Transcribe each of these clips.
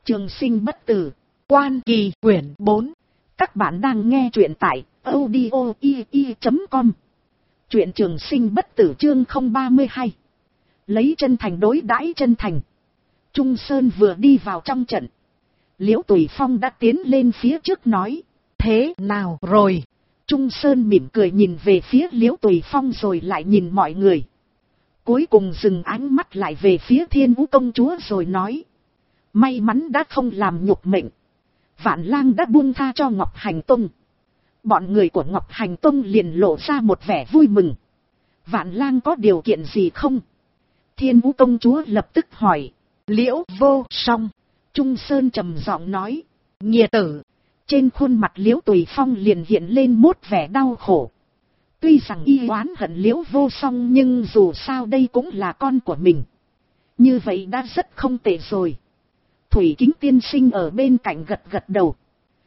Trường sinh bất tử, Quan Kỳ quyển 4. Các bạn đang nghe truyện tại audio.com. Truyện Trường sinh bất tử chương 032. Lấy chân thành đối đãi chân thành. Trung Sơn vừa đi vào trong trận, Liễu Tùy Phong đã tiến lên phía trước nói: thế nào rồi? Trung Sơn mỉm cười nhìn về phía Liễu Tùy Phong rồi lại nhìn mọi người. Cuối cùng dừng ánh mắt lại về phía Thiên Vũ công chúa rồi nói: may mắn đã không làm nhục mệnh. Vạn Lang đã buông tha cho Ngọc Hành Tông. Bọn người của Ngọc Hành Tông liền lộ ra một vẻ vui mừng. Vạn Lang có điều kiện gì không? Thiên Vũ công chúa lập tức hỏi. Liễu Vô Song. Trung Sơn trầm giọng nói: nghiệt tử. Trên khuôn mặt Liễu Tùy Phong liền hiện lên một vẻ đau khổ. Tuy rằng y oán hận Liễu Vô Song nhưng dù sao đây cũng là con của mình. Như vậy đã rất không tệ rồi. Thủy Kính tiên sinh ở bên cạnh gật gật đầu.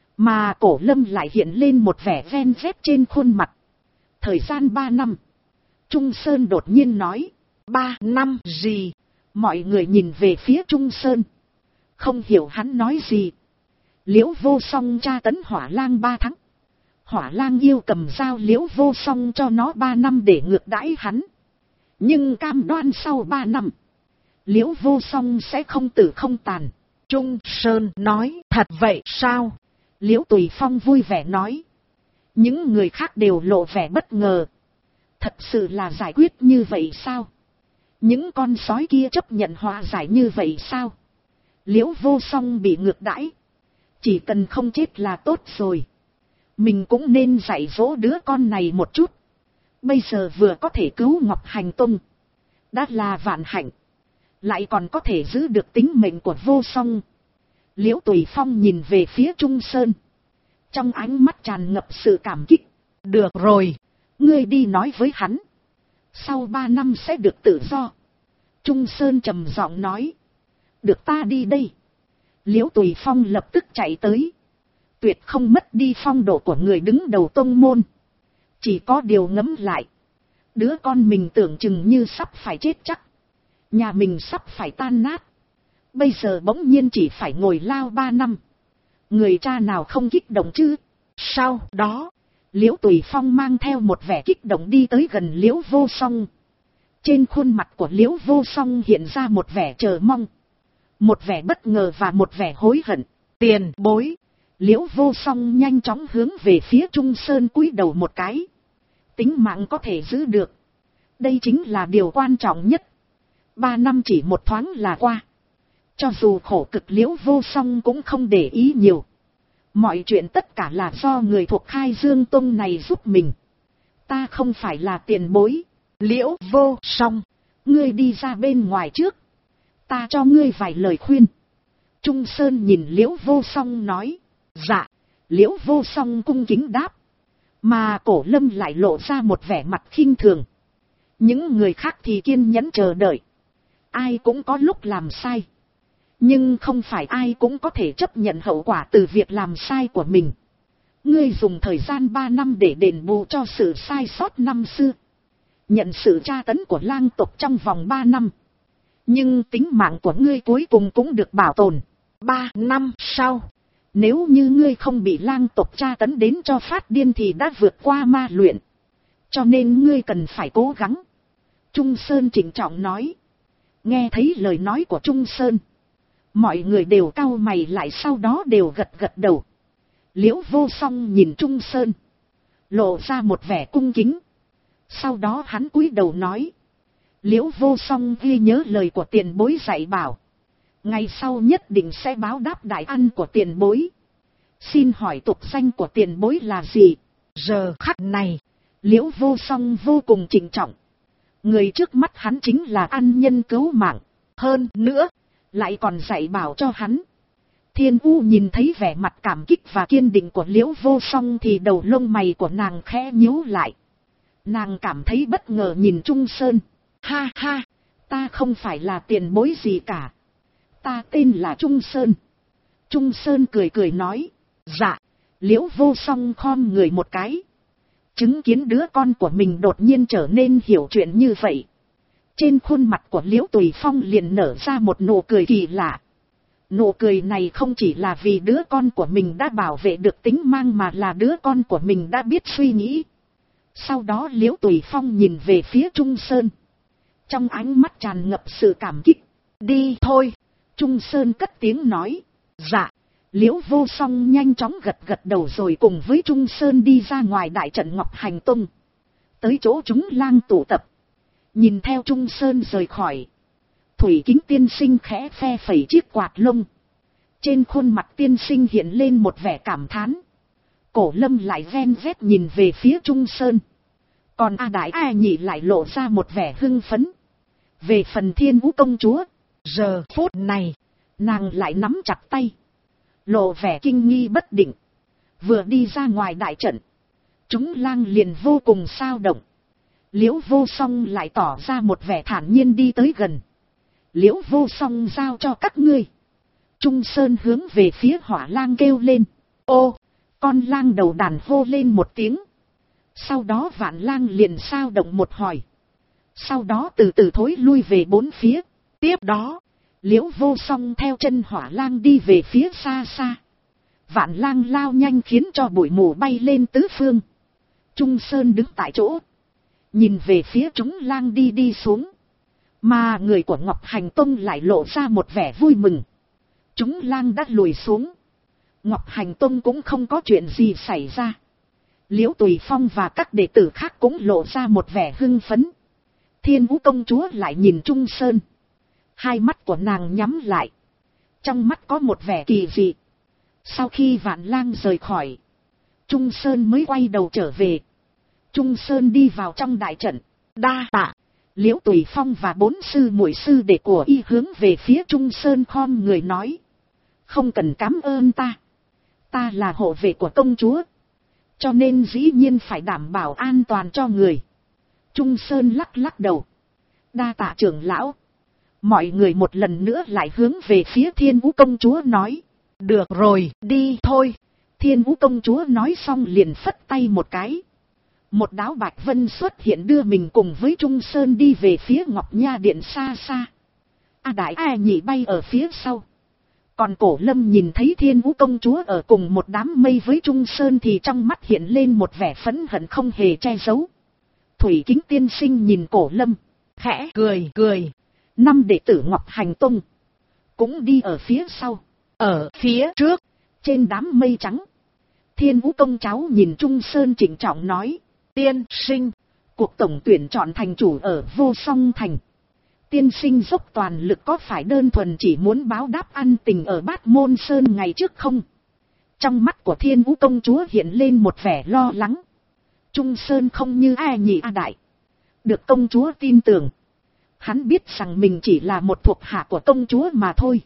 Mà Cổ Lâm lại hiện lên một vẻ ven vét trên khuôn mặt. Thời gian 3 năm. Trung Sơn đột nhiên nói: 3 năm gì? Mọi người nhìn về phía Trung Sơn. Không hiểu hắn nói gì. Liễu Vô Song tra tấn Hỏa Lang 3 tháng. Hỏa Lang yêu cầm dao Liễu Vô Song cho nó 3 năm để ngược đãi hắn. Nhưng cam đoan sau 3 năm, Liễu Vô Song sẽ không tử không tàn. Trung Sơn nói: thật vậy sao? Liễu Tùy Phong vui vẻ nói. Những người khác đều lộ vẻ bất ngờ. Thật sự là giải quyết như vậy sao? Những con sói kia chấp nhận hòa giải như vậy sao? Liễu Vô Song bị ngược đãi, chỉ cần không chết là tốt rồi. Mình cũng nên dạy dỗ đứa con này một chút. Bây giờ vừa có thể cứu Ngọc Hành Tông, đã là vạn hạnh. Lại còn có thể giữ được tính mệnh của Vô Song. Liễu Tùy Phong nhìn về phía Trung Sơn, trong ánh mắt tràn ngập sự cảm kích. Được rồi, ngươi đi nói với hắn, sau 3 năm sẽ được tự do. Trung Sơn trầm giọng nói. Được, ta đi đây. Liễu Tùy Phong lập tức chạy tới. Tuyệt không mất đi phong độ của người đứng đầu tông môn. Chỉ có điều ngẫm lại, đứa con mình tưởng chừng như sắp phải chết chắc. Nhà mình sắp phải tan nát. Bây giờ bỗng nhiên chỉ phải ngồi lao 3 năm. Người cha nào không kích động chứ? Sau đó, Liễu Tùy Phong mang theo một vẻ kích động đi tới gần Liễu Vô Song. Trên khuôn mặt của Liễu Vô Song hiện ra một vẻ chờ mong, một vẻ bất ngờ và một vẻ hối hận. Tiền bối. Liễu Vô Song nhanh chóng hướng về phía Trung Sơn cúi đầu một cái. Tính mạng có thể giữ được, đây chính là điều quan trọng nhất. 3 năm chỉ một thoáng là qua. Cho dù khổ cực Liễu Vô Song cũng không để ý nhiều. Mọi chuyện tất cả là do người thuộc Khai Dương Tông này giúp mình. Ta không phải là tiền bối. Liễu Vô Song, ngươi đi ra bên ngoài trước. Ta cho ngươi vài lời khuyên. Trung Sơn nhìn Liễu Vô Song nói. Dạ. Liễu Vô Song cung kính đáp. Mà Cổ Lâm lại lộ ra một vẻ mặt khinh thường. Những người khác thì kiên nhẫn chờ đợi. Ai cũng có lúc làm sai. Nhưng không phải ai cũng có thể chấp nhận hậu quả từ việc làm sai của mình. Ngươi dùng thời gian 3 năm để đền bù cho sự sai sót năm xưa. Nhận sự tra tấn của lang tộc trong vòng 3 năm. Nhưng tính mạng của ngươi cuối cùng cũng được bảo tồn. 3 năm sau, nếu như ngươi không bị lang tộc tra tấn đến cho phát điên thì đã vượt qua ma luyện. Cho nên ngươi cần phải cố gắng. Trung Sơn trịnh trọng nói. Nghe thấy lời nói của Trung Sơn, mọi người đều cau mày lại, sau đó đều gật gật đầu. Liễu Vô Song nhìn Trung Sơn, lộ ra một vẻ cung kính. Sau đó hắn cúi đầu nói. Liễu Vô Song ghi nhớ lời của tiền bối dạy bảo. Ngày sau nhất định sẽ báo đáp đại ân của tiền bối. Xin hỏi tục danh của tiền bối là gì? Giờ khắc này, Liễu Vô Song vô cùng trịnh trọng. Người trước mắt hắn chính là ân nhân cứu mạng. Hơn nữa, lại còn dạy bảo cho hắn. Thiên U nhìn thấy vẻ mặt cảm kích và kiên định của Liễu Vô Song thì đầu lông mày của nàng khẽ nhíu lại. Nàng cảm thấy bất ngờ nhìn Trung Sơn. Ha ha, ta không phải là tiền bối gì cả. Ta tên là Trung Sơn. Trung Sơn cười cười nói. Dạ. Liễu Vô Song khom người một cái. Chứng kiến đứa con của mình đột nhiên trở nên hiểu chuyện như vậy, trên khuôn mặt của Liễu Tùy Phong liền nở ra một nụ cười kỳ lạ. Nụ cười này không chỉ là vì đứa con của mình đã bảo vệ được tính mang mà là đứa con của mình đã biết suy nghĩ. Sau đó Liễu Tùy Phong nhìn về phía Trung Sơn. Trong ánh mắt tràn ngập sự cảm kích. Đi thôi. Trung Sơn cất tiếng nói. Dạ. Liễu Vô Song nhanh chóng gật gật đầu rồi cùng với Trung Sơn đi ra ngoài đại trận Ngọc Hành Tông. Tới chỗ chúng lang tụ tập. Nhìn theo Trung Sơn rời khỏi. Thủy Kính tiên sinh khẽ phe phẩy chiếc quạt lông. Trên khuôn mặt tiên sinh hiện lên một vẻ cảm thán. Cổ Lâm lại ven vét nhìn về phía Trung Sơn. Còn A Đại A Nhị lại lộ ra một vẻ hưng phấn. Về phần Thiên Vũ công chúa, giờ phút này, nàng lại nắm chặt tay. Lộ vẻ kinh nghi bất định. Vừa đi ra ngoài đại trận, chúng lang liền vô cùng sao động. Liễu Vô Song lại tỏ ra một vẻ thản nhiên đi tới gần. Liễu Vô Song giao cho các ngươi. Trung Sơn hướng về phía hỏa lang kêu lên. Ô, con lang đầu đàn hô lên một tiếng. Sau đó vạn lang liền sao động một hồi. Sau đó từ từ thối lui về bốn phía. Tiếp đó, Liễu Vô Song theo chân hỏa lang đi về phía xa xa. Vạn lang lao nhanh khiến cho bụi mù bay lên tứ phương. Trung Sơn đứng tại chỗ. Nhìn về phía chúng lang đi xuống. Mà người của Ngọc Hành Tông lại lộ ra một vẻ vui mừng. Chúng lang đã lùi xuống. Ngọc Hành Tông cũng không có chuyện gì xảy ra. Liễu Tùy Phong và các đệ tử khác cũng lộ ra một vẻ hưng phấn. Thiên Vũ công chúa lại nhìn Trung Sơn. Hai mắt của nàng nhắm lại. Trong mắt có một vẻ kỳ dị. Sau khi Vạn Lang rời khỏi, Trung Sơn mới quay đầu trở về. Trung Sơn đi vào trong đại trận. Đa tạ. Liễu Tùy Phong và 4 sư muội sư đệ của y hướng về phía Trung Sơn khom người nói. Không cần cảm ơn ta. Ta là hộ vệ của công chúa. Cho nên dĩ nhiên phải đảm bảo an toàn cho người. Trung Sơn lắc lắc đầu. Đa tạ trưởng lão. Mọi người một lần nữa lại hướng về phía Thiên Vũ công chúa nói. Được rồi, đi thôi. Thiên Vũ công chúa nói xong liền phất tay một cái. Một đáo bạch vân xuất hiện đưa mình cùng với Trung Sơn đi về phía Ngọc Nha Điện xa xa. A Đại A Nhị bay ở phía sau. Còn Cổ Lâm nhìn thấy Thiên Vũ công chúa ở cùng một đám mây với Trung Sơn thì trong mắt hiện lên một vẻ phẫn hận không hề che giấu. Thủy Kính tiên sinh nhìn Cổ Lâm, khẽ cười. 5 đệ tử Ngọc Hành Tông cũng đi ở phía sau. Ở phía trước, trên đám mây trắng, Thiên Vũ công cháu nhìn Trung Sơn trịnh trọng nói. Tiên sinh, cuộc tổng tuyển chọn thành chủ ở Vô Song Thành. Tiên sinh dốc toàn lực có phải đơn thuần chỉ muốn báo đáp ăn tình ở Bát Môn Sơn ngày trước không? Trong mắt của Thiên Vũ công chúa hiện lên một vẻ lo lắng. Trung Sơn không như A Nhị A Đại. Được công chúa tin tưởng. Hắn biết rằng mình chỉ là một thuộc hạ của công chúa mà thôi.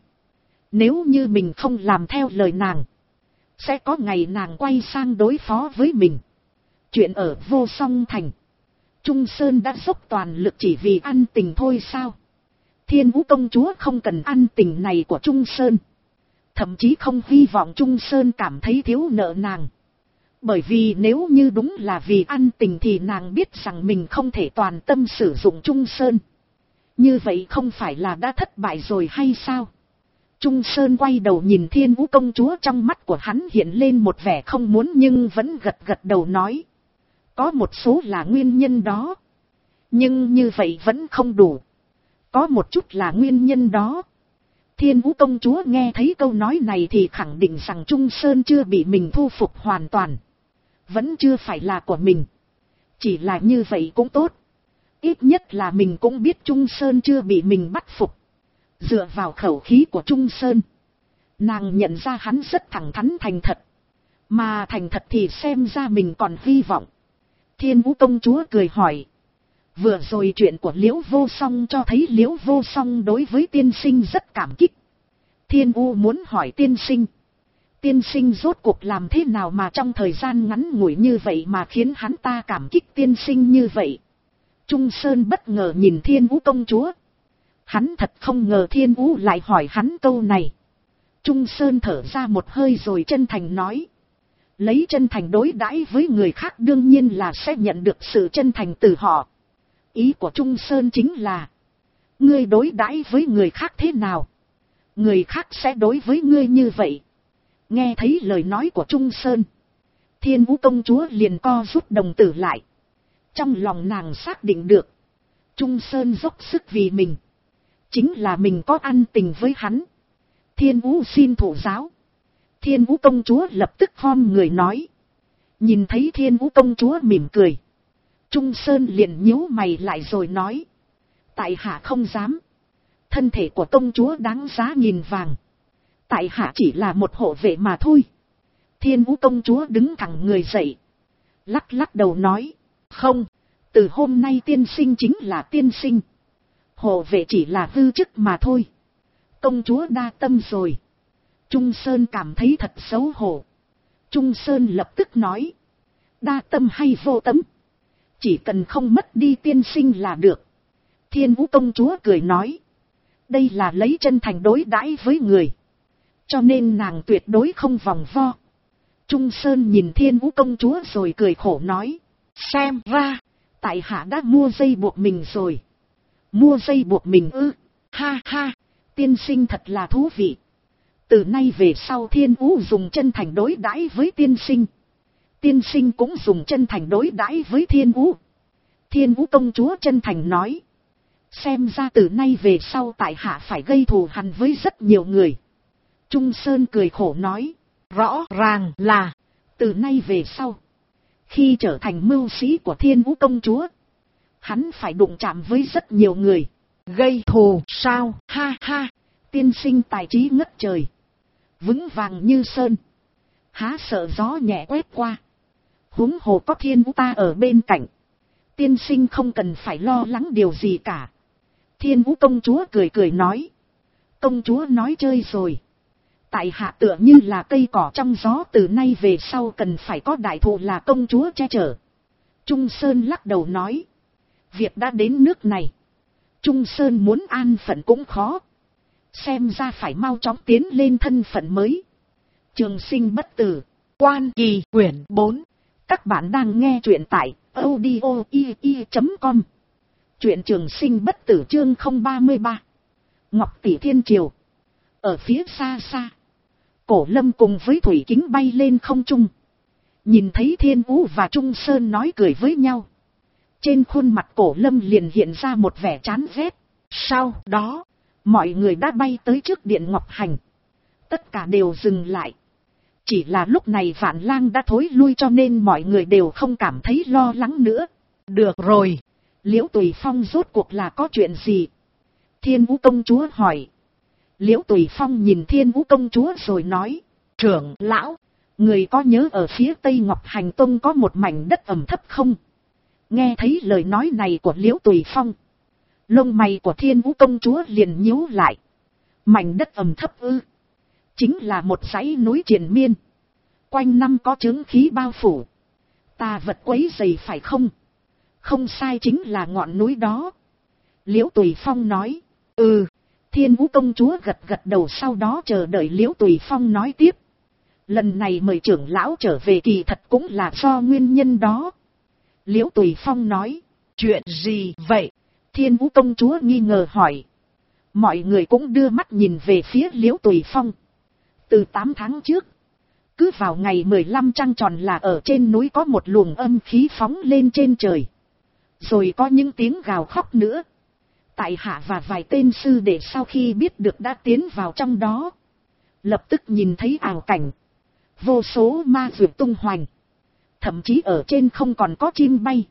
Nếu như mình không làm theo lời nàng, sẽ có ngày nàng quay sang đối phó với mình. Chuyện ở Vô Song Thành, Trung Sơn đã dốc toàn lực chỉ vì ăn tình thôi sao? Thiên Vũ công chúa không cần ăn tình này của Trung Sơn. Thậm chí không hy vọng Trung Sơn cảm thấy thiếu nợ nàng. Bởi vì nếu như đúng là vì ăn tình thì nàng biết rằng mình không thể toàn tâm sử dụng Trung Sơn. Như vậy không phải là đã thất bại rồi hay sao? Trung Sơn quay đầu nhìn Thiên Vũ công chúa, trong mắt của hắn hiện lên một vẻ không muốn nhưng vẫn gật đầu nói. Có một số là nguyên nhân đó. Nhưng như vậy vẫn không đủ. Có một chút là nguyên nhân đó. Thiên Vũ công chúa nghe thấy câu nói này thì khẳng định rằng Trung Sơn chưa bị mình thu phục hoàn toàn. Vẫn chưa phải là của mình. Chỉ là như vậy cũng tốt. Ít nhất là mình cũng biết Trung Sơn chưa bị mình bắt phục. Dựa vào khẩu khí của Trung Sơn, nàng nhận ra hắn rất thẳng thắn thành thật. Mà thành thật thì xem ra mình còn hy vọng. Thiên Vũ công chúa cười hỏi. Vừa rồi chuyện của Liễu Vô Song cho thấy Liễu Vô Song đối với tiên sinh rất cảm kích. Thiên Vũ muốn hỏi tiên sinh. Tiên sinh rốt cuộc làm thế nào mà trong thời gian ngắn ngủi như vậy mà khiến hắn ta cảm kích tiên sinh như vậy? Trung Sơn bất ngờ nhìn Thiên Vũ công chúa. Hắn thật không ngờ Thiên Vũ lại hỏi hắn câu này. Trung Sơn thở ra một hơi rồi chân thành nói. Lấy chân thành đối đãi với người khác đương nhiên là sẽ nhận được sự chân thành từ họ. Ý của Trung Sơn chính là, ngươi đối đãi với người khác thế nào, người khác sẽ đối với ngươi như vậy. Nghe thấy lời nói của Trung Sơn, Thiên Vũ công chúa liền co rút đồng tử lại. Trong lòng nàng xác định được, Trung Sơn dốc sức vì mình, chính là mình có ăn tình với hắn. Thiên Vũ xin thụ giáo. Thiên Vũ công chúa lập tức khom người nói. Nhìn thấy Thiên Vũ công chúa mỉm cười, Trung Sơn liền nhíu mày lại rồi nói. Tại hạ không dám. Thân thể của công chúa đáng giá nghìn vàng. Tại hạ chỉ là một hộ vệ mà thôi. Thiên Vũ công chúa đứng thẳng người dậy, lắc lắc đầu nói. Không, từ hôm nay tiên sinh chính là tiên sinh. Hộ vệ chỉ là hư chức mà thôi. Công chúa đa tâm rồi. Trung Sơn cảm thấy thật xấu hổ. Trung Sơn lập tức nói. Đa tâm hay vô tâm, chỉ cần không mất đi tiên sinh là được. Thiên Vũ công chúa cười nói. Đây là lấy chân thành đối đãi với người, cho nên nàng tuyệt đối không vòng vo. Trung Sơn nhìn Thiên Vũ công chúa rồi cười khổ nói. Xem ra, tại hạ đã mua dây buộc mình rồi. Mua dây buộc mình ư? Ha ha, tiên sinh thật là thú vị. Từ nay về sau Thiên Vũ dùng chân thành đối đãi với tiên sinh. Tiên sinh cũng dùng chân thành đối đãi với Thiên Vũ. Thiên Vũ công chúa chân thành nói. Xem ra từ nay về sau tại hạ phải gây thù hằn với rất nhiều người. Trung Sơn cười khổ nói. Rõ ràng là, từ nay về sau, khi trở thành mưu sĩ của Thiên Vũ công chúa, hắn phải đụng chạm với rất nhiều người. Gây thù sao? Ha ha, tiên sinh tài trí ngất trời, vững vàng như sơn, há sợ gió nhẹ quét qua. Huống hồ có Thiên Vũ ta ở bên cạnh, tiên sinh không cần phải lo lắng điều gì cả. Thiên Vũ công chúa cười cười nói. Công chúa nói chơi rồi. Tại hạ tựa như là cây cỏ trong gió, từ nay về sau cần phải có đại thụ là công chúa che chở. Trung Sơn lắc đầu nói. Việc đã đến nước này, Trung Sơn muốn an phận cũng khó. Xem ra phải mau chóng tiến lên thân phận mới. Trường sinh bất tử, Quan Kỳ quyển 4. Các bạn đang nghe truyện tại audio.com. Truyện Trường sinh bất tử chương 033. Ngọc tỷ thiên triều. Ở phía xa xa, Cổ Lâm cùng với Thủy Kính bay lên không trung. Nhìn thấy Thiên Vũ và Trung Sơn nói cười với nhau, trên khuôn mặt Cổ Lâm liền hiện ra một vẻ chán ghét. Sau đó, mọi người đã bay tới trước điện Ngọc Hành. Tất cả đều dừng lại. Chỉ là lúc này Vạn Lang đã thối lui, cho nên mọi người đều không cảm thấy lo lắng nữa. Được rồi, Liễu Tùy Phong rốt cuộc là có chuyện gì? Thiên Vũ công chúa hỏi. Liễu Tùy Phong nhìn Thiên Vũ công chúa rồi nói. Trưởng lão, người có nhớ ở phía Tây Ngọc Hành Tông có một mảnh đất ẩm thấp không? Nghe thấy lời nói này của Liễu Tùy Phong, lông mày của Thiên Vũ công chúa liền nhíu lại. Mảnh đất ẩm thấp ư? Chính là một dãy núi triền miên, quanh năm có chướng khí bao phủ, tà vật quấy rầy phải không? Không sai, chính là ngọn núi đó. Liễu Tùy Phong nói. Ừ. Thiên Vũ công chúa gật gật đầu, sau đó chờ đợi Liễu Tùy Phong nói tiếp. Lần này mời trưởng lão trở về kỳ thật cũng là do nguyên nhân đó. Liễu Tùy Phong nói. Chuyện gì vậy? Thiên Vũ công chúa nghi ngờ hỏi. Mọi người cũng đưa mắt nhìn về phía Liễu Tùy Phong. Từ 8 tháng trước, cứ vào ngày 15 trăng tròn là ở trên núi có một luồng âm khí phóng lên trên trời. Rồi có những tiếng gào khóc nữa. Tại hạ và vài tên sư đệ sau khi biết được đã tiến vào trong đó. Lập tức nhìn thấy ảo cảnh, vô số ma dược tung hoành. Thậm chí ở trên không còn có chim bay,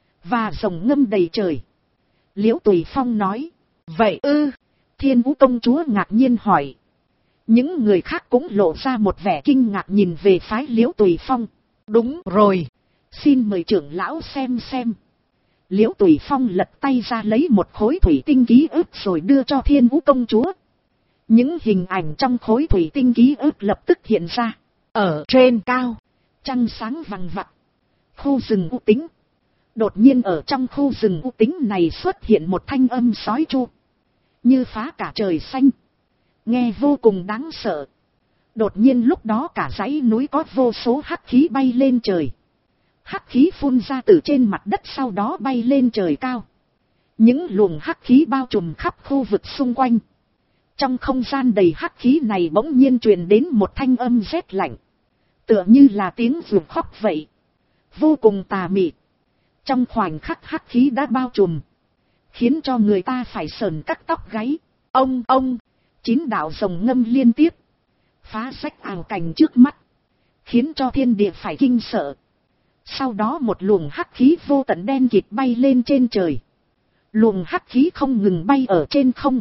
và rồng ngâm đầy trời. Liễu Tùy Phong nói. Vậy ư? Thiên Vũ công chúa ngạc nhiên hỏi. Những người khác cũng lộ ra một vẻ kinh ngạc nhìn về phái Liễu Tùy Phong. Đúng rồi, xin mời trưởng lão xem xem. Liễu Tùy Phong lật tay ra lấy một khối thủy tinh ký ức rồi đưa cho Thiên Vũ công chúa. Những hình ảnh trong khối thủy tinh ký ức lập tức hiện ra. Ở trên cao, trăng sáng vằng vặc, khu rừng u tĩnh. Đột nhiên ở trong khu rừng u tĩnh này xuất hiện một thanh âm sói chu, như phá cả trời xanh, nghe vô cùng đáng sợ. Đột nhiên lúc đó cả dãy núi có vô số hắc khí bay lên trời. Hắc khí phun ra từ trên mặt đất, sau đó bay lên trời cao. Những luồng hắc khí bao trùm khắp khu vực xung quanh. Trong không gian đầy hắc khí này bỗng nhiên truyền đến một thanh âm rét lạnh. Tựa như là tiếng ruột khóc vậy. Vô cùng tà mị. Trong khoảnh khắc hắc khí đã bao trùm. Khiến cho người ta phải sởn các tóc gáy. Ông, 9 đạo rồng ngâm liên tiếp. Phá rách ảo cảnh trước mắt. Khiến cho thiên địa phải kinh sợ. Sau đó một luồng hắc khí vô tận đen kịt bay lên trên trời. Luồng hắc khí không ngừng bay ở trên không.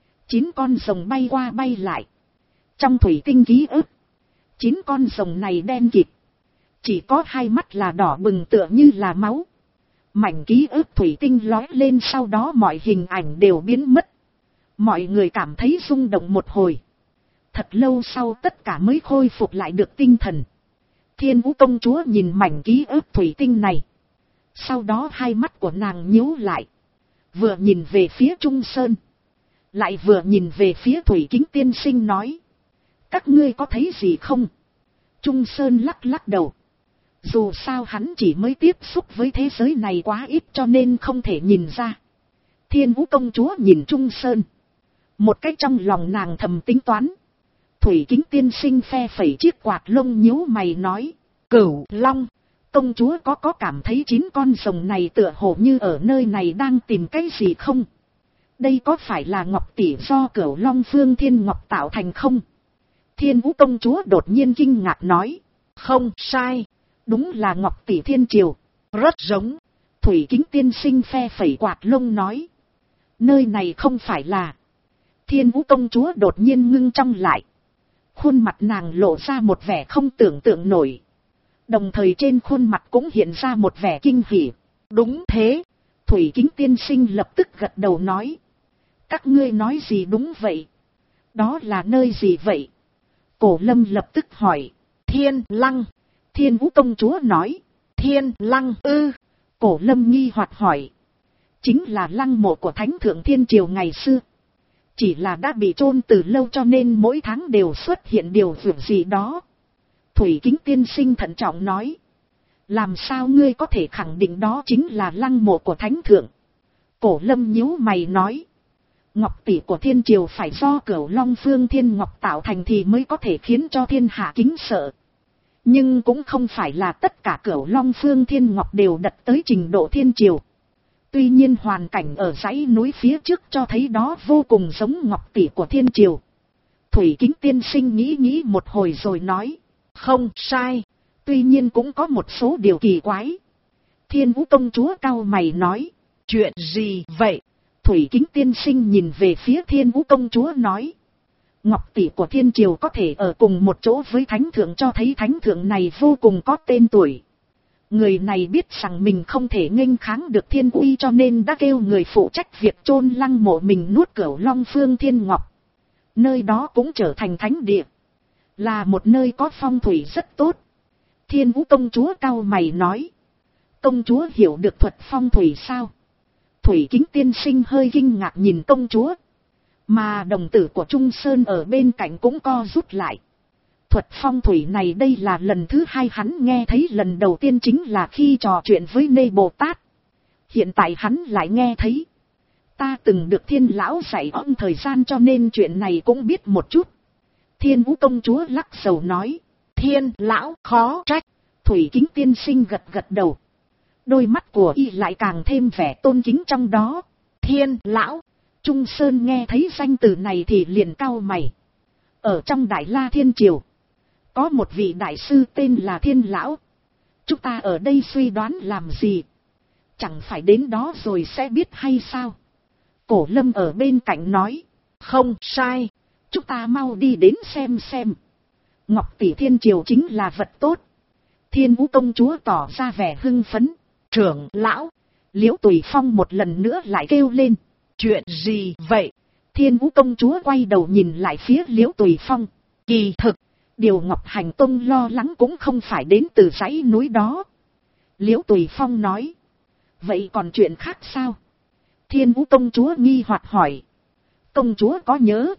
9 con rồng bay qua bay lại. Trong thủy tinh ký ức. 9 con rồng này đen kịt. Chỉ có 2 mắt là đỏ bừng tựa như là máu. Mảnh ký ức thủy tinh lói lên, sau đó mọi hình ảnh đều biến mất. Mọi người cảm thấy rung động một hồi. Thật lâu sau tất cả mới khôi phục lại được tinh thần. Thiên Vũ công chúa nhìn mảnh ký ức thủy tinh này. Sau đó 2 mắt của nàng nhíu lại. Vừa nhìn về phía Trung Sơn. Lại vừa nhìn về phía Thủy Kính tiên sinh nói. Các ngươi có thấy gì không? Trung Sơn lắc lắc đầu. Dù sao hắn chỉ mới tiếp xúc với thế giới này quá ít cho nên không thể nhìn ra. Thiên Vũ công chúa nhìn Trung Sơn. Một cách trong lòng nàng thầm tính toán. Thủy Kính tiên sinh phe phẩy chiếc quạt lông nhíu mày nói. Cửu Long, công chúa có cảm thấy 9 con rồng này tựa hồ như ở nơi này đang tìm cái gì không? Đây có phải là ngọc tỷ do Cửu Long Phương Thiên Ngọc tạo thành không? Thiên Vũ công chúa đột nhiên kinh ngạc nói. Không sai, đúng là ngọc tỷ thiên triều, rất giống. Thủy Kính tiên sinh phe phẩy quạt lông nói. Nơi này không phải là. Thiên Vũ công chúa đột nhiên ngưng trong lại. Khuôn mặt nàng lộ ra một vẻ không tưởng tượng nổi. Đồng thời trên khuôn mặt cũng hiện ra một vẻ kinh hỉ. Đúng thế. Thủy Kính tiên sinh lập tức gật đầu nói. Các ngươi nói gì đúng vậy? Đó là nơi gì vậy? Cổ Lâm lập tức hỏi. Thiên Lăng. Thiên Vũ công chúa nói. Thiên Lăng ư? Cổ Lâm nghi hoặc hỏi. Chính là lăng mộ của Thánh Thượng Thiên Triều ngày xưa. Chỉ là đã bị chôn từ lâu cho nên mỗi tháng đều xuất hiện điều dường gì đó. Thủy Kính tiên sinh thận trọng nói. Làm sao ngươi có thể khẳng định đó chính là lăng mộ của Thánh Thượng? Cổ Lâm nhíu mày nói. Ngọc tỷ của thiên triều phải do Cửu Long Phương Thiên Ngọc tạo thành thì mới có thể khiến cho thiên hạ kính sợ. Nhưng cũng không phải là tất cả Cửu Long Phương Thiên Ngọc đều đặt tới trình độ thiên triều. Tuy nhiên hoàn cảnh ở dãy núi phía trước cho thấy đó vô cùng giống ngọc tỷ của thiên triều. Thủy Kính tiên sinh nghĩ một hồi rồi nói. Không sai, tuy nhiên cũng có một số điều kỳ quái. Thiên Vũ công chúa cau mày nói. Chuyện gì vậy? Thủy Kính tiên sinh nhìn về phía Thiên Vũ công chúa nói. Ngọc tỷ của thiên triều có thể ở cùng một chỗ với Thánh Thượng cho thấy Thánh Thượng này vô cùng có tên tuổi. Người này biết rằng mình không thể nghênh kháng được thiên uy cho nên đã kêu người phụ trách việc chôn lăng mộ mình nuốt Cửu Long Phương Thiên Ngọc. Nơi đó cũng trở thành thánh địa. Là một nơi có phong thủy rất tốt. Thiên Vũ công chúa cau mày nói. Công chúa hiểu được thuật phong thủy sao? Thủy Kính tiên sinh hơi kinh ngạc nhìn công chúa. Mà đồng tử của Trung Sơn ở bên cạnh cũng co rút lại. Thuật phong thủy này đây là lần thứ 2 hắn nghe thấy, lần đầu tiên chính là khi trò chuyện với Nê Bồ Tát. Hiện tại hắn lại nghe thấy. Ta từng được Thiên lão dạy ông thời gian cho nên chuyện này cũng biết một chút. Thiên Vũ công chúa lắc đầu nói. Thiên lão khó trách. Thủy Kính tiên sinh gật gật đầu. Đôi mắt của y lại càng thêm vẻ tôn kính trong đó. Thiên lão. Trung Sơn nghe thấy danh từ này thì liền cau mày. Ở trong Đại La Thiên Triều, có một vị đại sư tên là Thiên lão. Chúng ta ở đây suy đoán làm gì? Chẳng phải đến đó rồi sẽ biết hay sao? Cổ Lâm ở bên cạnh nói. Không sai. Chúng ta mau đi đến xem. Ngọc tỷ thiên triều chính là vật tốt. Thiên Vũ công chúa tỏ ra vẻ hưng phấn. Trưởng lão. Liễu Tùy Phong một lần nữa lại kêu lên. Chuyện gì vậy? Thiên Vũ công chúa quay đầu nhìn lại phía Liễu Tùy Phong. Kỳ thực, điều Ngọc Hành Tông lo lắng cũng không phải đến từ dãy núi đó. Liễu Tùy Phong nói. Vậy còn chuyện khác sao? Thiên Vũ công chúa nghi hoặc hỏi. Công chúa có nhớ,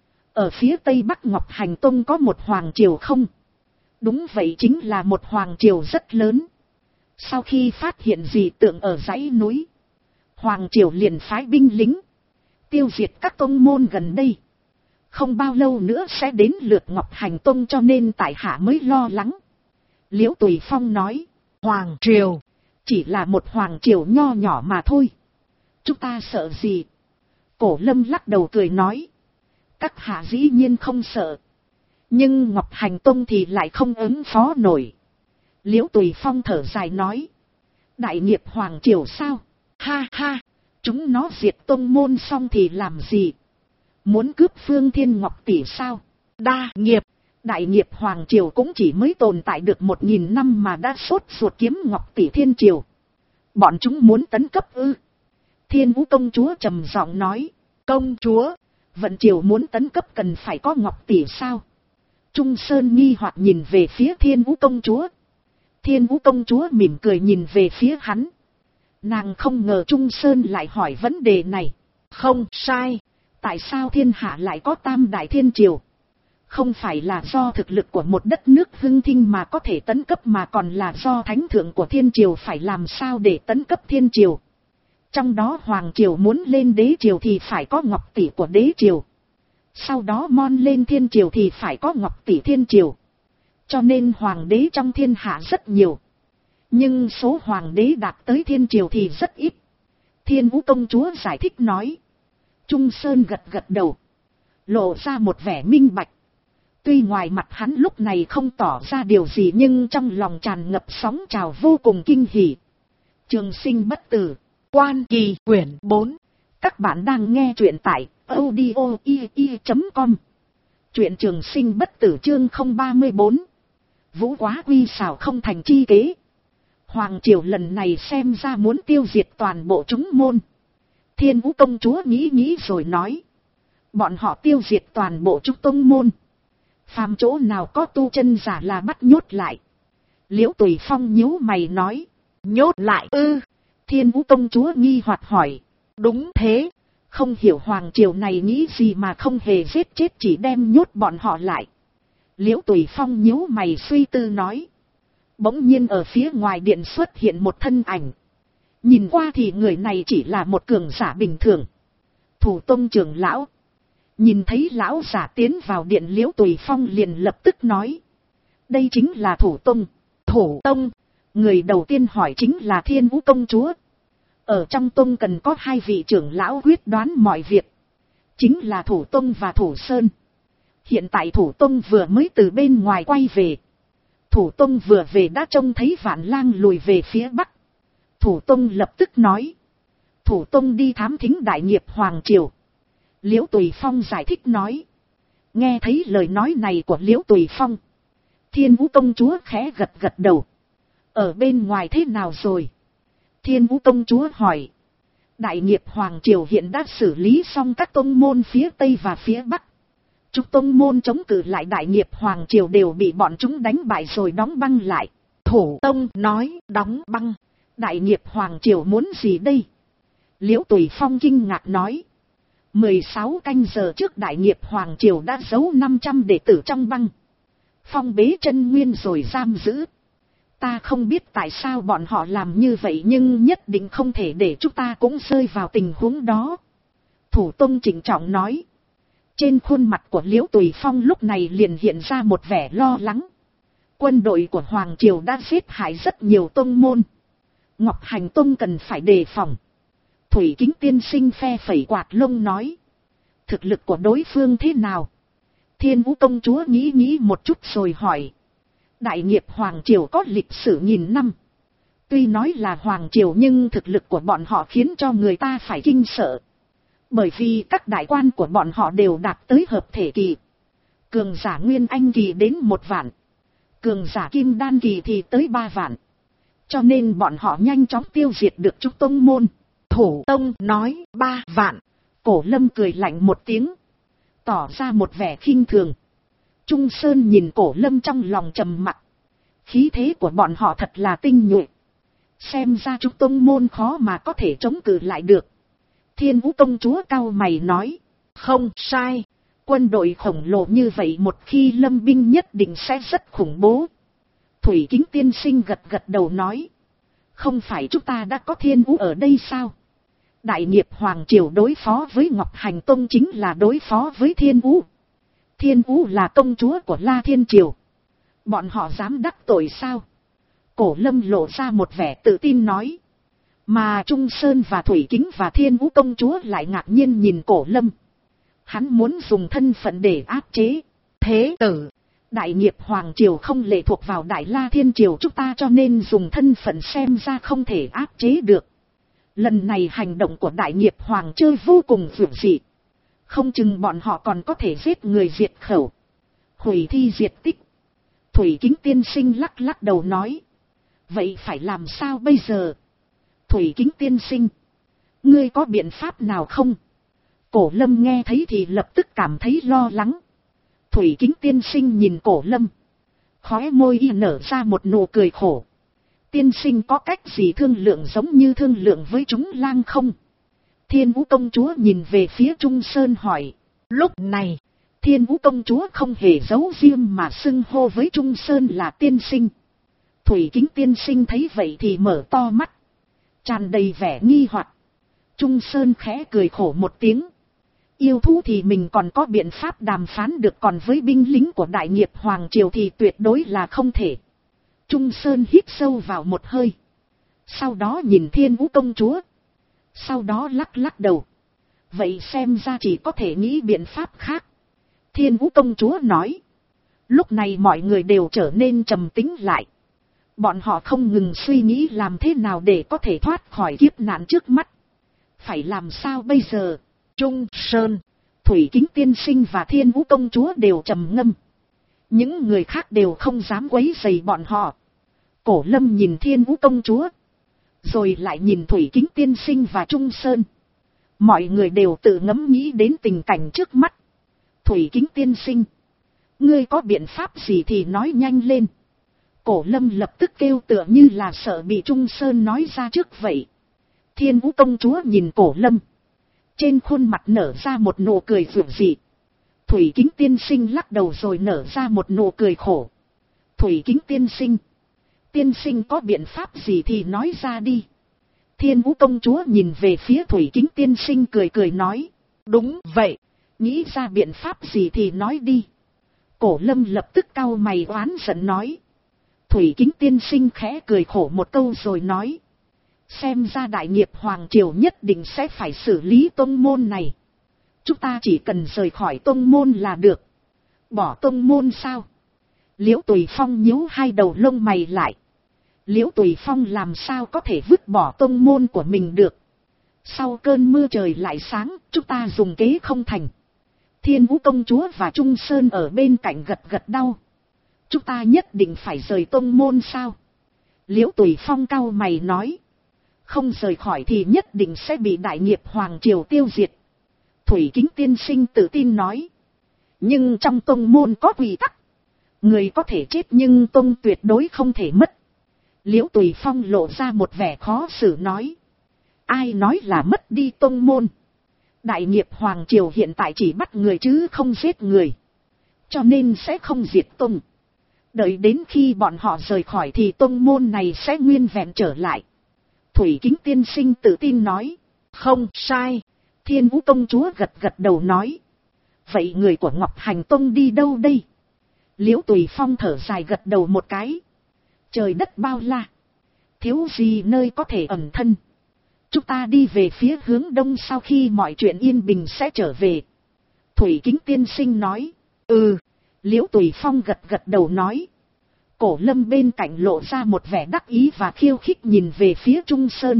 ở phía tây bắc Ngọc Hành Tông có một hoàng triều không? Đúng vậy, chính là một hoàng triều rất lớn. Sau khi phát hiện dị tượng ở dãy núi, hoàng triều liền phái binh lính tiêu diệt các tông môn gần đây. Không bao lâu nữa sẽ đến lượt Ngọc Hành Tông cho nên tại hạ mới lo lắng. Liễu Tùy Phong nói, Hoàng Triều, chỉ là một Hoàng Triều nho nhỏ mà thôi. Chúng ta sợ gì? Cổ Lâm lắc đầu cười nói, các hạ dĩ nhiên không sợ. Nhưng Ngọc Hành Tông thì lại không ứng phó nổi. Liễu Tùy Phong thở dài nói, đại nghiệp Hoàng Triều sao? Ha ha, chúng nó diệt tông môn xong thì làm gì? Muốn cướp Phương Thiên Ngọc tỷ sao? Đa nghiệp, đại nghiệp Hoàng Triều cũng chỉ mới tồn tại được 1000 năm mà đã sốt ruột kiếm Ngọc tỷ Thiên Triều. Bọn chúng muốn tấn cấp ư? Thiên Vũ công chúa trầm giọng nói, công chúa, Vận Triều muốn tấn cấp cần phải có Ngọc tỷ sao? Trung Sơn nghi hoặc nhìn về phía Thiên Vũ công chúa. Thiên Vũ công chúa mỉm cười nhìn về phía hắn. Nàng không ngờ Trung Sơn lại hỏi vấn đề này. Không sai, tại sao thiên hạ lại có tam đại thiên triều? Không phải là do thực lực của một đất nước hưng thịnh mà có thể tấn cấp mà còn là do thánh thượng của thiên triều phải làm sao để tấn cấp thiên triều. Trong đó Hoàng Triều muốn lên đế triều thì phải có Ngọc tỷ của đế triều. Sau đó mon lên thiên triều thì phải có Ngọc tỷ thiên triều. Cho nên hoàng đế trong thiên hạ rất nhiều. Nhưng số hoàng đế đạt tới thiên triều thì rất ít. Thiên Vũ công chúa giải thích nói. Trung Sơn gật gật đầu, lộ ra một vẻ minh bạch. Tuy ngoài mặt hắn lúc này không tỏ ra điều gì nhưng trong lòng tràn ngập sóng trào vô cùng kinh hỉ. Trường sinh bất tử, Quan Kỳ quyển 4. Các bạn đang nghe truyện tại audio.ie.com. Truyện Trường Sinh bất tử chương 034. Vũ quá quy xảo không thành chi kế. Hoàng Triều lần này xem ra muốn tiêu diệt toàn bộ chúng môn. Thiên Vũ công chúa nghĩ rồi nói. Bọn họ tiêu diệt toàn bộ chúng tông môn. Phàm chỗ nào có tu chân giả là bắt nhốt lại. Liễu Tùy Phong nhíu mày nói. Nhốt lại ư? Thiên Vũ công chúa nghi hoặc hỏi. Đúng thế. Không hiểu Hoàng Triều này nghĩ gì mà không hề giết chết chỉ đem nhốt bọn họ lại. Liễu Tùy Phong nhíu mày suy tư nói. Bỗng nhiên ở phía ngoài điện xuất hiện một thân ảnh. Nhìn qua thì người này chỉ là một cường giả bình thường. Thủ tông trưởng lão. Nhìn thấy lão giả tiến vào điện, Liễu Tùy Phong liền lập tức nói. Đây chính là thủ tông. Thủ tông. Người đầu tiên hỏi chính là Thiên Vũ công chúa. Ở trong tông cần có hai vị trưởng lão quyết đoán mọi việc. Chính là Thủ Tông và Thủ Sơn. Hiện tại Thủ Tông vừa mới từ bên ngoài quay về. Thủ Tông vừa về đã trông thấy Vạn Lang lùi về phía bắc. Thủ Tông lập tức nói. Thủ Tông đi thám thính đại nghiệp Hoàng Triều. Liễu Tùy Phong giải thích nói. Nghe thấy lời nói này của Liễu Tùy Phong. Thiên Vũ công chúa khẽ gật gật đầu. Ở bên ngoài thế nào rồi? Thiên Vũ công chúa hỏi. Đại nghiệp Hoàng Triều hiện đã xử lý xong các tông môn phía Tây và phía Bắc. Chúng tông môn chống cự lại đại nghiệp Hoàng Triều đều bị bọn chúng đánh bại rồi đóng băng lại. Thủ Tông nói đóng băng. Đại nghiệp Hoàng Triều muốn gì đây? Liễu Tùy Phong kinh ngạc nói. 16 canh giờ trước đại nghiệp Hoàng Triều đã giấu 500 đệ tử trong băng. Phong bế chân nguyên rồi giam giữ. Ta không biết tại sao bọn họ làm như vậy nhưng nhất định không thể để chúng ta cũng rơi vào tình huống đó. Thủ Tông trịnh trọng nói. Trên khuôn mặt của Liễu Tùy Phong lúc này liền hiện ra một vẻ lo lắng. Quân đội của Hoàng Triều đã giết hại rất nhiều tông môn. Ngọc Hành Tông cần phải đề phòng. Thủy Kính tiên sinh phe phẩy quạt lông nói. Thực lực của đối phương thế nào? Thiên Vũ công chúa nghĩ một chút rồi hỏi. Đại nghiệp Hoàng Triều có lịch sử nghìn năm. Tuy nói là Hoàng Triều nhưng thực lực của bọn họ khiến cho người ta phải kinh sợ. Bởi vì các đại quan của bọn họ đều đạt tới hợp thể kỳ. Cường giả Nguyên Anh kỳ đến 1 vạn. Cường giả Kim Đan kỳ thì tới 3 vạn. Cho nên bọn họ nhanh chóng tiêu diệt được chúng tông môn. Thủ Tông nói 3 vạn. Cổ Lâm cười lạnh một tiếng. Tỏ ra một vẻ khinh thường. Trung Sơn nhìn Cổ Lâm trong lòng trầm mặc. Khí thế của bọn họ thật là tinh nhuệ. Xem ra chúng tông môn khó mà có thể chống cự lại được. Thiên Vũ công chúa cau mày nói. Không sai. Quân đội khổng lồ như vậy một khi lâm binh nhất định sẽ rất khủng bố. Thủy Kính tiên sinh gật gật đầu nói. Không phải chúng ta đã có Thiên Vũ ở đây sao? Đại nghiệp Hoàng Triều đối phó với Ngọc Hành Tông chính là đối phó với Thiên Vũ. Thiên Vũ là công chúa của La Thiên Triều. Bọn họ dám đắc tội sao? Cổ Lâm lộ ra một vẻ tự tin nói. Mà Trung Sơn và Thủy Kính và Thiên Vũ công chúa lại ngạc nhiên nhìn Cổ Lâm. Hắn muốn dùng thân phận để áp chế thế tử. Đại nghiệp Hoàng Triều không lệ thuộc vào Đại La Thiên Triều chúng ta, cho nên dùng thân phận xem ra không thể áp chế được. Lần này hành động của Đại nghiệp Hoàng chơi vô cùng vượt dị. Không chừng bọn họ còn có thể giết người diệt khẩu, hủy thi diệt tích. Thủy Kính tiên sinh lắc lắc đầu nói. Vậy phải làm sao bây giờ? Thủy Kính tiên sinh, ngươi có biện pháp nào không? Cổ Lâm nghe thấy thì lập tức cảm thấy lo lắng. Thủy Kính tiên sinh nhìn Cổ Lâm, khóe môi y nở ra một nụ cười khổ. Tiên sinh có cách gì thương lượng giống như thương lượng với chúng lang không? Thiên Vũ công chúa nhìn về phía Trung Sơn hỏi. Lúc này, Thiên Vũ công chúa không hề giấu riêng mà xưng hô với Trung Sơn là tiên sinh. Thủy Kính tiên sinh thấy vậy thì mở to mắt, tràn đầy vẻ nghi hoặc. Trung Sơn khẽ cười khổ một tiếng. Yêu thú thì mình còn có biện pháp đàm phán được, còn với binh lính của Đại nghiệp Hoàng Triều thì tuyệt đối là không thể. Trung Sơn hít sâu vào một hơi, sau đó nhìn Thiên Vũ công chúa, sau đó lắc lắc đầu. Vậy xem ra chỉ có thể nghĩ biện pháp khác. Thiên Vũ công chúa nói. Lúc này mọi người đều trở nên trầm tĩnh lại. Bọn họ không ngừng suy nghĩ làm thế nào để có thể thoát khỏi kiếp nạn trước mắt. Phải làm sao bây giờ? Trung Sơn, Thủy Kính tiên sinh và Thiên Vũ công chúa đều trầm ngâm. Những người khác đều không dám quấy rầy bọn họ. Cổ Lâm nhìn Thiên Vũ công chúa, rồi lại nhìn Thủy Kính tiên sinh và Trung Sơn. Mọi người đều tự ngẫm nghĩ đến tình cảnh trước mắt. Thủy Kính tiên sinh, ngươi có biện pháp gì thì nói nhanh lên. Cổ Lâm lập tức kêu tựa như là sợ bị Trung Sơn nói ra trước vậy. Thiên Vũ công chúa nhìn Cổ Lâm, trên khuôn mặt nở ra một nụ cười dịu dị. Thủy Kính tiên sinh lắc đầu rồi nở ra một nụ cười khổ. Thủy Kính tiên sinh có biện pháp gì thì nói ra đi. Thiên Vũ công chúa nhìn về phía Thủy Kính tiên sinh cười cười nói. Đúng vậy, nghĩ ra biện pháp gì thì nói đi. Cổ Lâm lập tức cau mày oán giận nói. Thủy Kính tiên sinh khẽ cười khổ một câu rồi nói. Xem ra Đại nghiệp Hoàng Triều nhất định sẽ phải xử lý tông môn này. Chúng ta chỉ cần rời khỏi tông môn là được. Bỏ tông môn sao? Liễu Tùy Phong nhíu hai đầu lông mày lại. Liễu Tùy Phong làm sao có thể vứt bỏ tông môn của mình được? Sau cơn mưa trời lại sáng, chúng ta dùng kế không thành. Thiên Vũ công chúa và Trung Sơn ở bên cạnh gật gật đầu. Chúng ta nhất định phải rời tông môn sao? Liễu Tùy Phong cau mày nói. Không rời khỏi thì nhất định sẽ bị Đại nghiệp Hoàng Triều tiêu diệt. Thủy Kính tiên sinh tự tin nói. Nhưng trong tông môn có quy tắc. Người có thể chết nhưng tông tuyệt đối không thể mất. Liễu Tùy Phong lộ ra một vẻ khó xử nói. Ai nói là mất đi tông môn? Đại nghiệp Hoàng Triều hiện tại chỉ bắt người chứ không giết người. Cho nên sẽ không diệt tông. Đợi đến khi bọn họ rời khỏi thì tông môn này sẽ nguyên vẹn trở lại. Thủy Kính tiên sinh tự tin nói. Không sai. Thiên Vũ công chúa gật gật đầu nói. Vậy người của Ngọc Hành Tông đi đâu đây? Liễu Tùy Phong thở dài gật đầu một cái. Trời đất bao la, thiếu gì nơi có thể ẩn thân. Chúng ta đi về phía hướng đông, sau khi mọi chuyện yên bình sẽ trở về. Thủy Kính tiên sinh nói. Liễu Tùy Phong gật gật đầu nói. Cổ Lâm bên cạnh lộ ra một vẻ đắc ý và khiêu khích nhìn về phía Trung Sơn.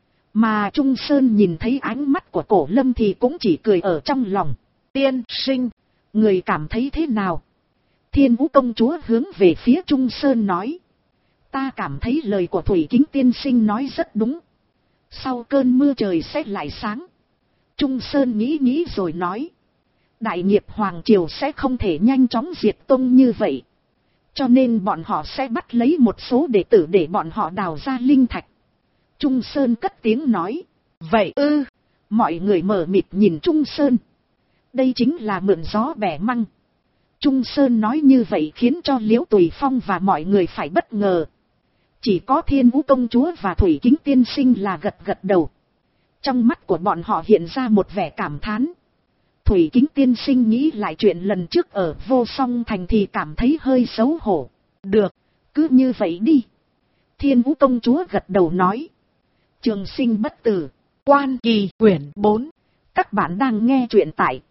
Mà Trung Sơn nhìn thấy ánh mắt của Cổ Lâm thì cũng chỉ cười ở trong lòng. Tiên sinh, người cảm thấy thế nào? Thiên Vũ công chúa hướng về phía Trung Sơn nói. Ta cảm thấy lời của Thủy Kính tiên sinh nói rất đúng. Sau cơn mưa trời sẽ lại sáng. Trung Sơn nghĩ nghĩ rồi nói. Đại nghiệp Hoàng Triều sẽ không thể nhanh chóng diệt tông như vậy. Cho nên bọn họ sẽ bắt lấy một số đệ tử để bọn họ đào ra linh thạch. Trung Sơn cất tiếng nói. Vậy mọi người mở mịt nhìn Trung Sơn. Đây chính là mượn gió bẻ măng. Trung Sơn nói như vậy khiến cho Liễu Tùy Phong và mọi người phải bất ngờ. Chỉ có Thiên Vũ công chúa và Thủy Kính tiên sinh là gật gật đầu. Trong mắt của bọn họ hiện ra một vẻ cảm thán. Thủy Kính tiên sinh nghĩ lại chuyện lần trước ở Vô Song Thành thì cảm thấy hơi xấu hổ. Được, cứ như vậy đi. Thiên Vũ công chúa gật đầu nói. Trường sinh bất tử, Quan Kỳ quyển 4. Các bạn đang nghe truyện tại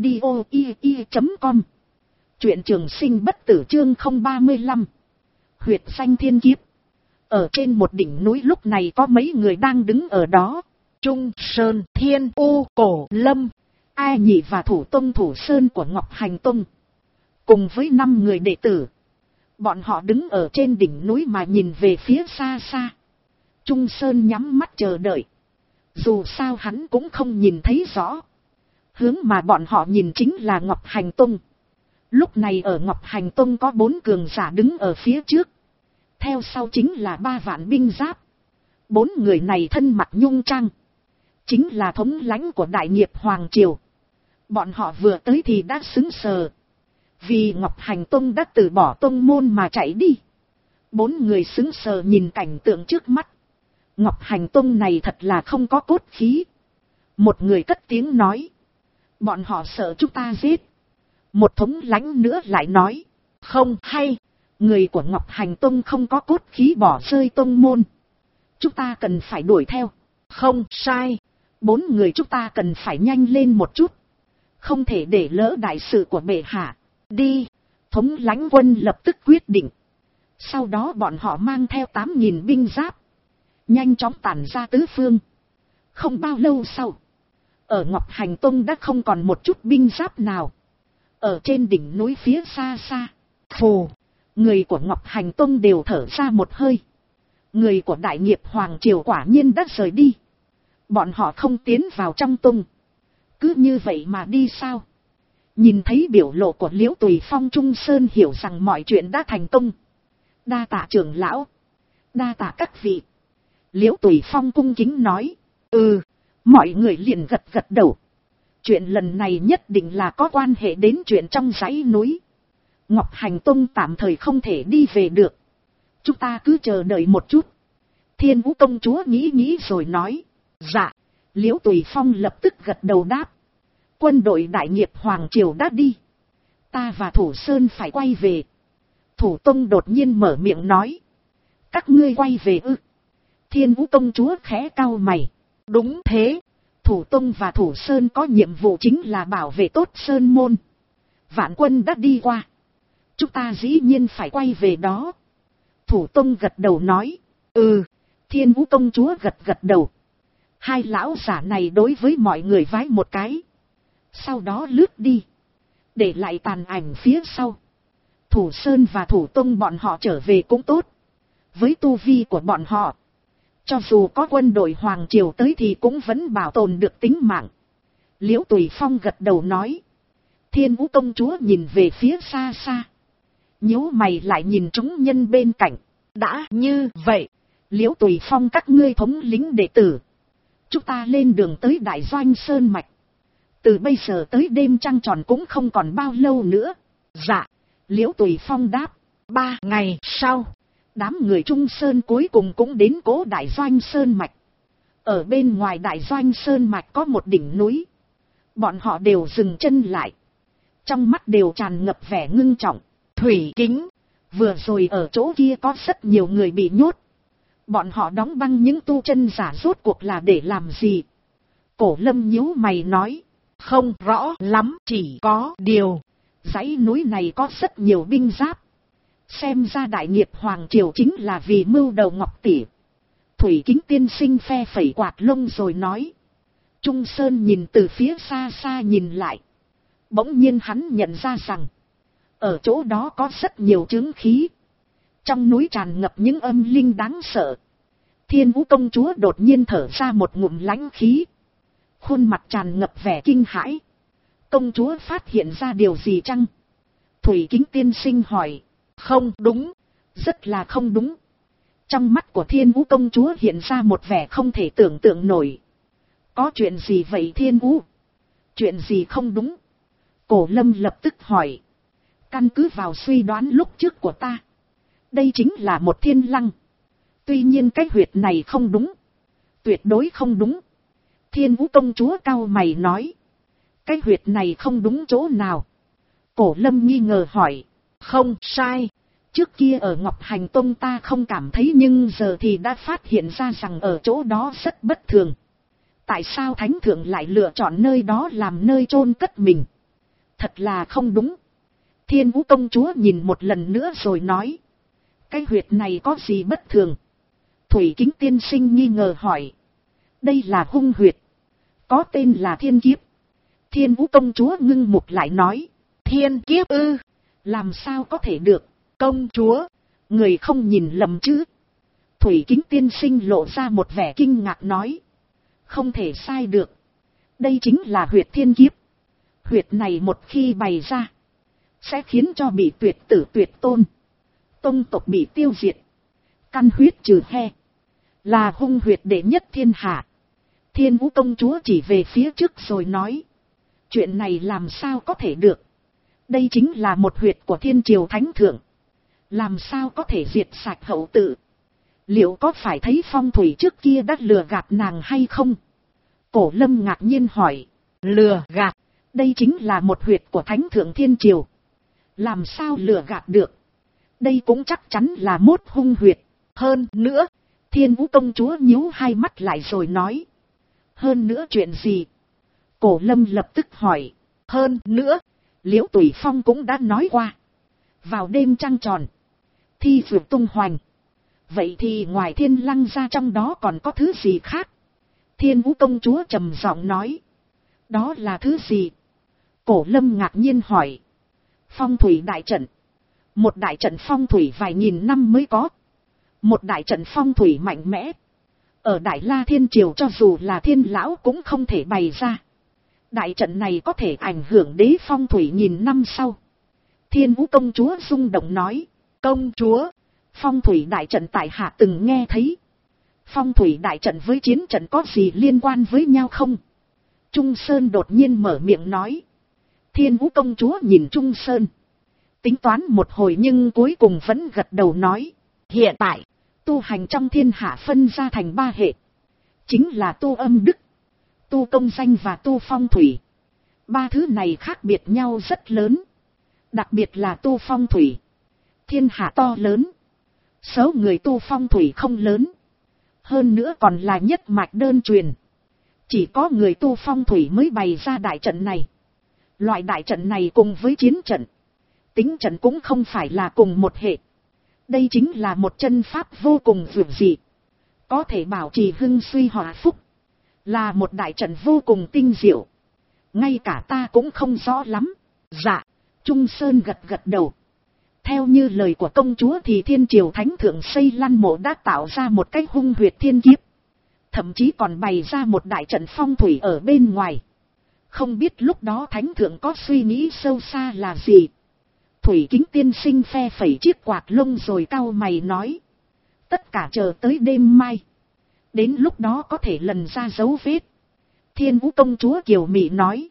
audio.com. Truyện Trường sinh bất tử chương 035. Huyệt danh thiên kiếp. Ở trên một đỉnh núi lúc này có mấy người đang đứng ở đó. Trung Sơn, Thiên U, Cổ Lâm, A Nhị và Thủ Tông Thủ Sơn của Ngọc Hành Tông. Cùng với 5 người đệ tử. Bọn họ đứng ở trên đỉnh núi mà nhìn về phía xa xa. Trung Sơn nhắm mắt chờ đợi. Dù sao hắn cũng không nhìn thấy rõ. Hướng mà bọn họ nhìn chính là Ngọc Hành Tông. Lúc này ở Ngọc Hành Tông có 4 cường giả đứng ở phía trước. Theo sau chính là 3 vạn binh giáp. 4 người này thân mặc nhung trang. Chính là thống lãnh của Đại Nghiệp Hoàng Triều. Bọn họ vừa tới thì đã sững sờ. Vì Ngọc Hành Tông đã từ bỏ tông môn mà chạy đi. 4 người sững sờ nhìn cảnh tượng trước mắt. Ngọc Hành Tông này thật là không có cốt khí. Một người cất tiếng nói. Bọn họ sợ chúng ta giết. Một thống lãnh nữa lại nói. Không hay. Người của Ngọc Hành Tông không có cốt khí bỏ rơi tông môn. Chúng ta cần phải đuổi theo. Không sai. 4 người chúng ta cần phải nhanh lên một chút. Không thể để lỡ đại sự của bệ hạ. Đi. Thống lãnh quân lập tức quyết định. Sau đó bọn họ mang theo 8.000 binh giáp. Nhanh chóng tản ra tứ phương. Không bao lâu sau. Ở Ngọc Hành Tông đã không còn một chút binh giáp nào. Ở trên đỉnh núi phía xa xa. Phù. Người của Ngọc Hành Tông đều thở ra một hơi. Người của Đại Nghiệp Hoàng Triều quả nhiên đã rời đi. Bọn họ không tiến vào trong tông. Cứ như vậy mà đi sao? Nhìn thấy biểu lộ của Liễu Tùy Phong, Trung Sơn hiểu rằng mọi chuyện đã thành công. Đa tạ trưởng lão. Đa tạ các vị. Liễu Tùy Phong cung kính nói. Mọi người liền gật gật đầu. Chuyện lần này nhất định là có quan hệ đến chuyện trong dãy núi. Ngọc Hành Tông tạm thời không thể đi về được. Chúng ta cứ chờ đợi một chút. Thiên Vũ công chúa nghĩ rồi nói. Dạ. Liễu Tùy Phong lập tức gật đầu đáp. Quân đội Đại Nghiệp Hoàng Triều đã đi. Ta và Thủ Sơn phải quay về. Thủ Tông đột nhiên mở miệng nói. Các ngươi quay về ư? Thiên Vũ công chúa khẽ cau mày. Đúng thế. Thủ Tông và Thủ Sơn có nhiệm vụ chính là bảo vệ tốt Sơn Môn. Vạn quân đã đi qua. Chúng ta dĩ nhiên phải quay về đó. Thủ Tông gật đầu nói. Thiên Vũ công chúa gật đầu. Hai lão giả này đối với mọi người vái một cái. Sau đó lướt đi. Để lại tàn ảnh phía sau. Thủ Sơn và Thủ Tông bọn họ trở về cũng tốt. Với tu vi của bọn họ. Cho dù có quân đội Hoàng Triều tới thì cũng vẫn bảo tồn được tính mạng. Liễu Tùy Phong gật đầu nói. Thiên Vũ công chúa nhìn về phía xa xa. Nhíu mày lại nhìn chúng nhân bên cạnh. Đã như vậy. Liễu Tùy Phong các ngươi thống lĩnh đệ tử. Chúng ta lên đường tới Đại Doanh Sơn Mạch. Từ bây giờ tới đêm trăng tròn cũng không còn bao lâu nữa. Dạ. Liễu Tùy Phong đáp. 3 ngày sau. Đám người Trung Sơn cuối cùng cũng đến cố Đại Doanh Sơn Mạch. Ở bên ngoài Đại Doanh Sơn Mạch có một đỉnh núi. Bọn họ đều dừng chân lại. Trong mắt đều tràn ngập vẻ ngưng trọng. Thủy Kính. Vừa rồi ở chỗ kia có rất nhiều người bị nhốt. Bọn họ đóng băng những tu chân giả rốt cuộc là để làm gì? Cổ Lâm nhíu mày nói. Không rõ lắm, chỉ có điều. Dãy núi này có rất nhiều binh giáp. Xem ra Đại Nghiệp Hoàng Triều chính là vì mưu đầu Ngọc Tỷ. Thủy Kính tiên sinh phe phẩy quạt lông rồi nói. Trung Sơn nhìn từ phía xa xa nhìn lại. Bỗng nhiên hắn nhận ra rằng. Ở chỗ đó có rất nhiều chướng khí. Trong núi tràn ngập những âm linh đáng sợ. Thiên Vũ công chúa đột nhiên thở ra một ngụm lãnh khí. Khuôn mặt tràn ngập vẻ kinh hãi. Công chúa phát hiện ra điều gì chăng? Thủy Kính tiên sinh hỏi. Không đúng. Rất là không đúng. Trong mắt của Thiên Vũ công chúa hiện ra một vẻ không thể tưởng tượng nổi. Có chuyện gì vậy Thiên Vũ? Chuyện gì không đúng? Cổ Lâm lập tức hỏi. Căn cứ vào suy đoán lúc trước của ta. Đây chính là một thiên lăng. Tuy nhiên cái huyệt này không đúng. Tuyệt đối không đúng. Thiên Vũ công chúa cau mày nói. Cái huyệt này không đúng chỗ nào. Cổ Lâm nghi ngờ hỏi. Không sai. Trước kia ở Ngọc Hành Tông ta không cảm thấy, nhưng giờ thì đã phát hiện ra rằng ở chỗ đó rất bất thường. Tại sao Thánh Thượng lại lựa chọn nơi đó làm nơi chôn cất mình? Thật là không đúng. Thiên Vũ công chúa nhìn một lần nữa rồi nói. Cái huyệt này có gì bất thường? Thủy Kính tiên sinh nghi ngờ hỏi. Đây là hung huyệt. Có tên là Thiên Kiếp. Thiên Vũ công chúa ngưng mục lại nói. Thiên Kiếp ư? Làm sao có thể được? Công chúa, người không nhìn lầm chứ? Thủy Kính tiên sinh lộ ra một vẻ kinh ngạc nói. Không thể sai được. Đây chính là huyệt Thiên Kiếp. Huyệt này một khi bày ra, sẽ khiến cho bị tuyệt tử tuyệt tôn. Tông tộc bị tiêu diệt. Căn huyết trừ he. Là hung huyệt đệ nhất thiên hạ. Thiên Vũ công chúa chỉ về phía trước rồi nói. Chuyện này làm sao có thể được? Đây chính là một huyệt của Thiên Triều Thánh Thượng. Làm sao có thể diệt sạch hậu tự? Liệu có phải thấy phong thủy trước kia đã lừa gạt nàng hay không? Cổ Lâm ngạc nhiên hỏi. Lừa gạt? Đây chính là một huyệt của Thánh Thượng Thiên Triều. Làm sao lừa gạt được? Đây cũng chắc chắn là mốt hung huyệt. Hơn nữa, Thiên Vũ công chúa nhíu hai mắt lại rồi nói. Hơn nữa chuyện gì? Cổ Lâm lập tức hỏi. Hơn nữa, Liễu Tùy Phong cũng đã nói qua. Vào đêm trăng tròn, thi vượt tung hoành. Vậy thì ngoài Thiên Lăng ra trong đó còn có thứ gì khác? Thiên Vũ công chúa trầm giọng nói. Đó là thứ gì? Cổ Lâm ngạc nhiên hỏi. Phong thủy đại trận. Một đại trận phong thủy vài nghìn năm mới có. Một đại trận phong thủy mạnh mẽ. Ở Đại La Thiên Triều cho dù là Thiên Lão cũng không thể bày ra. Đại trận này có thể ảnh hưởng đế phong thủy nghìn năm sau. Thiên Vũ công chúa rung động nói. Công chúa, phong thủy đại trận tại hạ từng nghe thấy. Phong thủy đại trận với chiến trận có gì liên quan với nhau không? Trung Sơn đột nhiên mở miệng nói. Thiên Vũ công chúa nhìn Trung Sơn. Tính toán một hồi nhưng cuối cùng vẫn gật đầu nói. Hiện tại, tu hành trong thiên hạ phân ra thành 3 hệ. Chính là tu âm đức, tu công danh và tu phong thủy. 3 thứ này khác biệt nhau rất lớn. Đặc biệt là tu phong thủy. Thiên hạ to lớn. Số người tu phong thủy không lớn. Hơn nữa còn là nhất mạch đơn truyền. Chỉ có người tu phong thủy mới bày ra đại trận này. Loại đại trận này cùng với chiến trận, tính trận cũng không phải là cùng một hệ. Đây chính là một chân pháp vô cùng vượt dị. Có thể bảo trì hưng suy hòa phúc. Là một đại trận vô cùng tinh diệu. Ngay cả ta cũng không rõ lắm. Dạ, Trung Sơn gật gật đầu. Theo như lời của công chúa thì Thiên Triều Thánh Thượng xây Lăng Mộ đã tạo ra một cái hung huyệt thiên kiếp. Thậm chí còn bày ra một đại trận phong thủy ở bên ngoài. Không biết lúc đó Thánh Thượng có suy nghĩ sâu xa là gì. Thủy Kính tiên sinh phe phẩy chiếc quạt lông rồi cau mày nói. Tất cả chờ tới đêm mai. Đến lúc đó có thể lần ra dấu vết. Thiên Vũ công chúa kiều mị nói.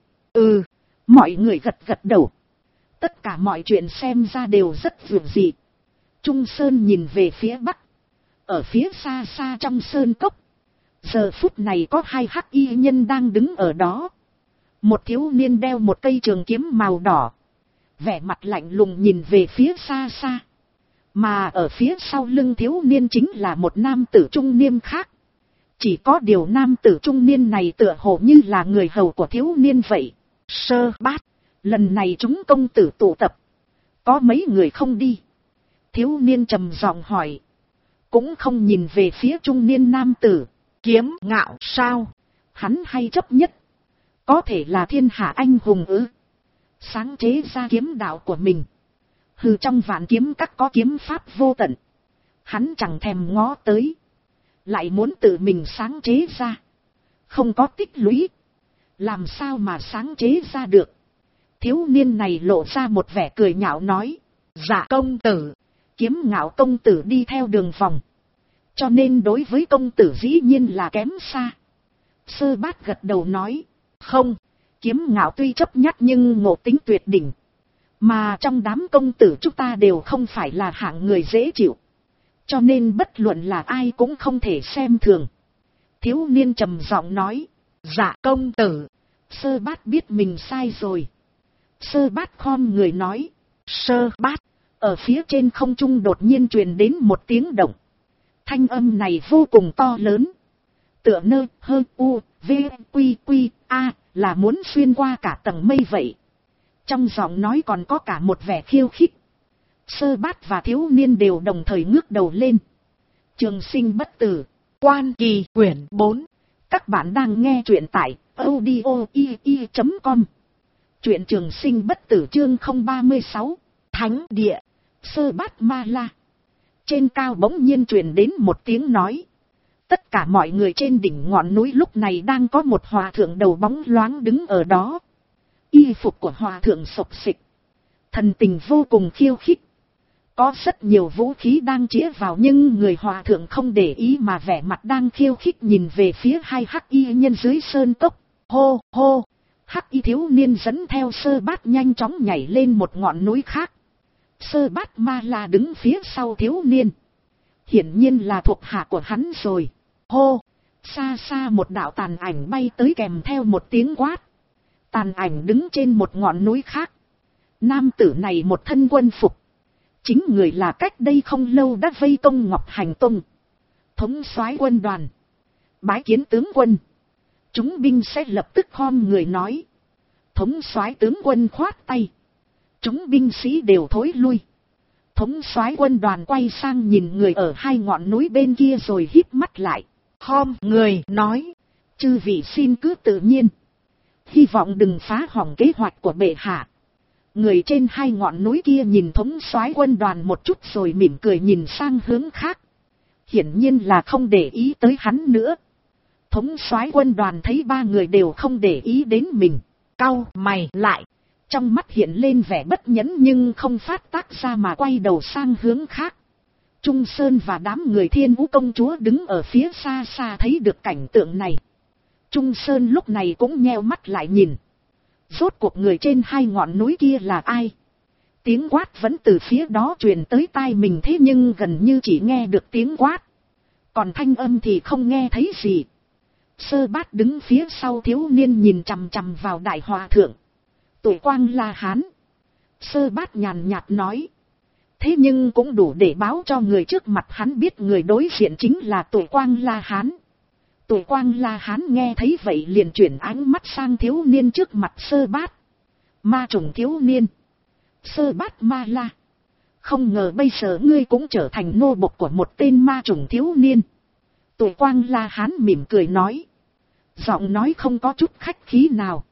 Mọi người gật gật đầu. Tất cả mọi chuyện xem ra đều rất vượt dị. Trung Sơn nhìn về phía bắc. Ở phía xa xa trong sơn cốc. Giờ phút này có 2 hắc y nhân đang đứng ở đó. Một thiếu niên đeo một cây trường kiếm màu đỏ. Vẻ mặt lạnh lùng nhìn về phía xa xa. Mà ở phía sau lưng thiếu niên chính là một nam tử trung niên khác. Chỉ có điều nam tử trung niên này tựa hồ như là người hầu của thiếu niên vậy. Sơ Bát, lần này chúng công tử tụ tập. Có mấy người không đi? Thiếu niên trầm giọng hỏi. Cũng không nhìn về phía trung niên nam tử. Kiếm Ngạo sao? Hắn hay chấp nhất. Có thể là thiên hạ anh hùng ư? Sáng chế ra kiếm đạo của mình. Hừ, trong vạn kiếm các có kiếm pháp vô tận. Hắn chẳng thèm ngó tới. Lại muốn tự mình sáng chế ra. Không có tích lũy. Làm sao mà sáng chế ra được? Thiếu niên này lộ ra một vẻ cười nhạo nói. Dạ công tử. Kiếm Ngạo công tử đi theo đường vòng. Cho nên đối với công tử dĩ nhiên là kém xa. Sơ Bát gật đầu nói. Không, Kiếm Ngạo tuy chấp nhất nhưng ngộ tính tuyệt đỉnh. Mà trong đám công tử chúng ta đều không phải là hạng người dễ chịu. Cho nên bất luận là ai cũng không thể xem thường. Thiếu niên trầm giọng nói. Dạ công tử. Sơ bát biết mình sai rồi. Sơ bát khom người nói. Sơ bát, ở phía trên không trung đột nhiên truyền đến một tiếng động. Thanh âm này vô cùng to lớn. Tựa nơ hơ u v quy quy a là muốn xuyên qua cả tầng mây vậy. Trong giọng nói còn có cả một vẻ khiêu khích. Sơ bát và thiếu niên đều đồng thời ngước đầu lên. Trường sinh bất tử, Quan Kỳ quyển 4. Các bạn đang nghe truyện tại audio.com. Truyện trường sinh bất tử chương 036. Thánh địa, Sơ Bát Ma La. Trên cao bỗng nhiên truyền đến một tiếng nói. Tất cả mọi người trên đỉnh ngọn núi lúc này đang có một hòa thượng đầu bóng loáng đứng ở đó. Y phục của hòa thượng xộc xịch, thần tình vô cùng khiêu khích. Có rất nhiều vũ khí đang chĩa vào nhưng người hòa thượng không để ý mà vẻ mặt đang khiêu khích nhìn về phía hai hắc y nhân dưới sơn cốc. Hô hô, hắc y thiếu niên dẫn theo Sơ Bát nhanh chóng nhảy lên một ngọn núi khác. Sơ Bát Ma La đứng phía sau thiếu niên. Hiển nhiên là thuộc hạ của hắn rồi. Hô, xa xa một đạo tàn ảnh bay tới kèm theo một tiếng quát. Tàn ảnh đứng trên một ngọn núi khác. Nam tử này một thân quân phục. Chính người là cách đây không lâu đã vây công Ngọc Hành Tông. Thống soái quân đoàn. Bái kiến tướng quân. Chúng binh sẽ lập tức khom người nói. Thống soái tướng quân khoát tay. Chúng binh sĩ đều thối lui. Thống soái quân đoàn quay sang nhìn người ở hai ngọn núi bên kia rồi híp mắt lại. Khom người nói. Chư vị xin cứ tự nhiên. Hy vọng đừng phá hỏng kế hoạch của bệ hạ. Người trên hai ngọn núi kia nhìn thống soái quân đoàn một chút rồi mỉm cười nhìn sang hướng khác. Hiển nhiên là không để ý tới hắn nữa. Thống soái quân đoàn thấy ba người đều không để ý đến mình. Cau mày lại. Trong mắt hiện lên vẻ bất nhẫn nhưng không phát tác ra mà quay đầu sang hướng khác. Trung Sơn và đám người Thiên Vũ công chúa đứng ở phía xa xa thấy được cảnh tượng này. Trung Sơn lúc này cũng nheo mắt lại nhìn. Rốt cuộc người trên hai ngọn núi kia là ai? Tiếng quát vẫn từ phía đó truyền tới tai mình thế nhưng gần như chỉ nghe được tiếng quát. Còn thanh âm thì không nghe thấy gì. Sơ Bát đứng phía sau thiếu niên nhìn chằm chằm vào đại hòa thượng. Tuổi Quang La Hán. Sơ Bát nhàn nhạt nói. Thế nhưng cũng đủ để báo cho người trước mặt hắn biết người đối diện chính là Tuổi Quang La Hán. Tuổi Quang La Hán nghe thấy vậy liền chuyển ánh mắt sang thiếu niên trước mặt Sơ Bát. Ma trùng thiếu niên. Sơ Bát Ma La. Không ngờ bây giờ ngươi cũng trở thành nô bộc của một tên ma trùng thiếu niên. Tuổi Quang La Hán mỉm cười nói. Giọng nói không có chút khách khí nào.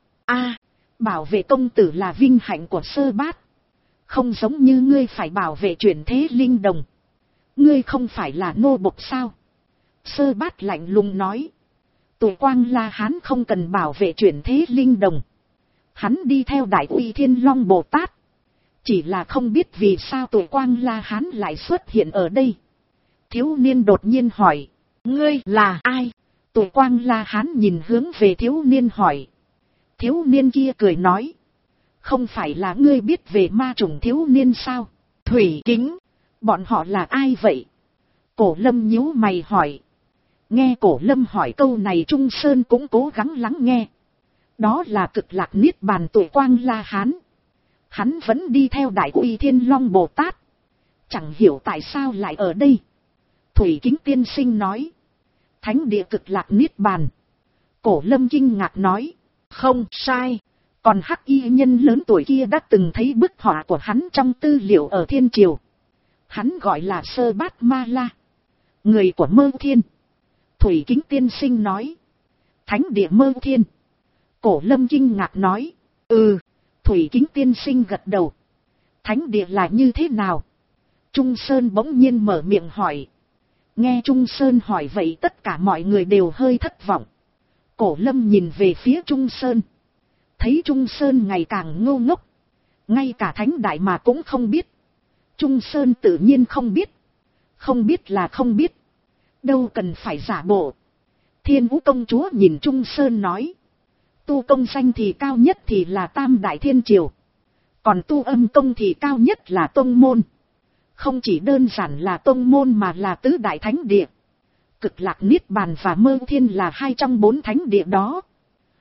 Bảo vệ công tử là vinh hạnh của Sơ Bát. Không giống như ngươi phải bảo vệ chuyển thế linh đồng. Ngươi không phải là nô bộc sao? Sơ Bát lạnh lùng nói. Tuổi Quang La Hán không cần bảo vệ chuyển thế linh đồng. Hắn đi theo Đại Uy Thiên Long Bồ Tát. Chỉ là không biết vì sao Tuổi Quang La Hán lại xuất hiện ở đây. Thiếu niên đột nhiên hỏi. Ngươi là ai? Tuổi Quang La Hán nhìn hướng về thiếu niên hỏi. Thiếu niên kia cười nói. Không phải là ngươi biết về ma trùng thiếu niên sao? Thủy Kính. Bọn họ là ai vậy? Cổ Lâm nhíu mày hỏi. Nghe Cổ Lâm hỏi câu này Trung Sơn cũng cố gắng lắng nghe. Đó là Cực Lạc Niết Bàn Tuổi Quang La Hán. Hắn vẫn đi theo Đại Uy Thiên Long Bồ Tát. Chẳng hiểu tại sao lại ở đây. Thủy Kính tiên sinh nói. Thánh địa Cực Lạc Niết Bàn. Cổ Lâm kinh ngạc nói. Không sai. Còn hắc y nhân lớn tuổi kia đã từng thấy bức họa của hắn trong tư liệu ở Thiên Triều. Hắn gọi là Sơ Bát Ma La. Người của Mơ Thiên. Thủy Kính tiên sinh nói. Thánh địa Mơ Thiên. Cổ Lâm kinh ngạc nói. Thủy Kính tiên sinh gật đầu. Thánh địa là như thế nào? Trung Sơn bỗng nhiên mở miệng hỏi. Nghe Trung Sơn hỏi vậy tất cả mọi người đều hơi thất vọng. Cổ Lâm nhìn về phía Trung Sơn. Thấy Trung Sơn ngày càng ngô ngốc. Ngay cả thánh đại mà cũng không biết. Trung Sơn tự nhiên không biết. Không biết là không biết. Đâu cần phải giả bộ. Thiên Vũ công chúa nhìn Trung Sơn nói. Tu công danh thì cao nhất thì là Tam Đại Thiên Triều. Còn tu âm công thì cao nhất là Tông Môn. Không chỉ đơn giản là Tông Môn mà là Tứ Đại Thánh Địa. Cực Lạc Niết Bàn và Mơ Thiên là hai trong bốn thánh địa đó.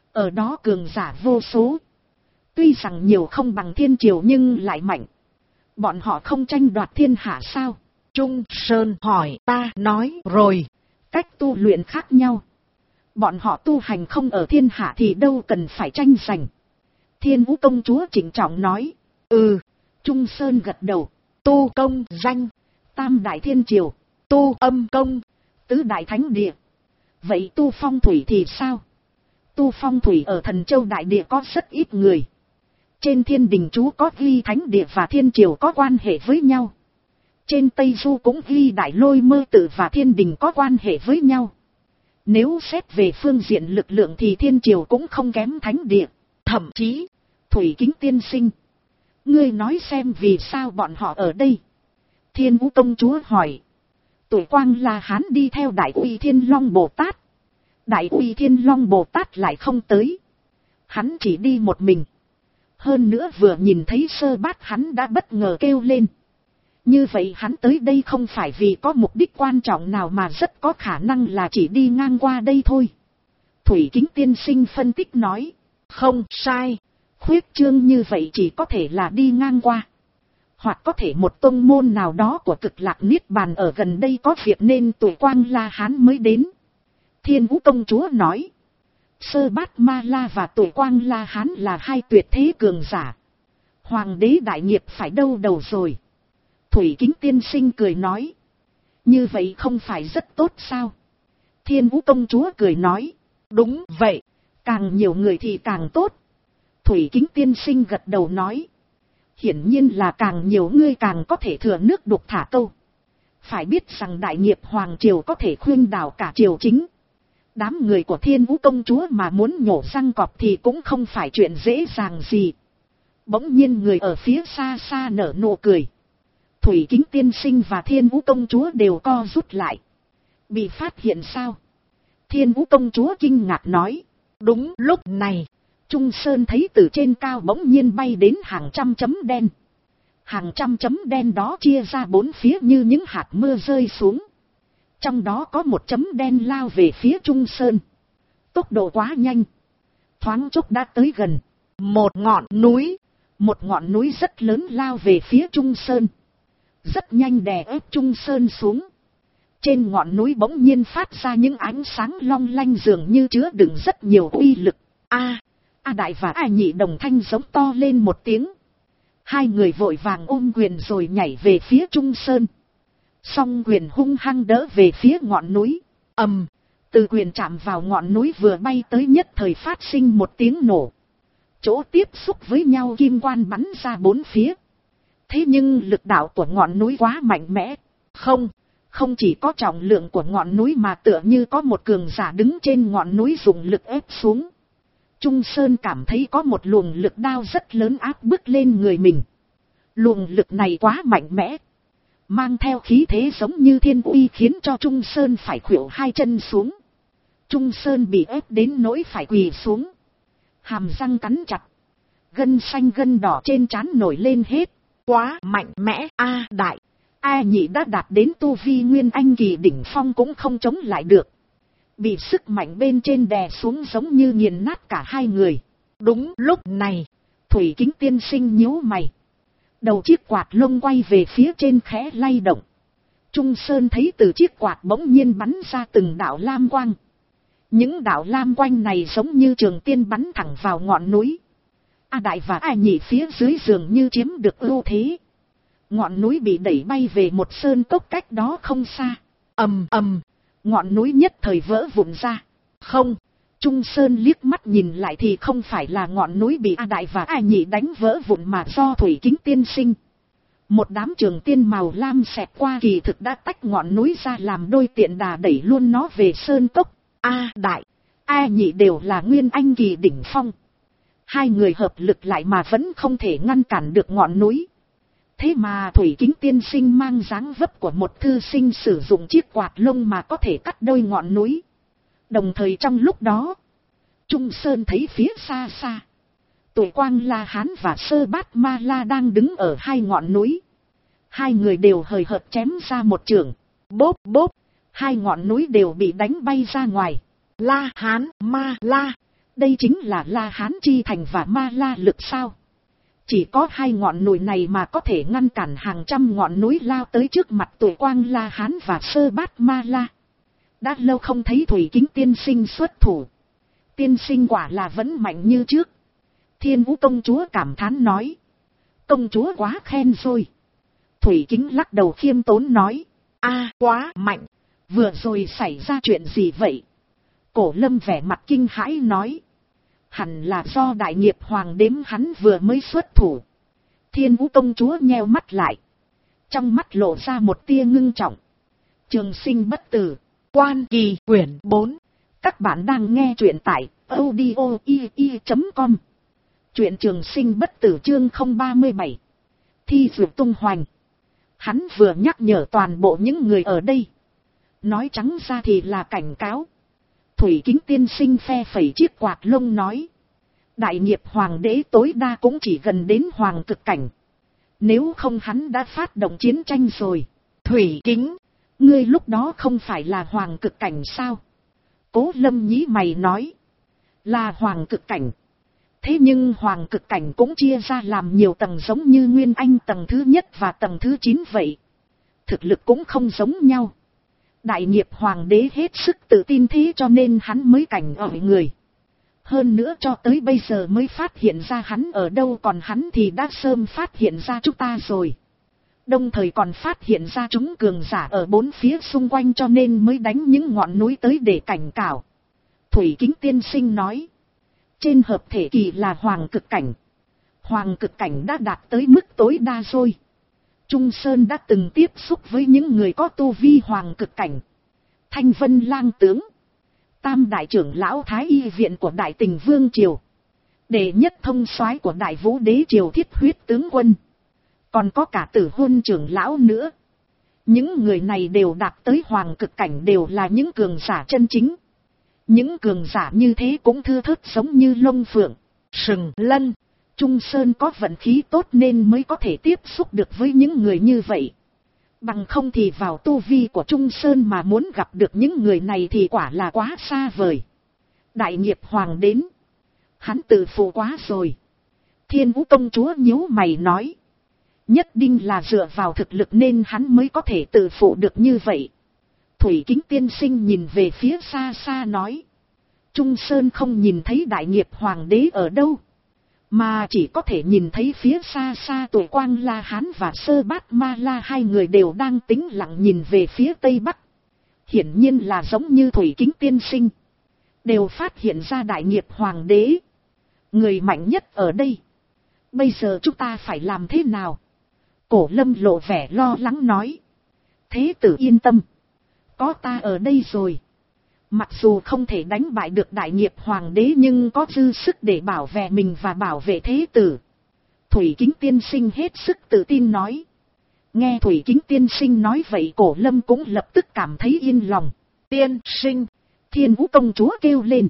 Ở đó cường giả vô số. Tuy rằng nhiều không bằng thiên triều nhưng lại mạnh. Bọn họ không tranh đoạt thiên hạ sao? Trung Sơn hỏi. Ta nói rồi, cách tu luyện khác nhau. Bọn họ tu hành không ở thiên hạ thì đâu cần phải tranh giành. Thiên Vũ công chúa trịnh trọng nói. Trung Sơn gật đầu. Tu công danh, tam đại thiên triều, tu âm công, tứ đại thánh địa. Vậy tu phong thủy thì sao? Tu phong thủy ở Thần Châu đại địa có rất ít người. Trên Thiên Đình chú có ghi thánh địa và thiên triều có quan hệ với nhau. Trên Tây Du cũng ghi Đại Lôi Mơ Tự và Thiên Đình có quan hệ với nhau. Nếu xét về phương diện lực lượng thì thiên triều cũng không kém thánh địa. Thậm chí, Thủy Kính tiên sinh, ngươi nói xem vì sao bọn họ ở đây? Thiên Vũ công chúa hỏi. Tuổi Quang La Hán đi theo Đại Uy Thiên Long Bồ Tát. Đại Uy Thiên Long Bồ Tát lại không tới. Hắn chỉ đi một mình. Hơn nữa vừa nhìn thấy Sơ Bát hắn đã bất ngờ kêu lên. Như vậy hắn tới đây không phải vì có mục đích quan trọng nào mà rất có khả năng là chỉ đi ngang qua đây thôi. Thủy Kính tiên sinh phân tích nói. Không sai. Khuyết trương như vậy chỉ có thể là đi ngang qua. Hoặc có thể một tông môn nào đó của Cực Lạc Niết Bàn ở gần đây có việc nên Tuổi Quang La Hán mới đến. Thiên Vũ công chúa nói. Sơ Bát Ma La và Tuổi Quang La Hán là hai tuyệt thế cường giả. Hoàng đế đại nghiệp phải đâu đầu rồi. Thủy Kính tiên sinh cười nói. Như vậy không phải rất tốt sao? Thiên Vũ công chúa cười nói. Đúng vậy, càng nhiều người thì càng tốt. Thủy Kính tiên sinh gật đầu nói. Hiển nhiên là càng nhiều ngươi càng có thể thừa nước đục thả câu. Phải biết rằng đại nghiệp hoàng triều có thể khuyên đảo cả triều chính. Đám người của Thiên Vũ công chúa mà muốn nhổ răng cọp thì cũng không phải chuyện dễ dàng gì. Bỗng nhiên người ở phía xa xa nở nụ cười. Thủy Kính tiên sinh và Thiên Vũ công chúa đều co rút lại. Bị phát hiện sao? Thiên Vũ công chúa kinh ngạc nói. Đúng lúc này, Trung Sơn thấy từ trên cao bỗng nhiên bay đến hàng trăm chấm đen. Hàng trăm chấm đen đó chia ra bốn phía như những hạt mưa rơi xuống. Trong đó có một chấm đen lao về phía Trung Sơn. Tốc độ quá nhanh. Thoáng chốc đã tới gần. Một ngọn núi rất lớn lao về phía Trung Sơn. Rất nhanh đè ép Trung Sơn xuống. Trên ngọn núi bỗng nhiên phát ra những ánh sáng long lanh dường như chứa đựng rất nhiều uy lực. A Đại và A Nhị đồng thanh giống to lên một tiếng. Hai người vội vàng ôm quyền rồi nhảy về phía Trung Sơn. Song quyền hung hăng đỡ về phía ngọn núi. Từ quyền chạm vào ngọn núi vừa bay tới nhất thời phát sinh một tiếng nổ. Chỗ tiếp xúc với nhau kim quan bắn ra bốn phía. Thế nhưng lực đạo của ngọn núi quá mạnh mẽ. Không chỉ có trọng lượng của ngọn núi mà tựa như có một cường giả đứng trên ngọn núi dùng lực ép xuống. Trung Sơn cảm thấy có một luồng lực đao rất lớn áp bức lên người mình. Luồng lực này quá mạnh mẽ. Mang theo khí thế giống như thiên uy khiến cho Trung Sơn phải khuỵu hai chân xuống. Trung Sơn bị ép đến nỗi phải quỳ xuống. Hàm răng cắn chặt. Gân xanh gân đỏ trên trán nổi lên hết. Quá mạnh mẽ. Đại, A Nhị đã đạt đến tu vi Nguyên Anh kỳ đỉnh phong cũng không chống lại được. Bị sức mạnh bên trên đè xuống giống như nghiền nát cả hai người. Đúng lúc này, Thủy Kính tiên sinh nhíu mày. Đầu chiếc quạt lông quay về phía trên khẽ lay động. Trung Sơn thấy từ chiếc quạt bỗng nhiên bắn ra từng đạo lam quang. Những đạo lam quang này giống như trường tiên bắn thẳng vào ngọn núi. A Đại và A Nhị phía dưới dường như chiếm được ưu thế. Ngọn núi bị đẩy bay về một sơn cốc cách đó không xa. Ngọn núi nhất thời vỡ vụn ra. Trung Sơn liếc mắt nhìn lại thì không phải là ngọn núi bị A Đại và A Nhị đánh vỡ vụn mà do Thủy Kính tiên sinh. Một đám trường tiên màu lam xẹt qua kỳ thực đã tách ngọn núi ra làm đôi, tiện đà đẩy luôn nó về sơn cốc. A Đại, A Nhị đều là Nguyên Anh kỳ đỉnh phong. Hai người hợp lực lại mà vẫn không thể ngăn cản được ngọn núi. Thế mà Thủy Kính tiên sinh mang dáng vấp của một thư sinh sử dụng chiếc quạt lông mà có thể cắt đôi ngọn núi. Đồng thời trong lúc đó, Trung Sơn thấy phía xa xa, Tuổi Quang La Hán và Sơ Bát Ma La đang đứng ở hai ngọn núi. Hai người đều hời hợt chém ra một chưởng. Bốp bốp, hai ngọn núi đều bị đánh bay ra ngoài. La Hán, Ma La, Đây chính là La Hán Chi Thành và Ma La Lực sao? Chỉ có hai ngọn núi này mà có thể ngăn cản hàng trăm ngọn núi lao tới trước mặt Tuổi Quang La Hán và Sơ Bát Ma La. Đã lâu không thấy Thủy Kính tiên sinh xuất thủ. Tiên sinh quả là vẫn mạnh như trước. Thiên Vũ công chúa cảm thán nói. Công chúa quá khen rồi. Thủy Kính lắc đầu khiêm tốn nói. Quá mạnh. Vừa rồi xảy ra chuyện gì vậy? Cổ Lâm vẻ mặt kinh hãi nói. Hẳn là do đại nghiệp hoàng đếm hắn vừa mới xuất thủ. Thiên Vũ công chúa nheo mắt lại. Trong mắt lộ ra một tia ngưng trọng. Trường sinh bất tử. Quan Kỳ quyển 4. Các bạn đang nghe truyện tại audio.com. Truyện Trường Sinh bất tử chương 037. Thi dược tung hoành. Hắn vừa nhắc nhở toàn bộ những người ở đây. Nói trắng ra thì là cảnh cáo. Thủy Kính tiên sinh phe phẩy chiếc quạt lông nói. Đại nghiệp hoàng đế tối đa cũng chỉ gần đến hoàng cực cảnh. Nếu không hắn đã phát động chiến tranh rồi. Thủy Kính, ngươi lúc đó không phải là hoàng cực cảnh sao? Cố Lâm nhí mày nói. Là hoàng cực cảnh. Thế nhưng hoàng cực cảnh cũng chia ra làm nhiều tầng giống như Nguyên Anh tầng thứ nhất và tầng thứ 9 vậy. Thực lực cũng không giống nhau. Đại nghiệp hoàng đế hết sức tự tin thế cho nên hắn mới cảnh ở người. Hơn nữa cho tới bây giờ mới phát hiện ra hắn ở đâu, còn hắn thì đã sớm phát hiện ra chúng ta rồi. Đồng thời còn phát hiện ra chúng cường giả ở bốn phía xung quanh cho nên mới đánh những ngọn núi tới để cảnh cáo. Thủy Kính tiên sinh nói. Trên hợp thể kỳ là hoàng cực cảnh. Hoàng cực cảnh đã đạt tới mức tối đa rồi. Trung Sơn đã từng tiếp xúc với những người có tu vi hoàng cực cảnh. Thanh Vân Lang tướng. Tam đại trưởng lão Thái Y viện của Đại Tình Vương Triều. Đệ nhất thông soái của Đại Vũ Đế Triều Thiết Huyết tướng quân. Còn có cả Tử Huân trưởng lão nữa. Những người này đều đạt tới hoàng cực cảnh, đều là những cường giả chân chính. Những cường giả như thế cũng thưa thớt giống như Long Phượng, Sừng Lân. Trung Sơn có vận khí tốt nên mới có thể tiếp xúc được với những người như vậy. Bằng không thì vào tu vi của Trung Sơn mà muốn gặp được những người này thì quả là quá xa vời. Đại nghiệp hoàng đến. Hắn tự phụ quá rồi. Thiên Vũ công chúa nhíu mày nói. Nhất định là dựa vào thực lực nên hắn mới có thể tự phụ được như vậy. Thủy Kính tiên sinh nhìn về phía xa xa nói. Trung Sơn không nhìn thấy đại nghiệp hoàng đế ở đâu. Mà chỉ có thể nhìn thấy phía xa xa Tuổi Quang La Hán và Sơ Bát Ma La, hai người đều đang tĩnh lặng nhìn về phía tây bắc. Hiển nhiên là giống như Thủy Kính tiên sinh. Đều phát hiện ra đại nghiệp hoàng đế. Người mạnh nhất ở đây. Bây giờ chúng ta phải làm thế nào? Cổ Lâm lộ vẻ lo lắng nói. Thế tử yên tâm. Có ta ở đây rồi. Mặc dù không thể đánh bại được đại nghiệp hoàng đế nhưng có dư sức để bảo vệ mình và bảo vệ thế tử. Thủy Kính tiên sinh hết sức tự tin nói. Nghe Thủy Kính tiên sinh nói vậy Cổ Lâm cũng lập tức cảm thấy yên lòng. Tiên sinh. Thiên Vũ công chúa kêu lên.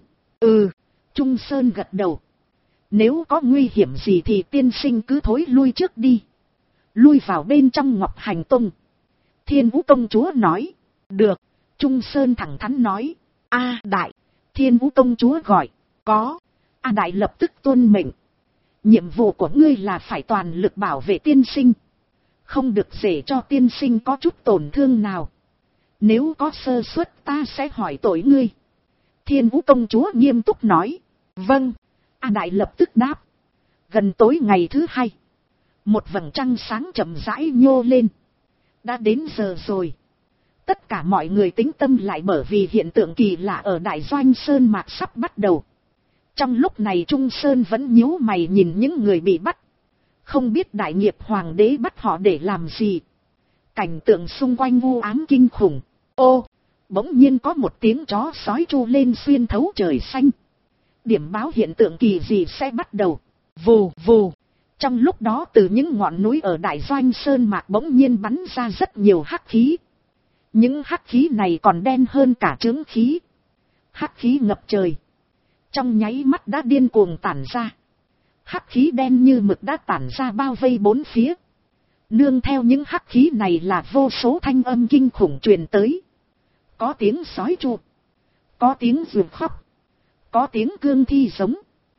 Trung Sơn gật đầu. Nếu có nguy hiểm gì thì tiên sinh cứ thối lui trước đi. Lui vào bên trong Ngọc Hành Tông. Thiên Vũ công chúa nói. Được. Trung Sơn thẳng thắn nói. Đại. Thiên Vũ công chúa gọi. Có. Đại lập tức tuân mệnh. Nhiệm vụ của ngươi là phải toàn lực bảo vệ tiên sinh. Không được để cho tiên sinh có chút tổn thương nào. Nếu có sơ suất ta sẽ hỏi tội ngươi. Thiên Vũ công chúa nghiêm túc nói. Vâng. Đại lập tức đáp. Gần tối ngày thứ hai. Một vầng trăng sáng chậm rãi nhô lên. Đã đến giờ rồi. Tất cả mọi người tĩnh tâm lại bởi vì hiện tượng kỳ lạ ở Đại Doanh Sơn Mạc sắp bắt đầu. Trong lúc này Trung Sơn vẫn nhíu mày nhìn những người bị bắt. Không biết đại nghiệp hoàng đế bắt họ để làm gì. Cảnh tượng xung quanh u ám kinh khủng. Bỗng nhiên có một tiếng chó sói tru lên xuyên thấu trời xanh. Điểm báo hiện tượng kỳ dị sẽ bắt đầu. Vù vù. Trong lúc đó từ những ngọn núi ở Đại Doanh Sơn Mạc bỗng nhiên bắn ra rất nhiều hắc khí. Những hắc khí này còn đen hơn cả chướng khí. Hắc khí ngập trời. Trong nháy mắt đã điên cuồng tản ra. Hắc khí đen như mực đã tản ra bao vây bốn phía. Nương theo những hắc khí này là vô số thanh âm kinh khủng truyền tới. Có tiếng sói tru. Có tiếng ruột khóc. Có tiếng cương thi giống.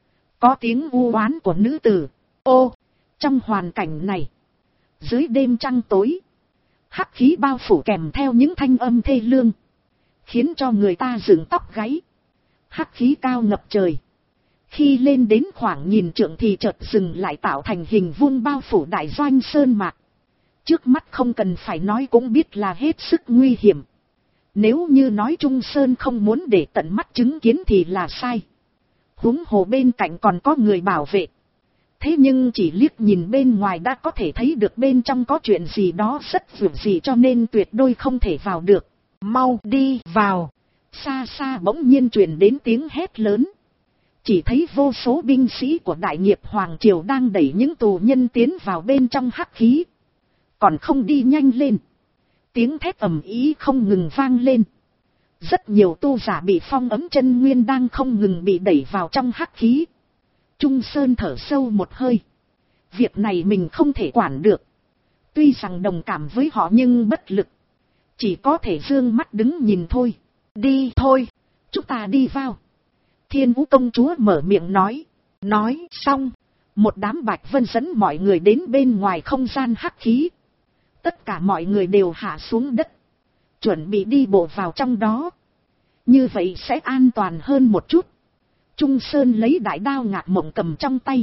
Có tiếng u oán của nữ tử. Ô, trong hoàn cảnh này, dưới đêm trăng tối, hắc khí bao phủ kèm theo những thanh âm thê lương, khiến cho người ta dựng tóc gáy. Hắc khí cao ngập trời. Khi lên đến khoảng nghìn trượng thì chợt dừng lại tạo thành hình vuông bao phủ đại doanh sơn mạc. Trước mắt không cần phải nói cũng biết là hết sức nguy hiểm. Nếu như nói Trung Sơn không muốn để tận mắt chứng kiến thì là sai. Huống hồ bên cạnh còn có người bảo vệ. Thế nhưng chỉ liếc nhìn bên ngoài đã có thể thấy được bên trong có chuyện gì đó rất vượt gì, cho nên tuyệt đối không thể vào được. Mau đi vào. Xa xa bỗng nhiên truyền đến tiếng hét lớn. Chỉ thấy vô số binh sĩ của Đại Nghiệp Hoàng Triều đang đẩy những tù nhân tiến vào bên trong hắc khí. Còn không đi nhanh lên. Tiếng thét ầm ĩ không ngừng vang lên. Rất nhiều tu giả bị phong ấm chân nguyên đang không ngừng bị đẩy vào trong hắc khí. Trung Sơn thở sâu một hơi. Việc này mình không thể quản được. Tuy rằng đồng cảm với họ nhưng bất lực. Chỉ có thể dương mắt đứng nhìn thôi. Đi thôi, chúng ta đi vào. Thiên Vũ công chúa mở miệng nói. Nói xong, một đám bạch vân dẫn mọi người đến bên ngoài không gian hắc khí. Tất cả mọi người đều hạ xuống đất, chuẩn bị đi bộ vào trong đó. Như vậy sẽ an toàn hơn một chút. Trung Sơn lấy đại đao Ngạc Mộng cầm trong tay.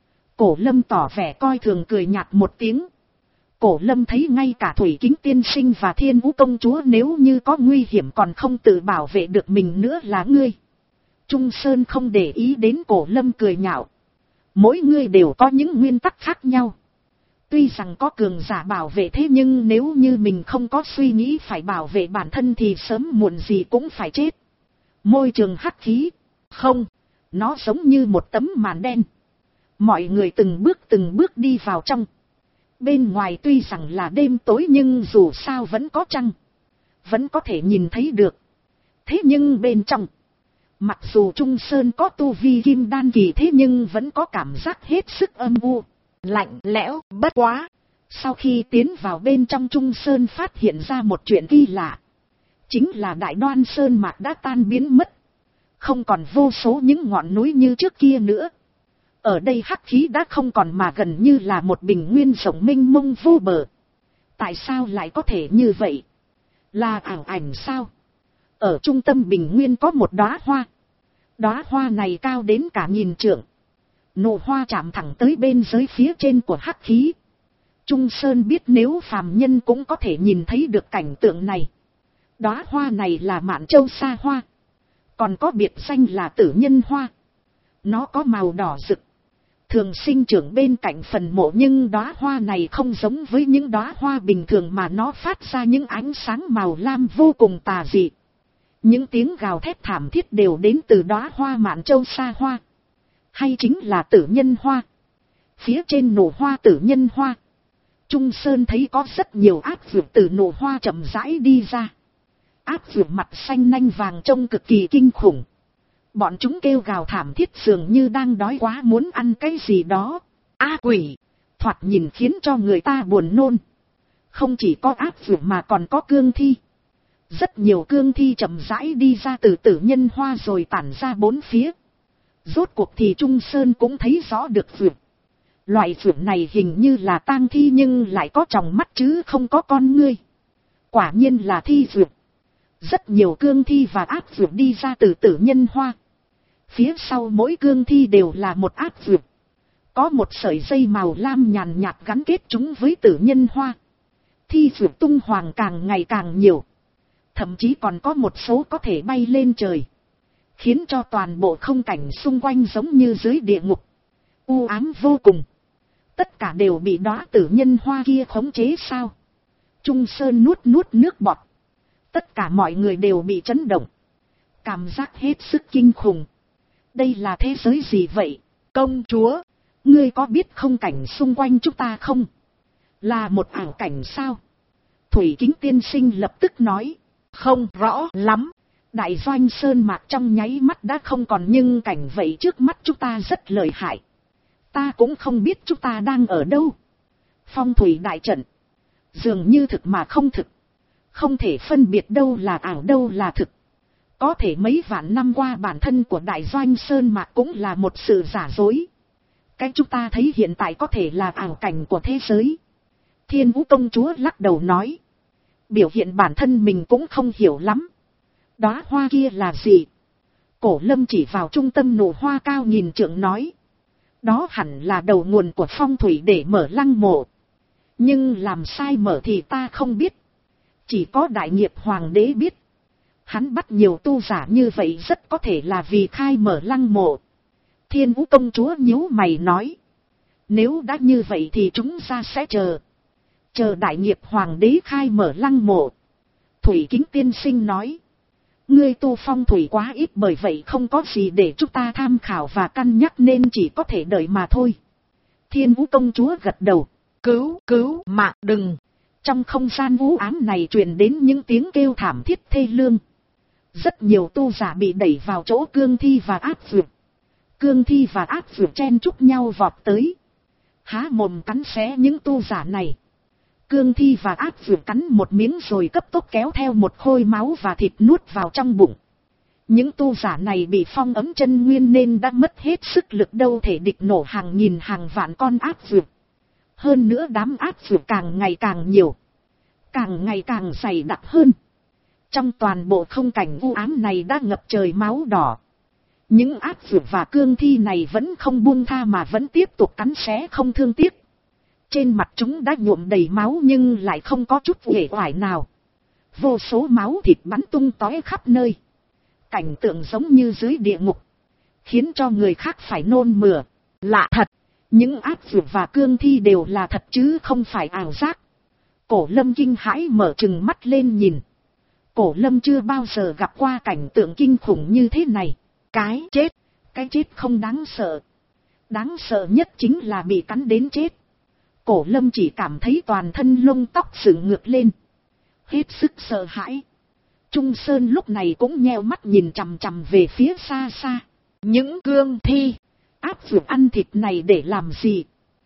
Cổ Lâm tỏ vẻ coi thường cười nhạt một tiếng. Cổ Lâm thấy ngay cả Thủy Kính tiên sinh và Thiên Vũ công chúa nếu như có nguy hiểm còn không tự bảo vệ được mình nữa là ngươi. Trung Sơn không để ý đến Cổ Lâm cười nhạo. Mỗi người đều có những nguyên tắc khác nhau. Tuy rằng có cường giả bảo vệ thế nhưng nếu như mình không có suy nghĩ phải bảo vệ bản thân thì sớm muộn gì cũng phải chết. Môi trường hắc khí. Không, nó giống như một tấm màn đen. Mọi người từng bước đi vào trong. Bên ngoài tuy rằng là đêm tối nhưng dù sao vẫn có trăng. Vẫn có thể nhìn thấy được. Thế nhưng bên trong, mặc dù Trung Sơn có tu vi kim đan kỳ thế nhưng vẫn có cảm giác hết sức âm u, lạnh lẽo. Bất quá, sau khi tiến vào bên trong Trung Sơn phát hiện ra một chuyện kỳ lạ. Chính là Đại Đoan Sơn mạc đã tan biến mất. Không còn vô số những ngọn núi như trước kia nữa. Ở đây hắc khí đã không còn mà gần như là một bình nguyên rộng mênh mông vô bờ. Tại sao lại có thể như vậy? Là ảo ảnh sao? Ở trung tâm bình nguyên có một đóa hoa. Đóa hoa này cao đến cả 1000 trượng. Nụ hoa chạm thẳng tới bên dưới phía trên của hắc khí. Trung Sơn biết nếu phàm nhân cũng có thể nhìn thấy được cảnh tượng này. Đóa hoa này là Mạn Châu Sa Hoa. Còn có biệt danh là Tử Nhân Hoa. Nó có màu đỏ rực, thường sinh trưởng bên cạnh phần mộ, nhưng đóa hoa này không giống với những đóa hoa bình thường mà nó phát ra những ánh sáng màu lam vô cùng tà dị. Những tiếng gào thét thảm thiết đều đến từ đóa hoa Mạn Châu Sa Hoa, hay chính là Tử Nhân Hoa. Phía trên nụ hoa Tử Nhân Hoa, Trung Sơn thấy có rất nhiều ác vượt từ nụ hoa chậm rãi đi ra. Ác vượt mặt xanh nanh vàng trông cực kỳ kinh khủng. Bọn chúng kêu gào thảm thiết dường như đang đói quá muốn ăn cái gì đó. Quỷ, thoạt nhìn khiến cho người ta buồn nôn. Không chỉ có ác vượt mà còn có cương thi. Rất nhiều cương thi chậm rãi đi ra từ Tử Nhân Hoa rồi tản ra bốn phía. Rốt cuộc thì Trung Sơn cũng thấy rõ được vượt. Loại vượt này hình như là tang thi nhưng lại có tròng mắt chứ không có con ngươi. Quả nhiên là thi vượt. Rất nhiều cương thi và ác vượt đi ra từ Tử Nhân Hoa. Phía sau mỗi cương thi đều là một ác vượt. Có một sợi dây màu lam nhàn nhạt gắn kết chúng với Tử Nhân Hoa. Thi vượt tung hoàng càng ngày càng nhiều. Thậm chí còn có một số có thể bay lên trời. Khiến cho toàn bộ không cảnh xung quanh giống như dưới địa ngục. U ám vô cùng. Tất cả đều bị đóa Tử Nhân Hoa kia khống chế sao? Trung Sơn nuốt nước bọt. Tất cả mọi người đều bị chấn động. Cảm giác hết sức kinh khủng. Đây là thế giới gì vậy? Công chúa, ngươi có biết không cảnh xung quanh chúng ta không? Là một ảo cảnh sao? Thủy Kính tiên sinh lập tức nói. Không rõ lắm. Đại doanh sơn mạc trong nháy mắt đã không còn nhưng cảnh vậy trước mắt chúng ta rất lợi hại. Ta cũng không biết chúng ta đang ở đâu. Phong thủy đại trận. Dường như thực mà không thực. Không thể phân biệt đâu là ảo đâu là thực. Có thể mấy vạn năm qua bản thân của Đại Doanh Sơn Mạc cũng là một sự giả dối. Cái chúng ta thấy hiện tại có thể là ảo cảnh của thế giới. Thiên Vũ công chúa lắc đầu nói. Biểu hiện bản thân mình cũng không hiểu lắm. Đóa hoa kia là gì? Cổ Lâm chỉ vào trung tâm nụ hoa cao nghìn trượng nói. Đó hẳn là đầu nguồn của phong thủy để mở lăng mộ. Nhưng làm sai mở thì ta không biết. Chỉ có Đại Nghiệp Hoàng đế biết. Hắn bắt nhiều tu giả như vậy rất có thể là vì khai mở lăng mộ. Thiên Vũ công chúa nhíu mày nói. Nếu đã như vậy thì chúng ta sẽ chờ. Chờ Đại Nghiệp Hoàng đế khai mở lăng mộ. Thủy Kính tiên sinh nói. Ngươi tu phong thủy quá ít, bởi vậy không có gì để chúng ta tham khảo và cân nhắc nên chỉ có thể đợi mà thôi. Thiên Vũ công chúa gật đầu. Cứu mạng đừng. Trong không gian u ám này truyền đến những tiếng kêu thảm thiết thê lương. Rất nhiều tu giả bị đẩy vào chỗ cương thi và ác vượt. Cương thi và ác vượt chen chúc nhau vọt tới. Há mồm cắn xé những tu giả này. Cương thi và ác vượt cắn một miếng rồi cấp tốc kéo theo một khối máu và thịt nuốt vào trong bụng. Những tu giả này bị phong ấm chân nguyên nên đã mất hết sức lực, đâu thể địch nổ hàng nghìn hàng vạn con ác vượt. Hơn nữa đám ác vượt càng ngày càng nhiều. Càng ngày càng dày đặc hơn. Trong toàn bộ không cảnh u ám này đã ngập trời máu đỏ. Những ác vượt và cương thi này vẫn không buông tha mà vẫn tiếp tục cắn xé không thương tiếc. Trên mặt chúng đã nhuộm đầy máu nhưng lại không có chút uể oải nào. Vô số máu thịt bắn tung tóe khắp nơi. Cảnh tượng giống như dưới địa ngục. Khiến cho người khác phải nôn mửa. Lạ thật. Những ác vượt và cương thi đều là thật chứ không phải ảo giác. Cổ Lâm kinh hãi mở trừng mắt lên nhìn. Cổ Lâm chưa bao giờ gặp qua cảnh tượng kinh khủng như thế này. Cái chết không đáng sợ. Đáng sợ nhất chính là bị cắn đến chết. Cổ Lâm chỉ cảm thấy toàn thân lông tóc dựng ngược lên. Hết sức sợ hãi. Trung Sơn lúc này cũng nheo mắt nhìn chằm chằm về phía xa xa. Những cương thi, ác vượt ăn thịt này để làm gì?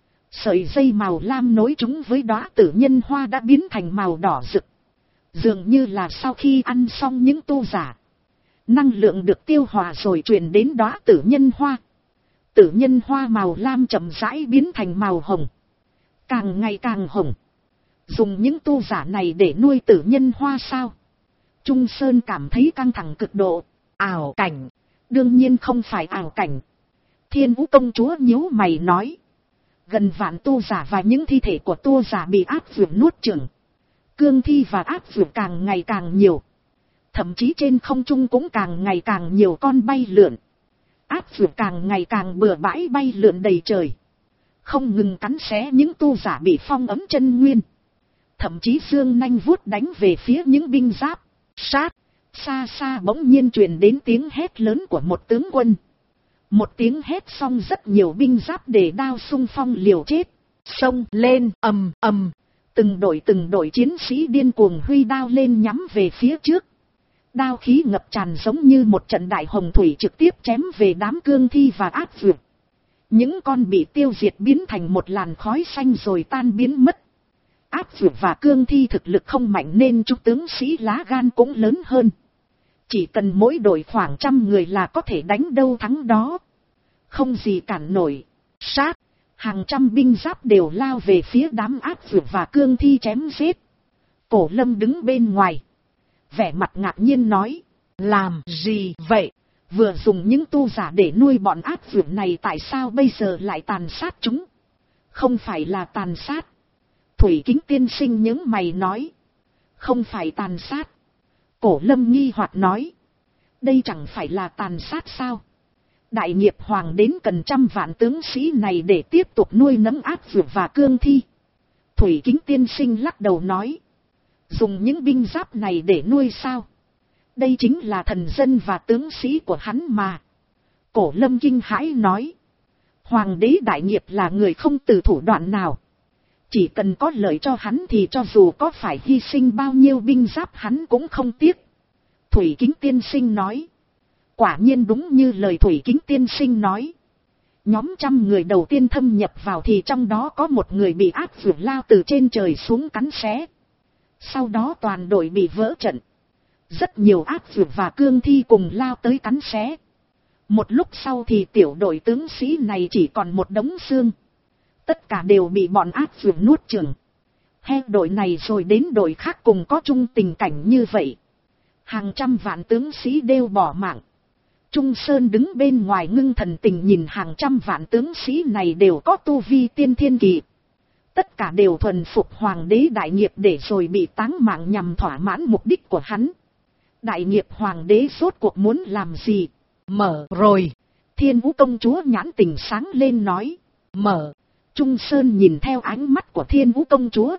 Sợi dây màu lam nối chúng với đóa tử nhân hoa đã biến thành màu đỏ rực. Dường như là sau khi ăn xong những tu giả. Năng lượng được tiêu hòa rồi truyền đến đóa tử nhân hoa. Tử nhân hoa màu lam chậm rãi biến thành màu hồng. Càng ngày càng hồng. Dùng những tu giả này để nuôi tử nhân hoa sao? Trung Sơn cảm thấy căng thẳng cực độ. Ảo cảnh. Đương nhiên không phải ảo cảnh. Thiên Vũ công chúa nhíu mày nói. Gần vạn tu giả và những thi thể của tu giả bị ác vượt nuốt chửng. Cương thi và ác vượt càng ngày càng nhiều. Thậm chí trên không trung cũng càng ngày càng nhiều con bay lượn. Ác vượt càng ngày càng bừa bãi bay lượn đầy trời. Không ngừng cắn xé những tu giả bị phong ấm chân nguyên. Thậm chí dương nanh vuốt đánh về phía những binh giáp. Sát, xa xa bỗng nhiên truyền đến tiếng hét lớn của một tướng quân. Một tiếng hét xong rất nhiều binh giáp đề đao xung phong liều chết. Xông lên ầm ầm. Từng đội chiến sĩ điên cuồng huy đao lên nhắm về phía trước. Đao khí ngập tràn giống như một trận đại hồng thủy trực tiếp chém về đám cương thi và ác vượt. Những con bị tiêu diệt biến thành một làn khói xanh rồi tan biến mất. Ác vượt và cương thi thực lực không mạnh nên chúng tướng sĩ lá gan cũng lớn hơn. Chỉ cần mỗi đội khoảng 100 người là có thể đánh đâu thắng đó. Không gì cản nổi. Sát. Hàng trăm binh giáp đều lao về phía đám ác vượt và cương thi chém giết. Cổ Lâm đứng bên ngoài. Vẻ mặt ngạc nhiên nói. Làm gì vậy? Vừa dùng những tu giả để nuôi bọn ác vượt này tại sao bây giờ lại tàn sát chúng? Không phải là tàn sát. Thủy Kính tiên sinh những mày nói. Không phải tàn sát. Cổ Lâm nghi hoặc nói. Đây chẳng phải là tàn sát sao? Đại Nghiệp Hoàng đến cần 100 vạn tướng sĩ này để tiếp tục nuôi nấng ác vượt và cương thi. Thủy Kính tiên sinh lắc đầu nói. Dùng những binh giáp này để nuôi sao? Đây chính là thần dân và tướng sĩ của hắn mà. Cổ Lâm kinh hãi nói. Hoàng đế Đại Nghiệp là người không từ thủ đoạn nào. Chỉ cần có lợi cho hắn thì cho dù có phải hy sinh bao nhiêu binh giáp hắn cũng không tiếc. Thủy Kính tiên sinh nói. Quả nhiên đúng như lời Thủy Kính tiên sinh nói. Nhóm 100 người đầu tiên thâm nhập vào thì trong đó có một người bị ác vượt lao từ trên trời xuống cắn xé. Sau đó toàn đội bị vỡ trận. Rất nhiều ác vượt và cương thi cùng lao tới cắn xé. Một lúc sau thì tiểu đội tướng sĩ này chỉ còn một đống xương. Tất cả đều bị bọn ác vượt nuốt chửng. He đội này rồi đến đội khác cùng có chung tình cảnh như vậy. Hàng trăm vạn tướng sĩ đều bỏ mạng. Trung Sơn đứng bên ngoài ngưng thần tình nhìn hàng trăm vạn tướng sĩ này đều có tu vi tiên thiên kỳ. Tất cả đều thuần phục hoàng đế đại nghiệp để rồi bị táng mạng nhằm thỏa mãn mục đích của hắn. Đại nghiệp hoàng đế rốt cuộc muốn làm gì? Mở rồi. Thiên Vũ công chúa nhãn tình sáng lên nói. Mở. Trung Sơn nhìn theo ánh mắt của Thiên Vũ công chúa.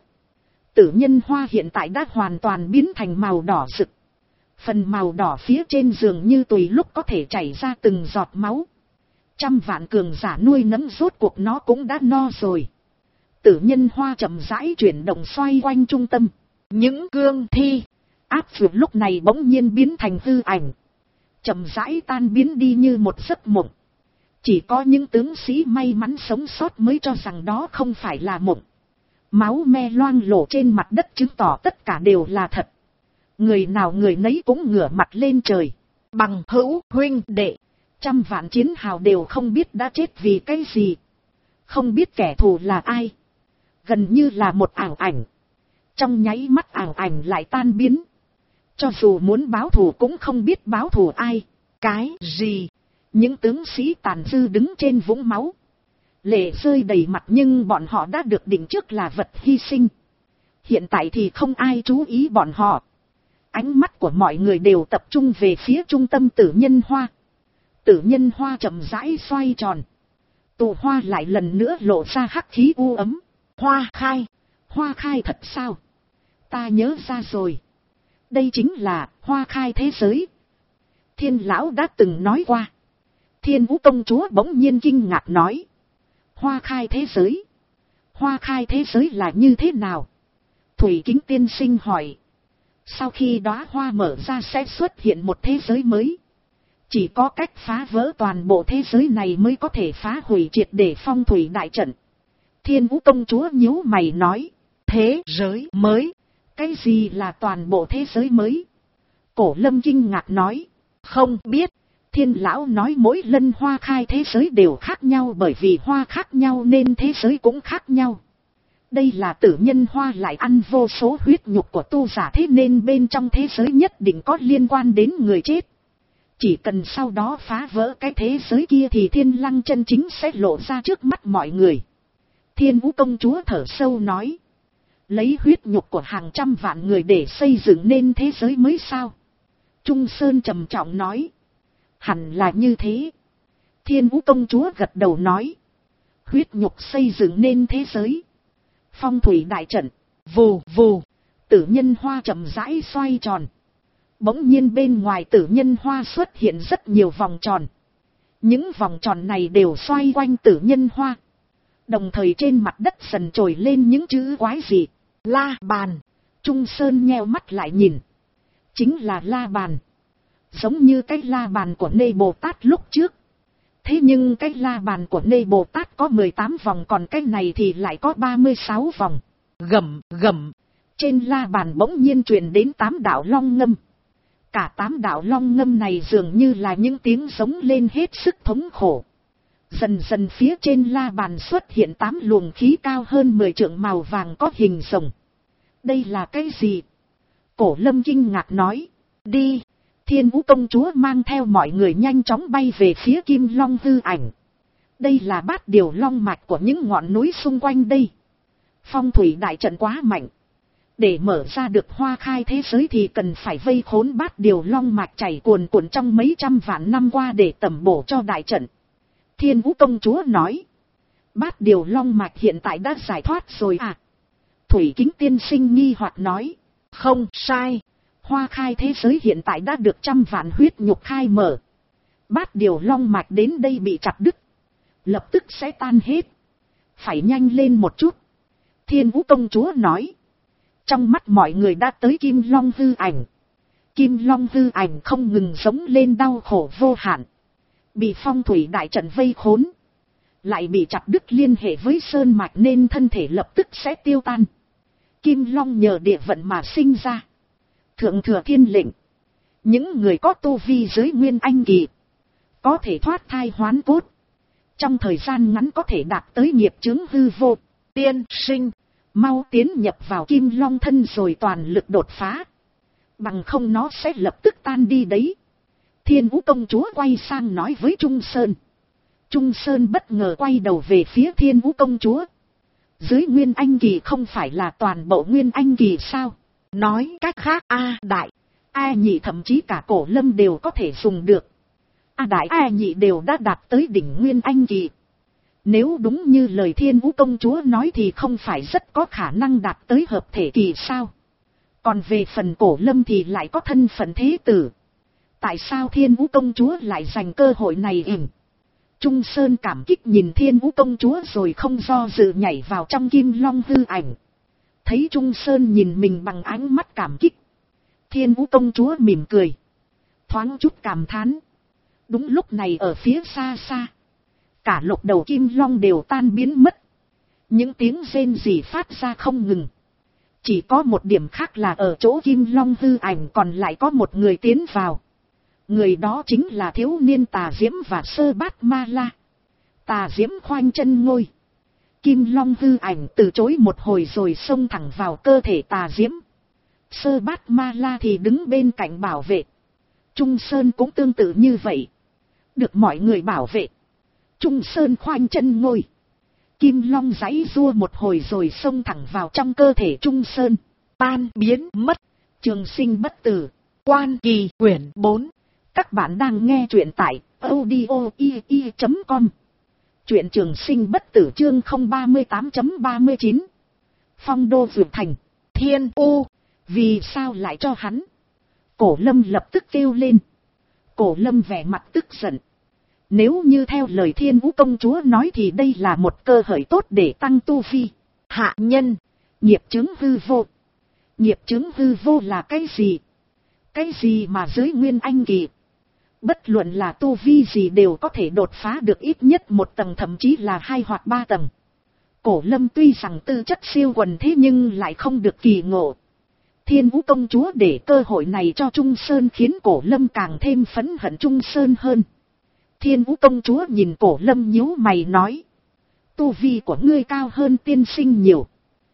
Tử nhân hoa hiện tại đã hoàn toàn biến thành màu đỏ rực. Phần màu đỏ phía trên giường như tùy lúc có thể chảy ra từng giọt máu. Trăm vạn cường giả nuôi nấng rốt cuộc nó cũng đã no rồi. Tử nhân hoa chậm rãi chuyển động xoay quanh trung tâm. Những cương thi áp vượt lúc này bỗng nhiên biến thành hư ảnh. Chậm rãi tan biến đi như một giấc mộng. Chỉ có những tướng sĩ may mắn sống sót mới cho rằng đó không phải là mộng. Máu me loang lổ trên mặt đất chứng tỏ tất cả đều là thật. Người nào người nấy cũng ngửa mặt lên trời. Bằng hữu huynh đệ. Trăm vạn chiến hào đều không biết đã chết vì cái gì. Không biết kẻ thù là ai. Gần như là một ảo ảnh. Trong nháy mắt ảo ảnh lại tan biến. Cho dù muốn báo thù cũng không biết báo thù ai. Cái gì? Những tướng sĩ tàn dư đứng trên vũng máu. Lệ rơi đầy mặt nhưng bọn họ đã được định trước là vật hy sinh. Hiện tại thì không ai chú ý bọn họ. Ánh mắt của mọi người đều tập trung về phía trung tâm tử nhân hoa. Tử nhân hoa chậm rãi xoay tròn. Tụ hoa lại lần nữa lộ ra hắc khí u ấm. Hoa khai. Hoa khai thật sao? Ta nhớ ra rồi. Đây chính là hoa khai thế giới. Thiên lão đã từng nói qua. Thiên Vũ công chúa bỗng nhiên kinh ngạc nói. Hoa khai thế giới. Hoa khai thế giới là như thế nào? Thủy Kính tiên sinh hỏi. Sau khi đóa hoa mở ra sẽ xuất hiện một thế giới mới. Chỉ có cách phá vỡ toàn bộ thế giới này mới có thể phá hủy triệt để phong thủy đại trận. Thiên Vũ công chúa nhíu mày nói. Thế giới mới? Cái gì là toàn bộ thế giới mới? Cổ Lâm kinh ngạc nói. Không biết. Thiên lão nói mỗi lần hoa khai thế giới đều khác nhau bởi vì hoa khác nhau nên thế giới cũng khác nhau. Đây là tử nhân hoa lại ăn vô số huyết nhục của tu giả thế nên bên trong thế giới nhất định có liên quan đến người chết. Chỉ cần sau đó phá vỡ cái thế giới kia thì thiên lăng chân chính sẽ lộ ra trước mắt mọi người. Thiên Vũ công chúa thở sâu nói. Lấy huyết nhục của hàng trăm vạn người để xây dựng nên thế giới mới sao? Trung Sơn trầm trọng nói. Hẳn là như thế. Thiên Vũ công chúa gật đầu nói. Huyết nhục xây dựng nên thế giới. Phong thủy đại trận. Vù vù. Tử nhân hoa chậm rãi xoay tròn. Bỗng nhiên bên ngoài tử nhân hoa xuất hiện rất nhiều vòng tròn. Những vòng tròn này đều xoay quanh tử nhân hoa. Đồng thời trên mặt đất dần trồi lên những chữ quái dị. La bàn. Trung Sơn nheo mắt lại nhìn. Chính là la bàn. Giống như cái la bàn của Nê Bồ Tát lúc trước. Thế nhưng cái la bàn của Nê Bồ Tát có 18 vòng còn cái này thì lại có 36 vòng. Gầm gầm. Trên la bàn bỗng nhiên truyền đến 8 đạo long ngâm. Cả 8 đạo long ngâm này dường như là những tiếng giống lên hết sức thống khổ. Dần dần phía trên la bàn xuất hiện 8 luồng khí cao hơn 10 trượng màu vàng có hình rồng. Đây là cái gì? Cổ Lâm kinh ngạc nói. Đi. Thiên Vũ công chúa mang theo mọi người nhanh chóng bay về phía Kim Long hư ảnh. Đây là bát điều long mạch của những ngọn núi xung quanh đây. Phong thủy đại trận quá mạnh. Để mở ra được hoa khai thế giới thì cần phải vây khốn bát điều long mạch chảy cuồn cuộn trong mấy trăm vạn năm qua để tẩm bổ cho đại trận. Thiên Vũ công chúa nói. Bát điều long mạch hiện tại đã giải thoát rồi à? Thủy Kính tiên sinh nghi hoặc nói. Không sai. Hoa khai thế giới hiện tại đã được trăm vạn huyết nhục khai mở. Bát điều long mạch đến đây bị chặt đứt. Lập tức sẽ tan hết. Phải nhanh lên một chút. Thiên Vũ công chúa nói. Trong mắt mọi người đã tới Kim Long hư ảnh. Kim Long hư ảnh không ngừng giống lên đau khổ vô hạn. Bị phong thủy đại trận vây khốn. Lại bị chặt đứt liên hệ với sơn mạch nên thân thể lập tức sẽ tiêu tan. Kim Long nhờ địa vận mà sinh ra. Thượng thừa thiên lệnh. Những người có tu vi dưới nguyên anh kỳ, có thể thoát thai hoán cốt, trong thời gian ngắn có thể đạt tới nghiệp chướng hư vô. Tiên sinh, mau tiến nhập vào kim long thân rồi toàn lực đột phá, bằng không nó sẽ lập tức tan đi đấy. Thiên Vũ công chúa quay sang nói với Trung Sơn. Trung Sơn bất ngờ quay đầu về phía Thiên Vũ công chúa. Dưới nguyên anh kỳ không phải là toàn bộ nguyên anh kỳ sao? Nói cách khác A đại, A nhị thậm chí cả Cổ Lâm đều có thể dùng được. A đại A nhị đều đã đạt tới đỉnh nguyên anh kỳ. Nếu đúng như lời Thiên Vũ công chúa nói thì không phải rất có khả năng đạt tới hợp thể kỳ sao? Còn về phần Cổ Lâm thì lại có thân phận thế tử. Tại sao Thiên Vũ công chúa lại dành cơ hội này ỉm? Trung Sơn cảm kích nhìn Thiên Vũ công chúa rồi không do dự nhảy vào trong kim long hư ảnh. Thấy Trung Sơn nhìn mình bằng ánh mắt cảm kích, Thiên Vũ công chúa mỉm cười, thoáng chút cảm thán. Đúng lúc này ở phía xa xa, cả lục đầu kim long đều tan biến mất. Những tiếng rên rỉ phát ra không ngừng. Chỉ có một điểm khác là ở chỗ kim long hư ảnh còn lại có một người tiến vào. Người đó chính là thiếu niên Tà Diễm và Sơ Bát Ma La. Tà Diễm khoanh chân ngồi. Kim long hư ảnh từ chối một hồi rồi xông thẳng vào cơ thể Tà Diễm. Sơ Bát Ma La thì đứng bên cạnh bảo vệ. Trung Sơn cũng tương tự như vậy. Được mọi người bảo vệ, Trung Sơn khoanh chân ngồi. Kim long giãy giụa một hồi rồi xông thẳng vào trong cơ thể Trung Sơn. Tan biến mất. Trường sinh bất tử. Quan Kỳ quyển 4. Các bạn đang nghe truyện tại audio.com. Truyện Trường Sinh bất tử chương 038.39. Phong đô vượt thành. Thiên U. Vì sao lại cho hắn? Cổ Lâm lập tức kêu lên. Cổ Lâm vẻ mặt tức giận. Nếu như theo lời Thiên Vũ công chúa nói thì đây là một cơ hội tốt để tăng tu vi. Hạ nhân. Nghiệp chướng hư vô. Nghiệp chướng hư vô là cái gì? Cái gì mà dưới nguyên anh kỳ, bất luận là tu vi gì đều có thể đột phá được ít nhất một tầng, thậm chí là 2 hoặc 3 tầng. Cổ Lâm tuy rằng tư chất siêu quần thế nhưng lại không được kỳ ngộ. Thiên Vũ công chúa để cơ hội này cho Trung Sơn khiến Cổ Lâm càng thêm phẫn hận Trung Sơn hơn. Thiên Vũ công chúa nhìn Cổ Lâm nhíu mày nói. Tu vi của ngươi cao hơn tiên sinh nhiều.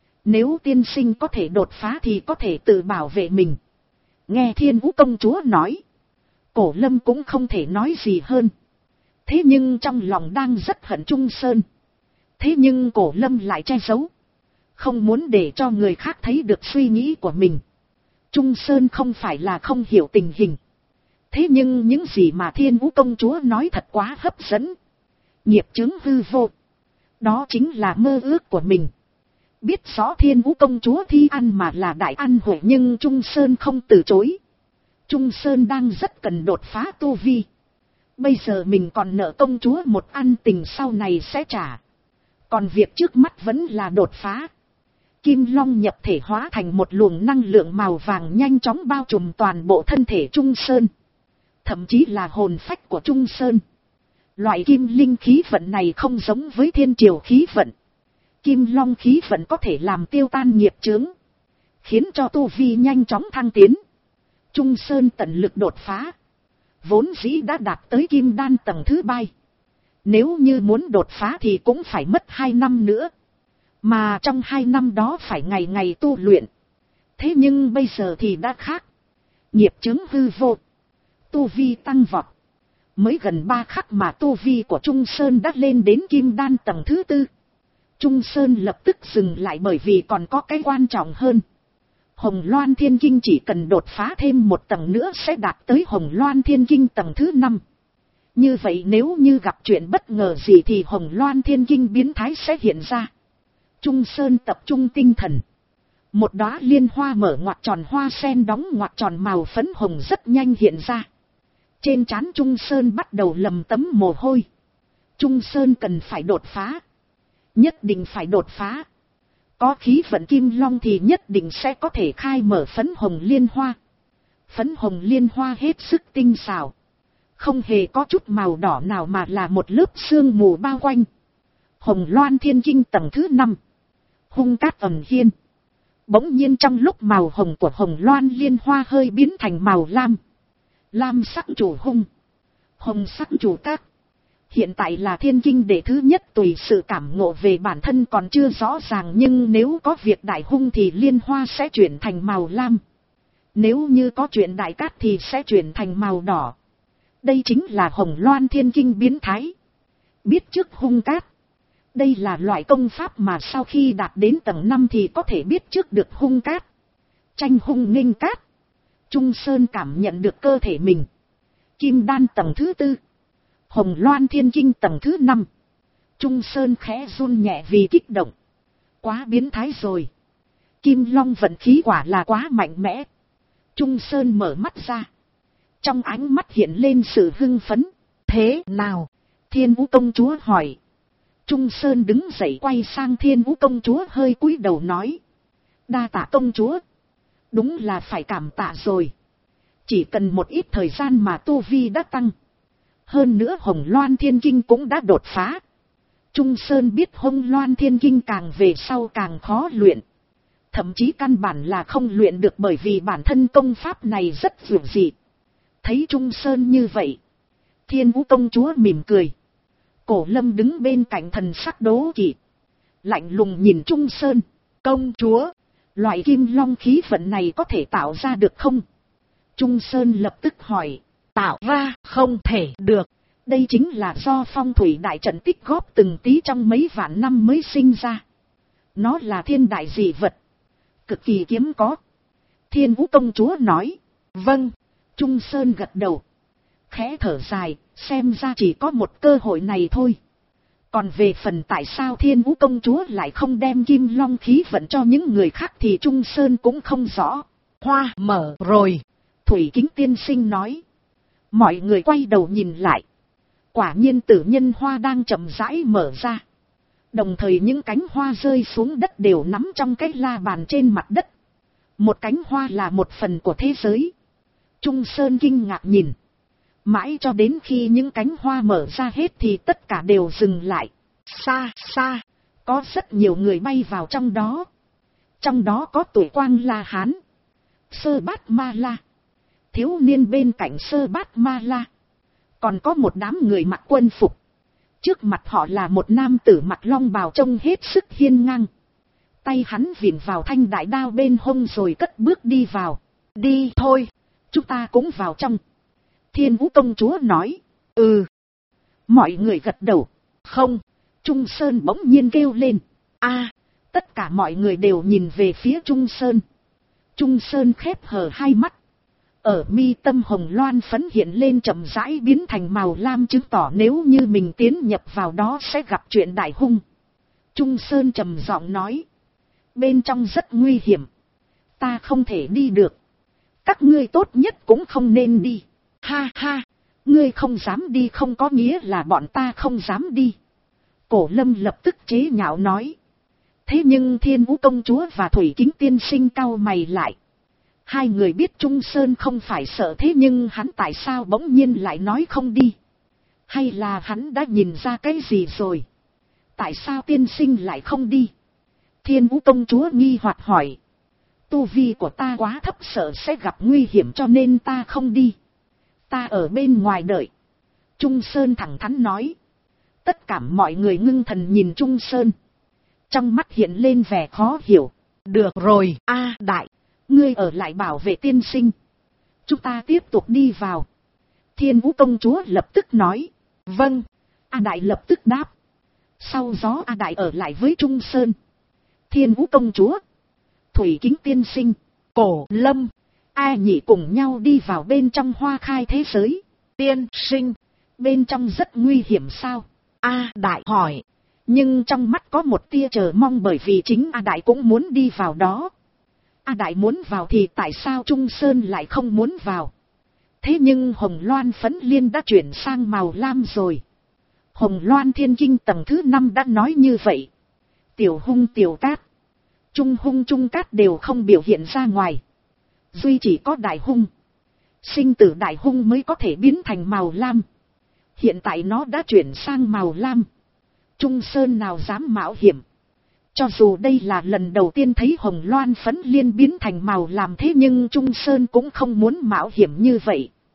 Nếu tiên sinh có thể đột phá thì có thể tự bảo vệ mình. Nghe Thiên Vũ công chúa nói, Cổ Lâm cũng không thể nói gì hơn. Thế nhưng trong lòng đang rất hận Trung Sơn. Thế nhưng Cổ Lâm lại che giấu, không muốn để cho người khác thấy được suy nghĩ của mình. Trung Sơn không phải là không hiểu tình hình. Thế nhưng những gì mà Thiên Vũ công chúa nói thật quá hấp dẫn. Nghiệp chướng hư vô, đó chính là mơ ước của mình. Biết rõ Thiên Vũ công chúa thi ăn mà là đại ăn hội nhưng Trung Sơn không từ chối. Trung Sơn đang rất cần đột phá tu vi. Bây giờ mình còn nợ công chúa một ăn tình sau này sẽ trả. Còn việc trước mắt vẫn là đột phá. Kim long nhập thể hóa thành một luồng năng lượng màu vàng nhanh chóng bao trùm toàn bộ thân thể Trung Sơn. Thậm chí là hồn phách của Trung Sơn. Loại kim linh khí vận này không giống với thiên triều khí vận. Kim long khí vận có thể làm tiêu tan nghiệp chướng, khiến cho tu vi nhanh chóng thăng tiến. Trung Sơn tận lực đột phá, vốn dĩ đã đạt tới kim đan tầng thứ 3. Nếu như muốn đột phá thì cũng phải mất 2 năm nữa. Mà trong 2 năm đó phải ngày ngày tu luyện. Thế nhưng bây giờ thì đã khác. Nghiệp chướng hư vô, tu vi tăng vọt. Mới gần 3 khắc mà tu vi của Trung Sơn đã lên đến kim đan tầng thứ 4. Trung Sơn lập tức dừng lại bởi vì còn có cái quan trọng hơn. Hồng Loan Thiên Kinh chỉ cần đột phá thêm một tầng nữa sẽ đạt tới Hồng Loan Thiên Kinh tầng thứ 5. Như vậy nếu như gặp chuyện bất ngờ gì thì Hồng Loan Thiên Kinh biến thái sẽ hiện ra. Trung Sơn tập trung tinh thần. Một đóa liên hoa mở ngoặc tròn, hoa sen đóng ngoặc tròn màu phấn hồng rất nhanh hiện ra. Trên trán Trung Sơn bắt đầu lầm tấm mồ hôi. Trung Sơn cần phải đột phá. Nhất định phải đột phá. Có khí vận kim long thì nhất định sẽ có thể khai mở phấn hồng liên hoa. Phấn hồng liên hoa hết sức tinh xảo. Không hề có chút màu đỏ nào mà là một lớp sương mù bao quanh. Hồng Loan Thiên Kinh tầng thứ 5. Hung cát ẩn hiên. Bỗng nhiên trong lúc màu hồng của Hồng Loan liên hoa hơi biến thành màu lam. lam sắc chủ hung, hồng sắc chủ cát. Hiện tại là thiên kinh đệ thứ nhất, tùy sự cảm ngộ về bản thân còn chưa rõ ràng, nhưng nếu có việc đại hung thì liên hoa sẽ chuyển thành màu lam. Nếu như có chuyện đại cát thì sẽ chuyển thành màu đỏ. Đây chính là hồng loan thiên kinh biến thái. Biết trước hung cát. Đây là loại công pháp mà sau khi đạt đến tầng 5 thì có thể biết trước được hung cát. Tranh hung nghênh cát. Trung Sơn cảm nhận được cơ thể mình. Kim đan tầng thứ 4. Hồng loan thiên kinh tầng thứ 5. Trung Sơn khẽ run nhẹ vì kích động. Quá biến thái rồi. Kim long vận khí quả là quá mạnh mẽ. Trung Sơn mở mắt ra. Trong ánh mắt hiện lên sự hưng phấn. Thế nào? Thiên Vũ công chúa hỏi. Trung Sơn đứng dậy quay sang Thiên Vũ công chúa hơi cúi đầu nói. Đa tạ công chúa. Đúng là phải cảm tạ rồi. Chỉ cần một ít thời gian mà tu vi đã tăng. Hơn nữa hồng loan thiên kinh cũng đã đột phá. Trung Sơn biết hồng loan thiên kinh càng về sau càng khó luyện. Thậm chí căn bản là không luyện được bởi vì bản thân công pháp này rất dữ dị. Thấy Trung Sơn như vậy. Thiên Vũ công chúa mỉm cười. Cổ Lâm đứng bên cạnh thần sắc đố kỵ. Lạnh lùng nhìn Trung Sơn. Công chúa, loại kim long khí vận này có thể tạo ra được không? Trung Sơn lập tức hỏi. Tạo ra không thể được. Đây chính là do phong thủy đại trận tích góp từng tí trong mấy vạn năm mới sinh ra. Nó là thiên đại dị vật. Cực kỳ hiếm có. Thiên Vũ công chúa nói. Vâng. Trung Sơn gật đầu. Khẽ thở dài, xem ra chỉ có một cơ hội này thôi. Còn về phần tại sao Thiên Vũ công chúa lại không đem kim long khí vận cho những người khác thì Trung Sơn cũng không rõ. Hoa mở rồi. Thủy Kính tiên sinh nói. Mọi người quay đầu nhìn lại. Quả nhiên tử nhân hoa đang chậm rãi mở ra. Đồng thời những cánh hoa rơi xuống đất đều nắm trong cái la bàn trên mặt đất. Một cánh hoa là một phần của thế giới. Trung Sơn kinh ngạc nhìn. Mãi cho đến khi những cánh hoa mở ra hết thì tất cả đều dừng lại. Xa xa, có rất nhiều người bay vào trong đó. Trong đó có Tuổi Quang La Hán, Sơ Bát Ma La, thiếu niên bên cạnh Sơ Bát Ma La. Còn có một đám người mặc quân phục. Trước mặt họ là một nam tử mặc long bào trông hết sức hiên ngang. Tay hắn vịn vào thanh đại đao bên hông rồi cất bước đi vào. Đi thôi, chúng ta cũng vào trong. Thiên Vũ công chúa nói. Ừ. Mọi người gật đầu. Không. Trung Sơn bỗng nhiên kêu lên. A. Tất cả mọi người đều nhìn về phía Trung Sơn. Trung Sơn khép hờ hai mắt. Ở mi tâm hồng loan phấn hiện lên chậm rãi biến thành màu lam, chứng tỏ nếu như mình tiến nhập vào đó sẽ gặp chuyện đại hung. Trung Sơn trầm giọng nói. Bên trong rất nguy hiểm. Ta không thể đi được. Các ngươi tốt nhất cũng không nên đi. Ha ha, ngươi không dám đi không có nghĩa là bọn ta không dám đi. Cổ Lâm lập tức chế nhạo nói. Thế nhưng Thiên Vũ công chúa và Thủy Kính tiên sinh cau mày lại. Hai người biết Trung Sơn không phải sợ, thế nhưng hắn tại sao bỗng nhiên lại nói không đi? Hay là hắn đã nhìn ra cái gì rồi? Tại sao tiên sinh lại không đi? Thiên Vũ công chúa nghi hoặc hỏi. Tu vi của ta quá thấp, sợ sẽ gặp nguy hiểm cho nên ta không đi. Ta ở bên ngoài đợi. Trung Sơn thẳng thắn nói. Tất cả mọi người ngưng thần nhìn Trung Sơn. Trong mắt hiện lên vẻ khó hiểu. Được rồi, A Đại. Ngươi ở lại bảo vệ tiên sinh. Chúng ta tiếp tục đi vào. Thiên Vũ công chúa lập tức nói. Vâng. A Đại lập tức đáp. Sau đó A Đại ở lại với Trung Sơn. Thiên Vũ công chúa, Thủy Kính tiên sinh, Cổ Lâm, A Nhị cùng nhau đi vào bên trong hoa khai thế giới. Tiên sinh, bên trong rất nguy hiểm sao? A Đại hỏi. Nhưng trong mắt có một tia chờ mong bởi vì chính A Đại cũng muốn đi vào đó. A Đại muốn vào thì tại sao Trung Sơn lại không muốn vào? Thế nhưng hồng loan phấn liên đã chuyển sang màu lam rồi. Hồng loan thiên kinh tầng thứ 5 đã nói như vậy. Tiểu hung tiểu cát, trung hung trung cát đều không biểu hiện ra ngoài. Duy chỉ có đại hung, sinh tử đại hung mới có thể biến thành màu lam. Hiện tại nó đã chuyển sang màu lam. Trung Sơn nào dám mạo hiểm. Cho dù đây là lần đầu tiên thấy hồng loan phấn liên biến thành màu làm, thế nhưng Trung Sơn cũng không muốn mạo hiểm như vậy.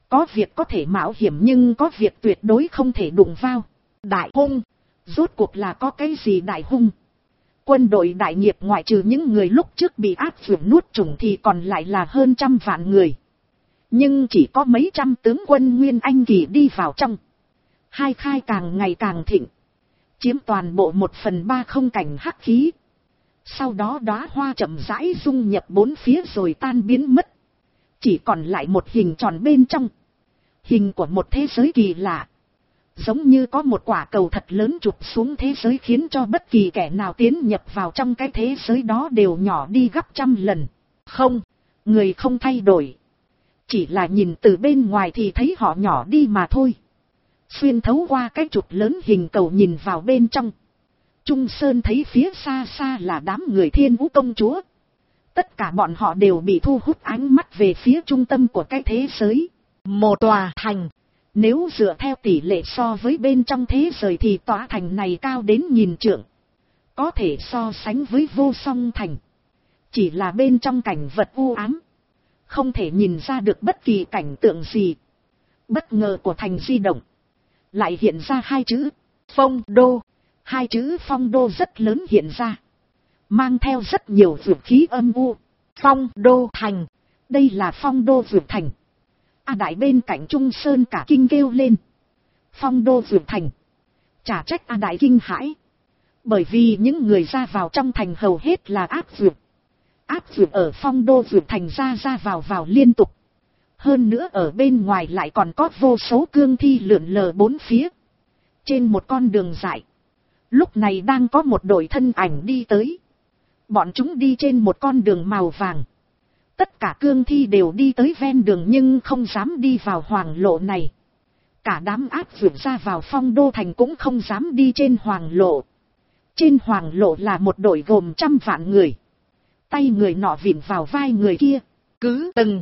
Có việc có thể mạo hiểm nhưng có việc tuyệt đối không thể đụng vào. Đại hung, rốt cuộc là có cái gì đại hung? Quân đội đại nghiệp ngoại trừ những người lúc trước bị áp dụng nuốt chửng thì còn lại là hơn 100 vạn người. Nhưng chỉ có mấy trăm tướng quân Nguyên Anh kỳ đi vào trong. Hai khai càng ngày càng thịnh. Chiếm toàn bộ 1/3 không cảnh hắc khí. Sau đó đóa hoa chậm rãi dung nhập bốn phía rồi tan biến mất. Chỉ còn lại một hình tròn bên trong. Hình của một thế giới kỳ lạ. Giống như có một quả cầu thật lớn chụp xuống thế giới khiến cho bất kỳ kẻ nào tiến nhập vào trong cái thế giới đó đều nhỏ đi gấp 100 lần. Không, người không thay đổi. Chỉ là nhìn từ bên ngoài thì thấy họ nhỏ đi mà thôi. Xuyên thấu qua cái chụp lớn hình cầu nhìn vào bên trong. Trung Sơn thấy phía xa xa là đám người Thiên Vũ công chúa. Tất cả bọn họ đều bị thu hút ánh mắt về phía trung tâm của cái thế giới. Một tòa thành. Nếu dựa theo tỷ lệ so với bên trong thế giới thì tòa thành này cao đến 1000 trượng. Có thể so sánh với Vô Song thành. Chỉ là bên trong cảnh vật u ám. Không thể nhìn ra được bất kỳ cảnh tượng gì. Bất ngờ của thành di động. Lại hiện ra hai chữ Phong Đô. Hai chữ Phong Đô rất lớn hiện ra. Mang theo rất nhiều dược khí âm u. Phong Đô thành. Đây là Phong Đô dược thành. Đại bên cạnh Trung Sơn cả kinh kêu lên. Phong Đô dược thành. Chả trách đại kinh hãi. Bởi vì những người ra vào trong thành hầu hết là áp dược. Áp dược ở Phong Đô dược thành ra vào liên tục. Hơn nữa ở bên ngoài lại còn có vô số cương thi lượn lờ bốn phía. Trên một con đường dại. Lúc này đang có một đội thân ảnh đi tới. Bọn chúng đi trên một con đường màu vàng. Tất cả cương thi đều đi tới ven đường nhưng không dám đi vào hoàng lộ này. Cả đám áp vượt ra vào Phong Đô thành cũng không dám đi trên hoàng lộ. Trên hoàng lộ là một đội gồm 100 vạn người. Tay người nọ vịn vào vai người kia. Cứ từng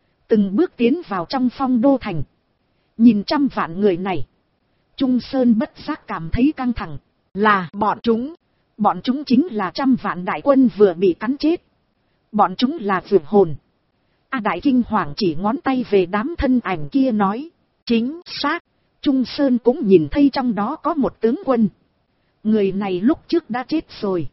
bước tiến vào trong Phong Đô thành. Nhìn 100 vạn người này. Trung Sơn bất giác cảm thấy căng thẳng. Là bọn chúng chính là 100 vạn đại quân vừa bị cắn chết. Bọn chúng là vượt hồn. Đại kinh hoàng chỉ ngón tay về đám thân ảnh kia nói. Chính xác. Trung Sơn cũng nhìn thấy trong đó có một tướng quân. Người này lúc trước đã chết rồi.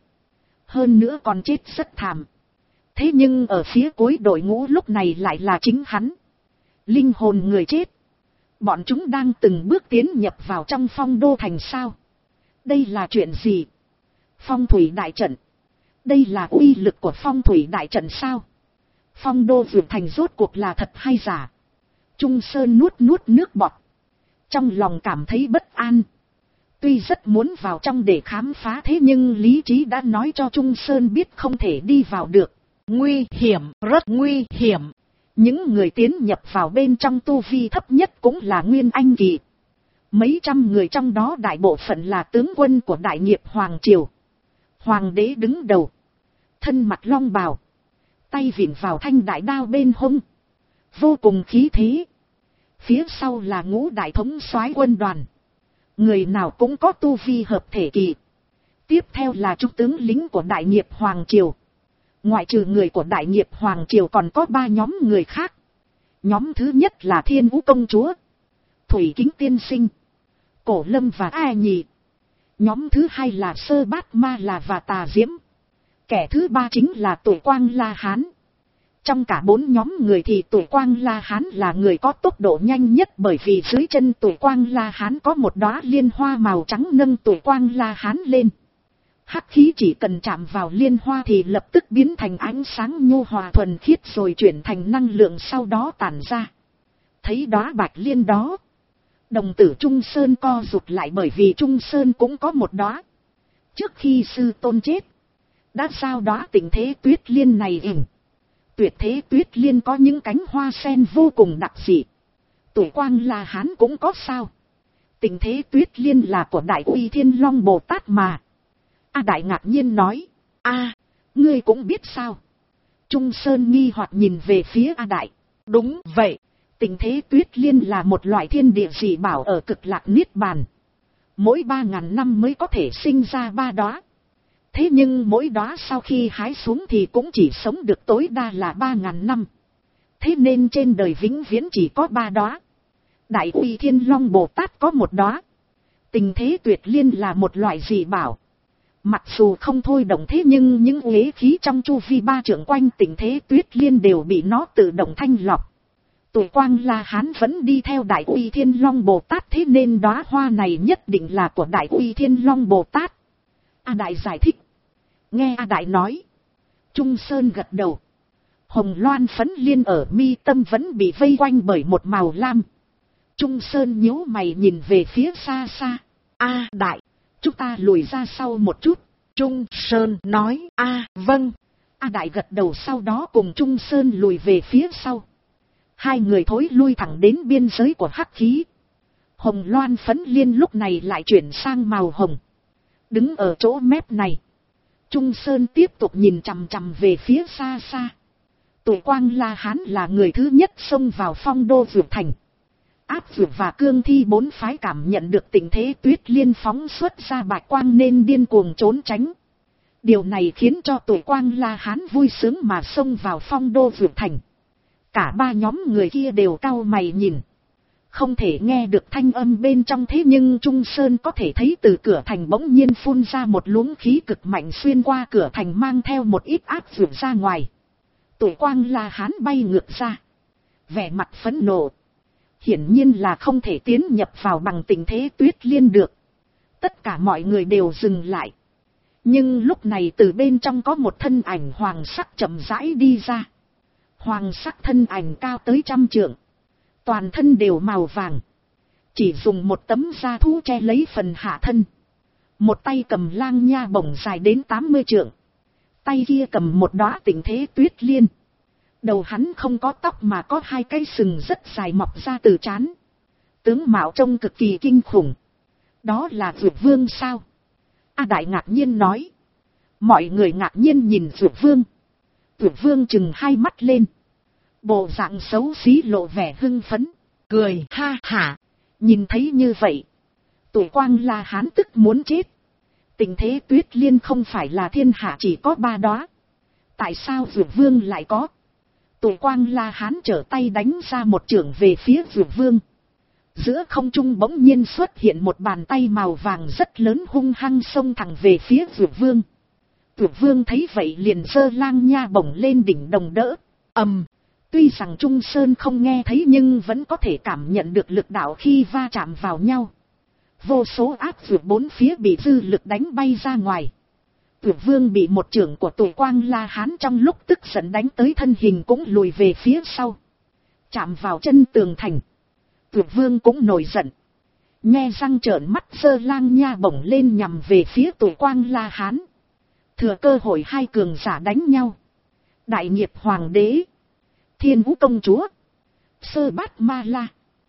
Hơn nữa còn chết rất thảm. Thế nhưng ở phía cuối đội ngũ lúc này lại là chính hắn. Linh hồn người chết. Bọn chúng đang từng bước tiến nhập vào trong Phong Đô thành sao? Đây là chuyện gì? Phong thủy đại trận. Đây là uy lực của phong thủy đại trận sao? Phong Đô vượt thành rốt cuộc là thật hay giả? Trung Sơn nuốt nước bọt. Trong lòng cảm thấy bất an. Tuy rất muốn vào trong để khám phá thế nhưng lý trí đã nói cho Trung Sơn biết không thể đi vào được. Nguy hiểm, rất nguy hiểm. Những người tiến nhập vào bên trong tu vi thấp nhất cũng là Nguyên Anh kỳ. Mấy trăm người trong đó đại bộ phận là tướng quân của Đại Nghiệp Hoàng Triều. Hoàng đế đứng đầu. Thân mặt long bào. Tay vịn vào thanh đại đao bên hông. Vô cùng khí thế. Phía sau là ngũ đại thống soái quân đoàn. Người nào cũng có tu vi hợp thể kỳ. Tiếp theo là trung tướng lính của Đại Nghiệp Hoàng Triều. Ngoại trừ người của Đại Nghiệp Hoàng Triều còn có 3 nhóm người khác. Nhóm thứ nhất là Thiên Vũ công chúa. Thủy Kính tiên sinh. Cổ Lâm và A Nhị. Nhóm thứ hai là Sơ Bát Ma là và Tà Diễm. Kẻ thứ ba chính là Tuổi Quang La Hán. Trong cả 4 nhóm người thì Tuổi Quang La Hán là người có tốc độ nhanh nhất bởi vì dưới chân Tuổi Quang La Hán có một đóa liên hoa màu trắng nâng Tuổi Quang La Hán lên. Hắc khí chỉ cần chạm vào liên hoa thì lập tức biến thành ánh sáng nhu hòa thuần khiết rồi chuyển thành năng lượng sau đó tản ra. Thấy đóa bạch liên đó. Đồng tử Trung Sơn co rụt lại bởi vì Trung Sơn cũng có một đóa. Trước khi sư tôn chết. Đã sao đóa tình thế tuyết liên này ỉnh. Tuyệt thế tuyết liên có những cánh hoa sen vô cùng đặc dị. Tuổi Quang La Hán cũng có sao. Tình thế tuyết liên là của Đại Uy Thiên Long Bồ Tát mà. Đại ngạc nhiên nói. Ngươi cũng biết sao? Trung Sơn nghi hoặc nhìn về phía Đại. Đúng vậy. Tình thế tuyết liên là một loại thiên địa dị bảo ở Cực Lạc Niết Bàn. Mỗi 3.000 năm mới có thể sinh ra 3 đóa. Thế nhưng mỗi đóa sau khi hái xuống thì cũng chỉ sống được tối đa là 3.000 năm. Thế nên trên đời vĩnh viễn chỉ có 3 đóa. Đại Uy Thiên Long Bồ Tát có 1 đóa. Tình thế tuyệt liên là một loại dị bảo. Mặc dù không thôi động thế nhưng những uế khí trong chu vi 3 trượng quanh tình thế tuyết liên đều bị nó tự động thanh lọc. Tuổi Quang La Hán vẫn đi theo Đại Uy Thiên Long Bồ Tát, thế nên đóa hoa này nhất định là của Đại Uy Thiên Long Bồ Tát. A Đại giải thích. Nghe A Đại nói, Trung Sơn gật đầu. Hồng loan phấn liên ở mi tâm vẫn bị vây quanh bởi một màu lam. Trung Sơn nhíu mày nhìn về phía xa xa. A Đại, chúng ta lùi ra sau một chút. Trung Sơn nói vâng. A Đại gật đầu, sau đó cùng Trung Sơn lùi về phía sau. Hai người thối lui thẳng đến biên giới của hắc khí. Hồng loan phấn liên lúc này lại chuyển sang màu hồng. Đứng ở chỗ mép này, Trung Sơn tiếp tục nhìn chằm chằm về phía xa xa. Tuổi Quang La Hán là người thứ nhất xông vào phong đô Dược Thành. Áp Dược và Cương Thi 4 phái cảm nhận được tình thế tuyết liên phóng xuất ra bạch quang nên điên cuồng trốn tránh. Điều này khiến cho Tuổi Quang La Hán vui sướng mà xông vào phong đô Dược Thành. Cả 3 nhóm người kia đều cau mày nhìn. Không thể nghe được thanh âm bên trong, thế nhưng Trung Sơn có thể thấy từ cửa thành bỗng nhiên phun ra một luồng khí cực mạnh xuyên qua cửa thành, mang theo một ít áp Dược ra ngoài. Tuổi Quang La Hán bay ngược ra, vẻ mặt phẫn nộ. Hiển nhiên là không thể tiến nhập vào bằng tình thế tuyết liên được. Tất cả mọi người đều dừng lại. Nhưng lúc này từ bên trong có một thân ảnh hoàng sắc chậm rãi đi ra. Hoàng sắc thân ảnh cao tới 100 trượng. Toàn thân đều màu vàng. Chỉ dùng một tấm da thú che lấy phần hạ thân. Một tay cầm lang nha bổng dài đến 80 trượng. Tay kia cầm một đóa tình thế tuyết liên. Đầu hắn không có tóc mà có 2 cái sừng rất dài mọc ra từ trán. Tướng mạo trông cực kỳ kinh khủng. Đó là Dược Vương sao? A Đại ngạc nhiên nói. Mọi người ngạc nhiên nhìn Dược Vương. Dược Vương trừng 2 mắt lên. Bộ dạng xấu xí lộ vẻ hưng phấn. Cười ha hả. Nhìn thấy như vậy, Tuổi Quang La Hán tức muốn chết. Tình thế tuyết liên không phải là thiên hạ chỉ có 3 đóa. Tại sao Dược Vương lại có? Tuổi Quang La Hán trở tay đánh ra một chưởng về phía Dược Vương. Giữa không trung bỗng nhiên xuất hiện một bàn tay màu vàng rất lớn hung hăng xông thẳng về phía Dược Vương. Dược Vương thấy vậy liền giơ lang nha bổng lên đỉnh đồng đỡ. Tuy rằng Trung Sơn không nghe thấy nhưng vẫn có thể cảm nhận được lực đạo khi va chạm vào nhau. Vô số áp Dược 4 phía bị dư lực đánh bay ra ngoài. Dược Vương bị một chưởng của Tuổi Quang La Hán trong lúc tức giận đánh tới, thân hình cũng lùi về phía sau. Chạm vào chân tường thành. Dược Vương cũng nổi giận. Nhe răng trợn mắt giơ lang nha bổng lên nhằm về phía Tuổi Quang La Hán. Thừa cơ hội 2 cường giả đánh nhau. Đại Nghiệp Hoàng đế, Thiên Vũ Công Chúa, Sơ Bát Ma La.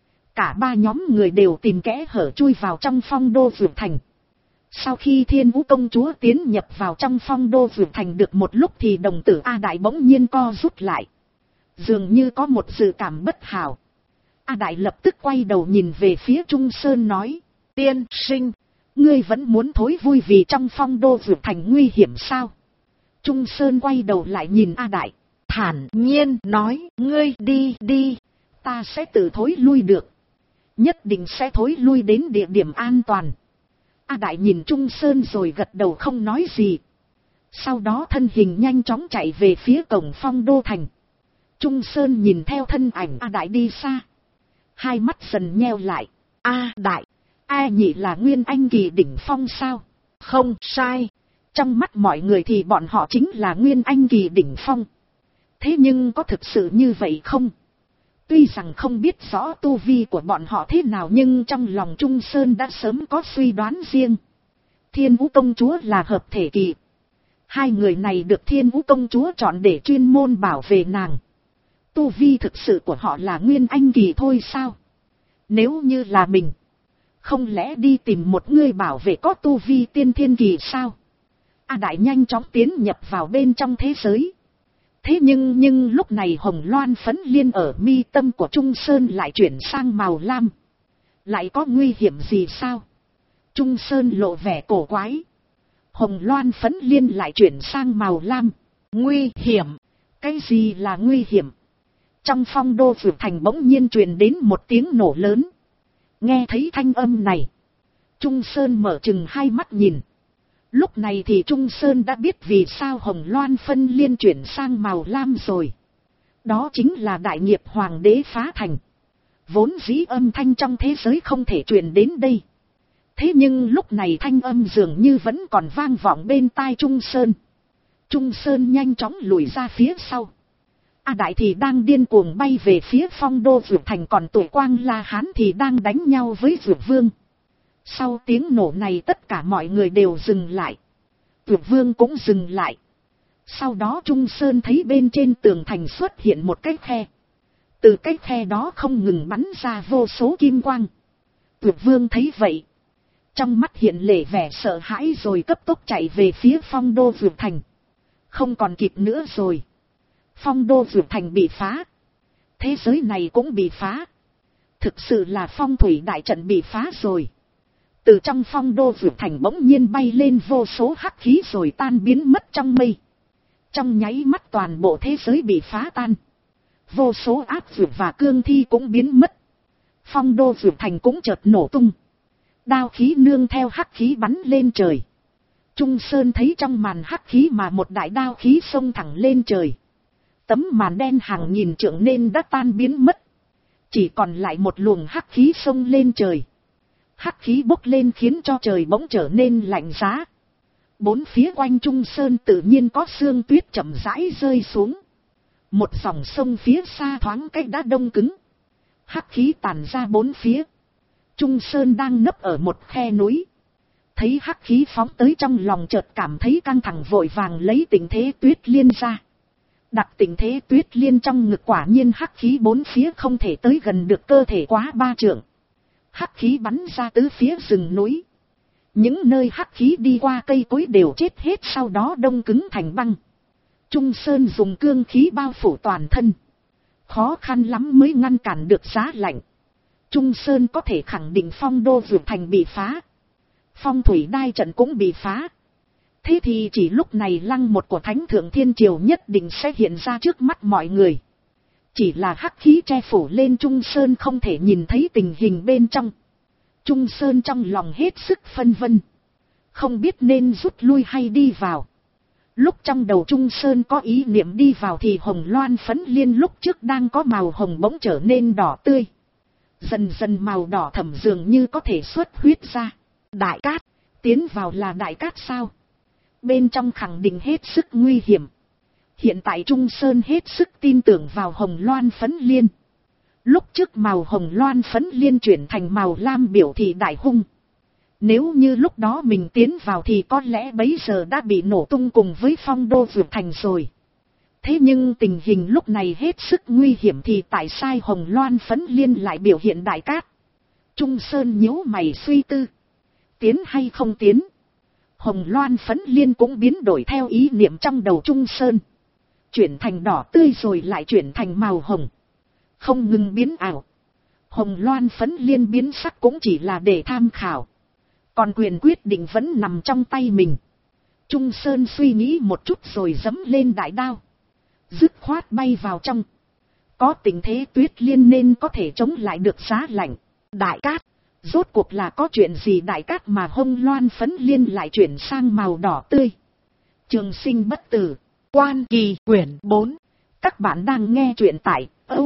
Cả 3 nhóm người đều tìm kẽ hở chui vào trong phong đô Dược Thành. Sau khi Thiên Vũ Công Chúa tiến nhập vào trong phong đô Dược Thành được một lúc thì đồng tử A Đại bỗng nhiên co rút lại. Dường như có một dự cảm bất hảo. A Đại lập tức quay đầu nhìn về phía Trung Sơn nói. Tiên sinh, ngươi vẫn muốn thối vui vì trong phong đô Dược Thành nguy hiểm sao? Trung Sơn quay đầu lại nhìn A Đại, thản nhiên nói. Ngươi đi, ta sẽ tự thối lui được. Nhất định sẽ thối lui đến địa điểm an toàn. A Đại nhìn Trung Sơn rồi gật đầu không nói gì. Sau đó thân hình nhanh chóng chạy về phía cổng phong đô thành. Trung Sơn nhìn theo thân ảnh A Đại đi xa. 2 mắt dần nheo lại. A Đại, ai nhỉ là Nguyên Anh kỳ đỉnh phong sao? Không sai. Trong mắt mọi người thì bọn họ chính là Nguyên Anh kỳ đỉnh phong. Thế nhưng có thực sự như vậy không? Tuy rằng không biết rõ tu vi của bọn họ thế nào nhưng trong lòng Trung Sơn đã sớm có suy đoán riêng. Thiên Vũ Công Chúa là hợp thể kỳ. 2 người này được Thiên Vũ Công Chúa chọn để chuyên môn bảo vệ nàng. Tu vi thực sự của họ là Nguyên Anh kỳ thôi sao? Nếu như là mình, không lẽ đi tìm một người bảo vệ có tu vi tiên thiên kỳ sao? A Đại nhanh chóng tiến nhập vào bên trong thế giới. Thế nhưng lúc này hồng loan phấn liên ở mi tâm của Trung Sơn lại chuyển sang màu lam. Lại có nguy hiểm gì sao? Trung Sơn lộ vẻ cổ quái. Hồng loan phấn liên lại chuyển sang màu lam. Nguy hiểm? Cái gì là nguy hiểm? Trong phong đô vượt thành bỗng nhiên truyền đến một tiếng nổ lớn. Nghe thấy thanh âm này, Trung Sơn mở chừng hai mắt nhìn. Lúc này thì Trung Sơn đã biết vì sao hồng loan phân liên chuyển sang màu lam rồi. Đó chính là đại nghiệp hoàng đế phá thành. Vốn dĩ âm thanh trong thế giới không thể truyền đến đây. Thế nhưng lúc này thanh âm dường như vẫn còn vang vọng bên tai Trung Sơn. Trung Sơn nhanh chóng lùi ra phía sau. A Đại thì đang điên cuồng bay về phía phong đô Dược Thành, còn Tụ Quang La Hán thì đang đánh nhau với Dược Vương. Sau tiếng nổ này tất cả mọi người đều dừng lại. Dược Vương cũng dừng lại. Sau đó Trung Sơn thấy bên trên tường thành xuất hiện một cái khe. Từ cái khe đó không ngừng bắn ra vô số kim quang. Dược Vương thấy vậy, trong mắt hiện lệ vẻ sợ hãi rồi cấp tốc chạy về phía phong đô Dược Thành. Không còn kịp nữa rồi. Phong đô Dược Thành bị phá. Thế giới này cũng bị phá. Thực sự là phong thủy đại trận bị phá rồi. Từ trong phong đô Dược Thành bỗng nhiên bay lên vô số hắc khí rồi tan biến mất trong mây. Trong nháy mắt toàn bộ thế giới bị phá tan. Vô số áp dược và cương thi cũng biến mất. Phong đô Dược Thành cũng chợt nổ tung. Đao khí nương theo hắc khí bắn lên trời. Trung Sơn thấy trong màn hắc khí mà một đại đao khí xông thẳng lên trời. Tấm màn đen hàng nghìn trượng nên đã tan biến mất. Chỉ còn lại một luồng hắc khí xông lên trời. Hắc khí bốc lên khiến cho trời bỗng trở nên lạnh giá. Bốn phía quanh Trung Sơn tự nhiên có sương tuyết chậm rãi rơi xuống. Một dòng sông phía xa thoáng cách đã đông cứng. Hắc khí tản ra bốn phía. Trung Sơn đang nấp ở một khe núi. Thấy hắc khí phóng tới trong lòng chợt cảm thấy căng thẳng, vội vàng lấy Tình Thế Tuyết Liên ra. Đặt Tình Thế Tuyết Liên trong ngực, quả nhiên hắc khí bốn phía không thể tới gần được cơ thể quá 3 trượng. Hắc khí bắn ra tứ phía rừng núi. Những nơi hắc khí đi qua cây cối đều chết hết, sau đó đông cứng thành băng. Trung Sơn dùng cương khí bao phủ toàn thân. Khó khăn lắm mới ngăn cản được giá lạnh. Trung Sơn có thể khẳng định phong đô Dược Thành bị phá. Phong thủy đai trận cũng bị phá. Thế thì chỉ lúc này lăng một của Thánh Thượng Thiên Triều nhất định sẽ hiện ra trước mắt mọi người. Chỉ là hắc khí che phủ lên Trung Sơn không thể nhìn thấy tình hình bên trong. Trung Sơn trong lòng hết sức phân vân. Không biết nên rút lui hay đi vào. Lúc trong đầu Trung Sơn có ý niệm đi vào thì hồng loan phấn liên lúc trước đang có màu hồng bỗng trở nên đỏ tươi. Dần dần màu đỏ thẫm dường như có thể xuất huyết ra. Đại cát, tiến vào là đại cát sao? Bên trong khẳng định hết sức nguy hiểm. Hiện tại Trung Sơn hết sức tin tưởng vào hồng loan phấn liên. Lúc trước màu hồng loan phấn liên chuyển thành màu lam biểu thị đại hung. Nếu như lúc đó mình tiến vào thì có lẽ bấy giờ đã bị nổ tung cùng với phong đô Dược Thành rồi. Thế nhưng tình hình lúc này hết sức nguy hiểm thì tại sao hồng loan phấn liên lại biểu hiện đại cát? Trung Sơn nhíu mày suy tư. Tiến hay không tiến? Hồng loan phấn liên cũng biến đổi theo ý niệm trong đầu Trung Sơn. Chuyển thành đỏ tươi rồi lại chuyển thành màu hồng. Không ngừng biến ảo. Hồng loan phấn liên biến sắc cũng chỉ là để tham khảo. Còn quyền quyết định vẫn nằm trong tay mình. Trung Sơn suy nghĩ một chút rồi giẫm lên đại đao. Dứt khoát bay vào trong. Có Tình Thế Tuyết Liên nên có thể chống lại được giá lạnh. Đại cát, rốt cuộc là có chuyện gì đại cát mà hồng loan phấn liên lại chuyển sang màu đỏ tươi? Trường Sinh Bất Tử, Quan Kỳ, quyển 4. Các bạn đang nghe truyện tại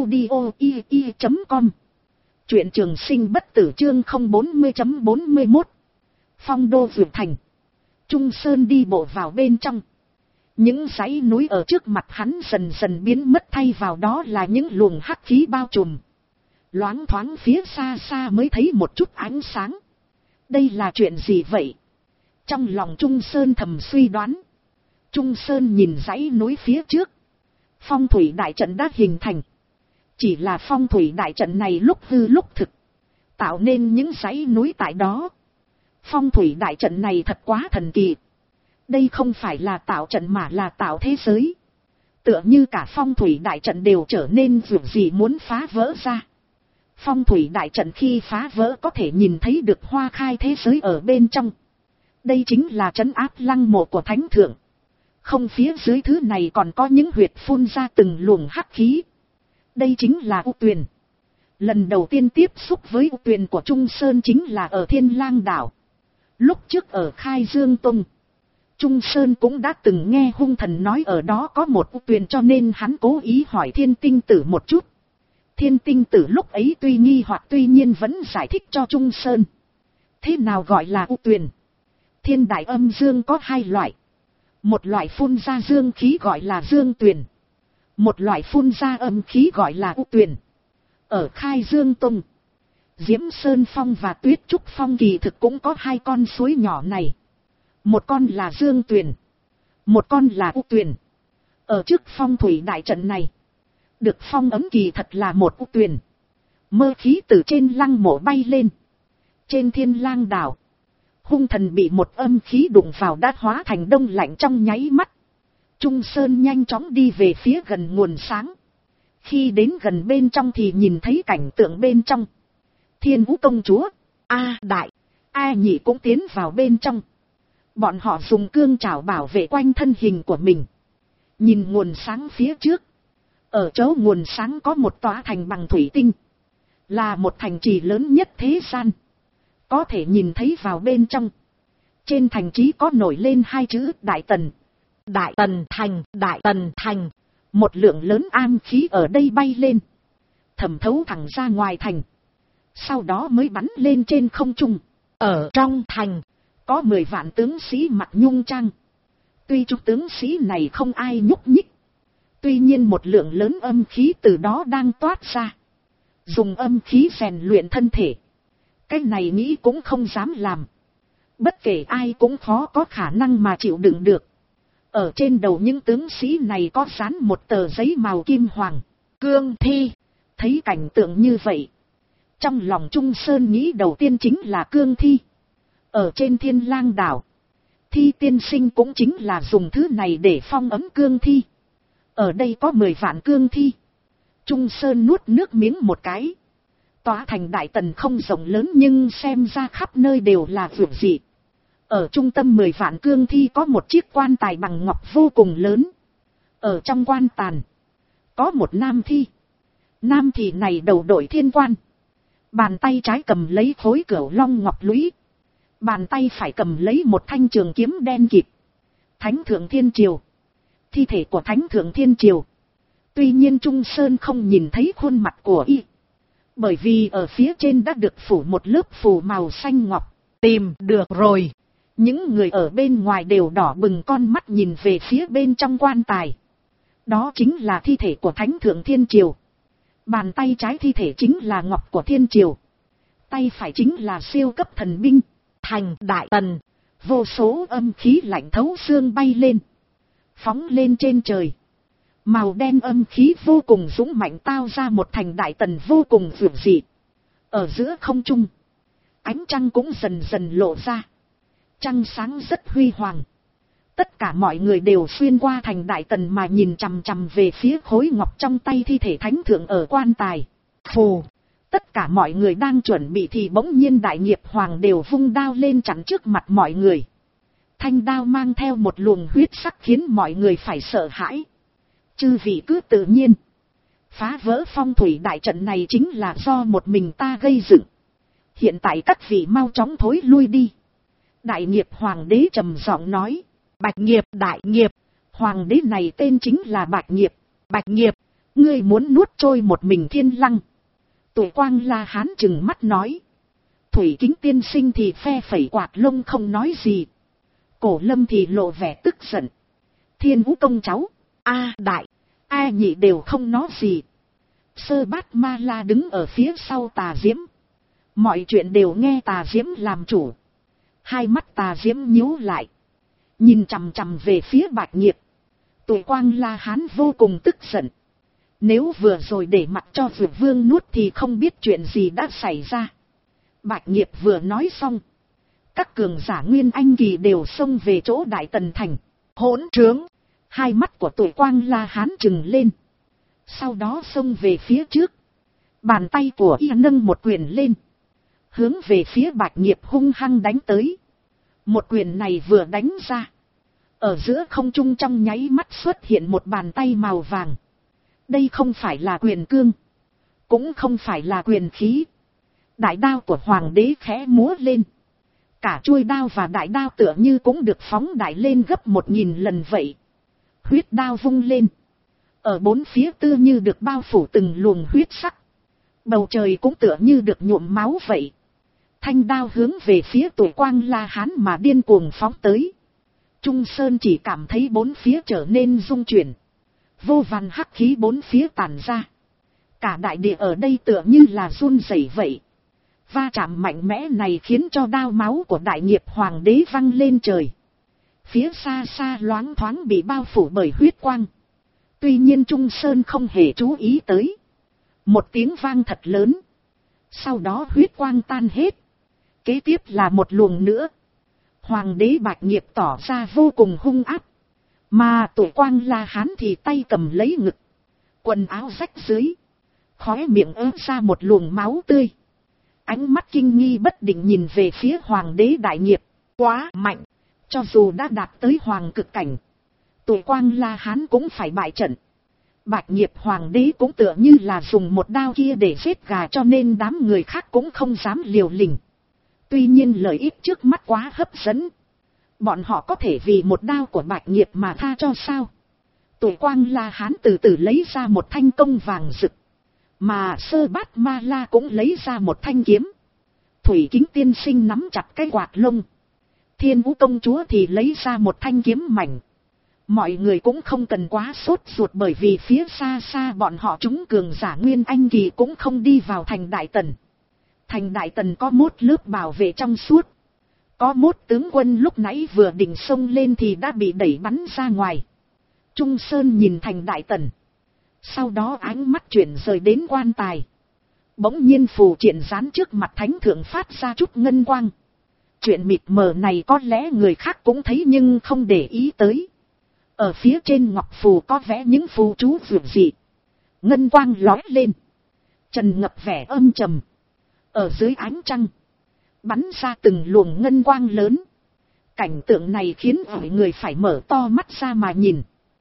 audio.com. Truyện Trường Sinh Bất Tử chương 040.41. Phong đô Dược Thành. Trung Sơn đi bộ vào bên trong. Những dãy núi ở trước mặt hắn dần dần biến mất, thay vào đó là những luồng hắc khí bao trùm. Loáng thoáng phía xa xa mới thấy một chút ánh sáng. Đây là chuyện gì vậy? Trong lòng Trung Sơn thầm suy đoán. Trung Sơn nhìn dãy núi phía trước. Phong thủy đại trận đã hình thành. Chỉ là phong thủy đại trận này lúc hư lúc thực, tạo nên những dãy núi tại đó. Phong thủy đại trận này thật quá thần kỳ. Đây không phải là tạo trận mà là tạo thế giới. Tựa như cả phong thủy đại trận đều trở nên dù gì muốn phá vỡ ra. Phong thủy đại trận khi phá vỡ có thể nhìn thấy được hoa khai thế giới ở bên trong. Đây chính là trấn áp lăng mộ của Thánh Thượng. Không, phía dưới thứ này còn có những huyệt phun ra từng luồng hắc khí. Đây chính là U Tuyền. Lần đầu tiên tiếp xúc với U Tuyền của Trung Sơn chính là ở Thiên Lang đảo. Lúc trước ở Khai Dương Tông, Trung Sơn cũng đã từng nghe hung thần nói ở đó có một U Tuyền, cho nên hắn cố ý hỏi Thiên Tinh Tử một chút. Thiên Tinh Tử lúc ấy tuy nghi hoặc tuy nhiên vẫn giải thích cho Trung Sơn. Thế nào gọi là U Tuyền? Thiên đại âm dương có hai loại. Một loại phun ra dương khí gọi là dương tuyền. Một loại phun ra âm khí gọi là U Tuyền. Ở Khai Dương Tông, Diễm Sơn Phong và Tuyết Trúc Phong kỳ thực cũng có hai con suối nhỏ này. Một con là Dương Tuyền, một con là U Tuyền. Ở trước phong thủy đại trận này, được phong ấm kỳ thật là một U Tuyền. Mơ khí từ trên lăng mộ bay lên. Trên Thiên Lang đảo, hung thần bị một âm khí đụng vào đã hóa thành đông lạnh trong nháy mắt. Trung Sơn nhanh chóng đi về phía gần nguồn sáng. Khi đến gần bên trong thì nhìn thấy cảnh tượng bên trong. Thiên Vũ công chúa, A Đại, A Nhị cũng tiến vào bên trong. Bọn họ dùng cương trảo bảo vệ quanh thân hình của mình. Nhìn nguồn sáng phía trước. Ở chỗ nguồn sáng có một tòa thành bằng thủy tinh. Là một thành trì lớn nhất thế gian. Có thể nhìn thấy vào bên trong. Trên thành trì có nổi lên hai chữ Đại Tần. Đại Tần Thành, Đại Tần Thành. Một lượng lớn am khí ở đây bay lên. Thẩm thấu thẳng ra ngoài thành. Sau đó mới bắn lên trên không trung. Ở trong thành, có 10 vạn tướng sĩ mặc nhung trang. Tuy chúng tướng sĩ này không ai nhúc nhích. Tuy nhiên một lượng lớn âm khí từ đó đang toát ra. Dùng âm khí rèn luyện thân thể. Cái này nghĩ cũng không dám làm. Bất kể ai cũng khó có khả năng mà chịu đựng được. Ở trên đầu những tướng sĩ này có dán một tờ giấy màu kim hoàng. Cương thi. Thấy cảnh tượng như vậy, trong lòng Trung Sơn nghĩ đầu tiên chính là cương thi. Ở trên Thiên Lang đảo, Thi tiên sinh cũng chính là dùng thứ này để phong ấm cương thi. Ở đây có 10 vạn cương thi. Trung Sơn nuốt nước miếng một cái. Tòa thành Đại Tần không rộng lớn nhưng xem ra khắp nơi đều là vượt dị. Ở trung tâm 10 vạn cương thi có một chiếc quan tài bằng ngọc vô cùng lớn. Ở trong quan tài có một nam thi. Nam thi này đầu đội thiên quan. Bàn tay trái cầm lấy khối cửu long ngọc lũy. Bàn tay phải cầm lấy một thanh trường kiếm đen kịt. Thánh thượng thiên triều. Thi thể của Thánh thượng thiên triều. Tuy nhiên Trung Sơn không nhìn thấy khuôn mặt của y. Bởi vì ở phía trên đã được phủ một lớp phủ màu xanh ngọc. Tìm được rồi. Những người ở bên ngoài đều đỏ bừng con mắt nhìn về phía bên trong quan tài. Đó chính là thi thể của Thánh thượng thiên triều. Bàn tay trái thi thể chính là ngọc của thiên triều. Tay phải chính là siêu cấp thần binh. Thành Đại Tần, vô số âm khí lạnh thấu xương bay lên. Phóng lên trên trời. Màu đen âm khí vô cùng dũng mạnh tao ra một thành Đại Tần vô cùng vượt dị. Ở giữa không trung, ánh trăng cũng dần dần lộ ra. Trăng sáng rất huy hoàng. Tất cả mọi người đều xuyên qua thành Đại Tần mà nhìn chằm chằm về phía khối ngọc trong tay thi thể Thánh thượng ở quan tài. Phù! Tất cả mọi người đang chuẩn bị thì bỗng nhiên Đại Nghiệp Hoàng đều vung đao lên chắn trước mặt mọi người. Thanh đao mang theo một luồng huyết sắc khiến mọi người phải sợ hãi. Chư vị cứ tự nhiên. Phá vỡ phong thủy đại trận này chính là do một mình ta gây dựng. Hiện tại các vị mau chóng thối lui đi. Đại Nghiệp Hoàng đế trầm giọng nói. Bạch Nghiệp, Đại Nghiệp. Hoàng đế này tên chính là Bạch Nghiệp. Bạch Nghiệp, ngươi muốn nuốt trôi một mình Thiên Lăng. Tuổi Quang La Hán trừng mắt nói. Thủy Kính tiên sinh thì phe phẩy quạt lông không nói gì. Cổ Lâm thì lộ vẻ tức giận. Thiên Vũ công cháu, A Đại, A Nhị đều không nói gì. Sơ Bát Ma La đứng ở phía sau Tà Diễm. Mọi chuyện đều nghe Tà Diễm làm chủ. Hai mắt Tà Diễm nhíu lại. Nhìn chằm chằm về phía Bạch Nghiệp. Tuổi Quang La Hán vô cùng tức giận. Nếu vừa rồi để mặc cho Dược Vương nuốt thì không biết chuyện gì đã xảy ra. Bạch Nghiệp vừa nói xong. Các cường giả Nguyên Anh kỳ đều xông về chỗ Đại Tần Thành. Hỗn trướng. Hai mắt của Tuổi Quang La Hán trừng lên. Sau đó xông về phía trước. Bàn tay của y nâng một quyền lên. Hướng về phía Bạch Nghiệp hung hăng đánh tới. Một quyền này vừa đánh ra. Ở giữa không trung trong nháy mắt xuất hiện một bàn tay màu vàng. Đây không phải là quyền cương, cũng không phải là quyền khí. Đại đao của hoàng đế khẽ múa lên. Cả chuôi đao và đại đao tựa như cũng được phóng đại lên gấp 1000 lần vậy. Huyết đao vung lên. Ở bốn phía tựa như được bao phủ từng luồng huyết sắc. Bầu trời cũng tựa như được nhuộm máu vậy. Thanh đao hướng về phía Tụ Quang La Hán mà điên cuồng phóng tới. Trung Sơn chỉ cảm thấy bốn phía trở nên rung chuyển. Vô vàn hắc khí bốn phía tản ra. Cả đại địa ở đây tựa như là run rẩy vậy. Va chạm mạnh mẽ này khiến cho đao máu của đại nghiệp hoàng đế văng lên trời. Phía xa xa loáng thoáng bị bao phủ bởi huyết quang. Tuy nhiên Trung Sơn không hề chú ý tới. Một tiếng vang thật lớn. Sau đó huyết quang tan hết. Kế tiếp là một luồng nữa. Hoàng đế Bạch Nghiệp tỏ ra vô cùng hung ác. Mà Tụ Quang La Hán thì tay cầm lấy ngực. Quần áo rách dưới. Khóe miệng ứa ra một luồng máu tươi. Ánh mắt kinh nghi bất định nhìn về phía hoàng đế Đại Nghiệp. Quá mạnh. Cho dù đã đạt tới hoàng cực cảnh. Tụ Quang La Hán cũng phải bại trận. Bạch Nghiệp hoàng đế cũng tựa như là dùng một đao kia để giết gà, cho nên đám người khác cũng không dám liều lĩnh. Tuy nhiên lợi ích trước mắt quá hấp dẫn. Bọn họ có thể vì một đao của Bạch Nghiệp mà tha cho sao? Tụ Quang La Hán từ từ lấy ra một thanh công vàng rực. Mà Sơ Bát Ma La cũng lấy ra một thanh kiếm. Thủy Kính tiên sinh nắm chặt cái quạt lông. Thiên Vũ công chúa thì lấy ra một thanh kiếm mảnh. Mọi người cũng không cần quá sốt ruột, bởi vì phía xa xa bọn họ chúng cường giả Nguyên Anh kỳ cũng không đi vào thành Đại Tần. Thành Đại Tần có một lớp bảo vệ trong suốt. Có một tướng quân lúc nãy vừa định xông lên thì đã bị đẩy bắn ra ngoài. Trung Sơn nhìn thành Đại Tần. Sau đó ánh mắt chuyển rời đến quan tài. Bỗng nhiên phù triện dán trước mặt thánh thượng phát ra chút ngân quang. Chuyện mịt mờ này có lẽ người khác cũng thấy nhưng không để ý tới. Ở phía trên ngọc phù có vẽ những phù chú vượt dị. Ngân quang lói lên. Trần ngập vẻ âm trầm. Ở dưới ánh trăng. Bắn ra từng luồng ngân quang lớn. Cảnh tượng này khiến mọi người phải mở to mắt ra mà nhìn.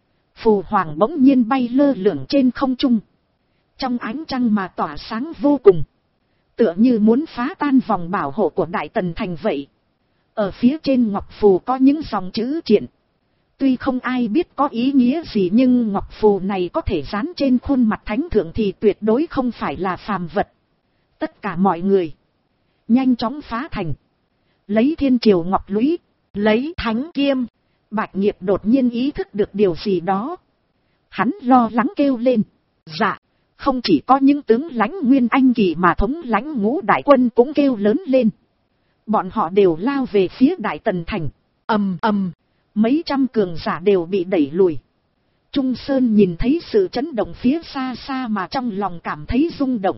Phù hoàng bỗng nhiên bay lơ lửng trên không trung. Trong ánh trăng mà tỏa sáng vô cùng. Tựa như muốn phá tan vòng bảo hộ của Đại Tần thành vậy. Ở phía trên ngọc phù có những dòng chữ triện. Tuy không ai biết có ý nghĩa gì nhưng ngọc phù này có thể dán trên khuôn mặt thánh thượng thì tuyệt đối không phải là phàm vật. Tất cả mọi người nhanh chóng phá thành. Lấy thiên triều ngọc lũy, lấy thánh kiêm. Bạch Nghiệp đột nhiên ý thức được điều gì đó. Hắn lo lắng kêu lên. Dạ, không chỉ có những tướng lãnh Nguyên Anh kỳ mà thống lãnh Ngũ đại quân cũng kêu lớn lên. Bọn họ đều lao về phía Đại Tần thành. Ầm ầm, mấy trăm cường giả đều bị đẩy lùi. Trung Sơn nhìn thấy sự chấn động phía xa xa mà trong lòng cảm thấy rung động.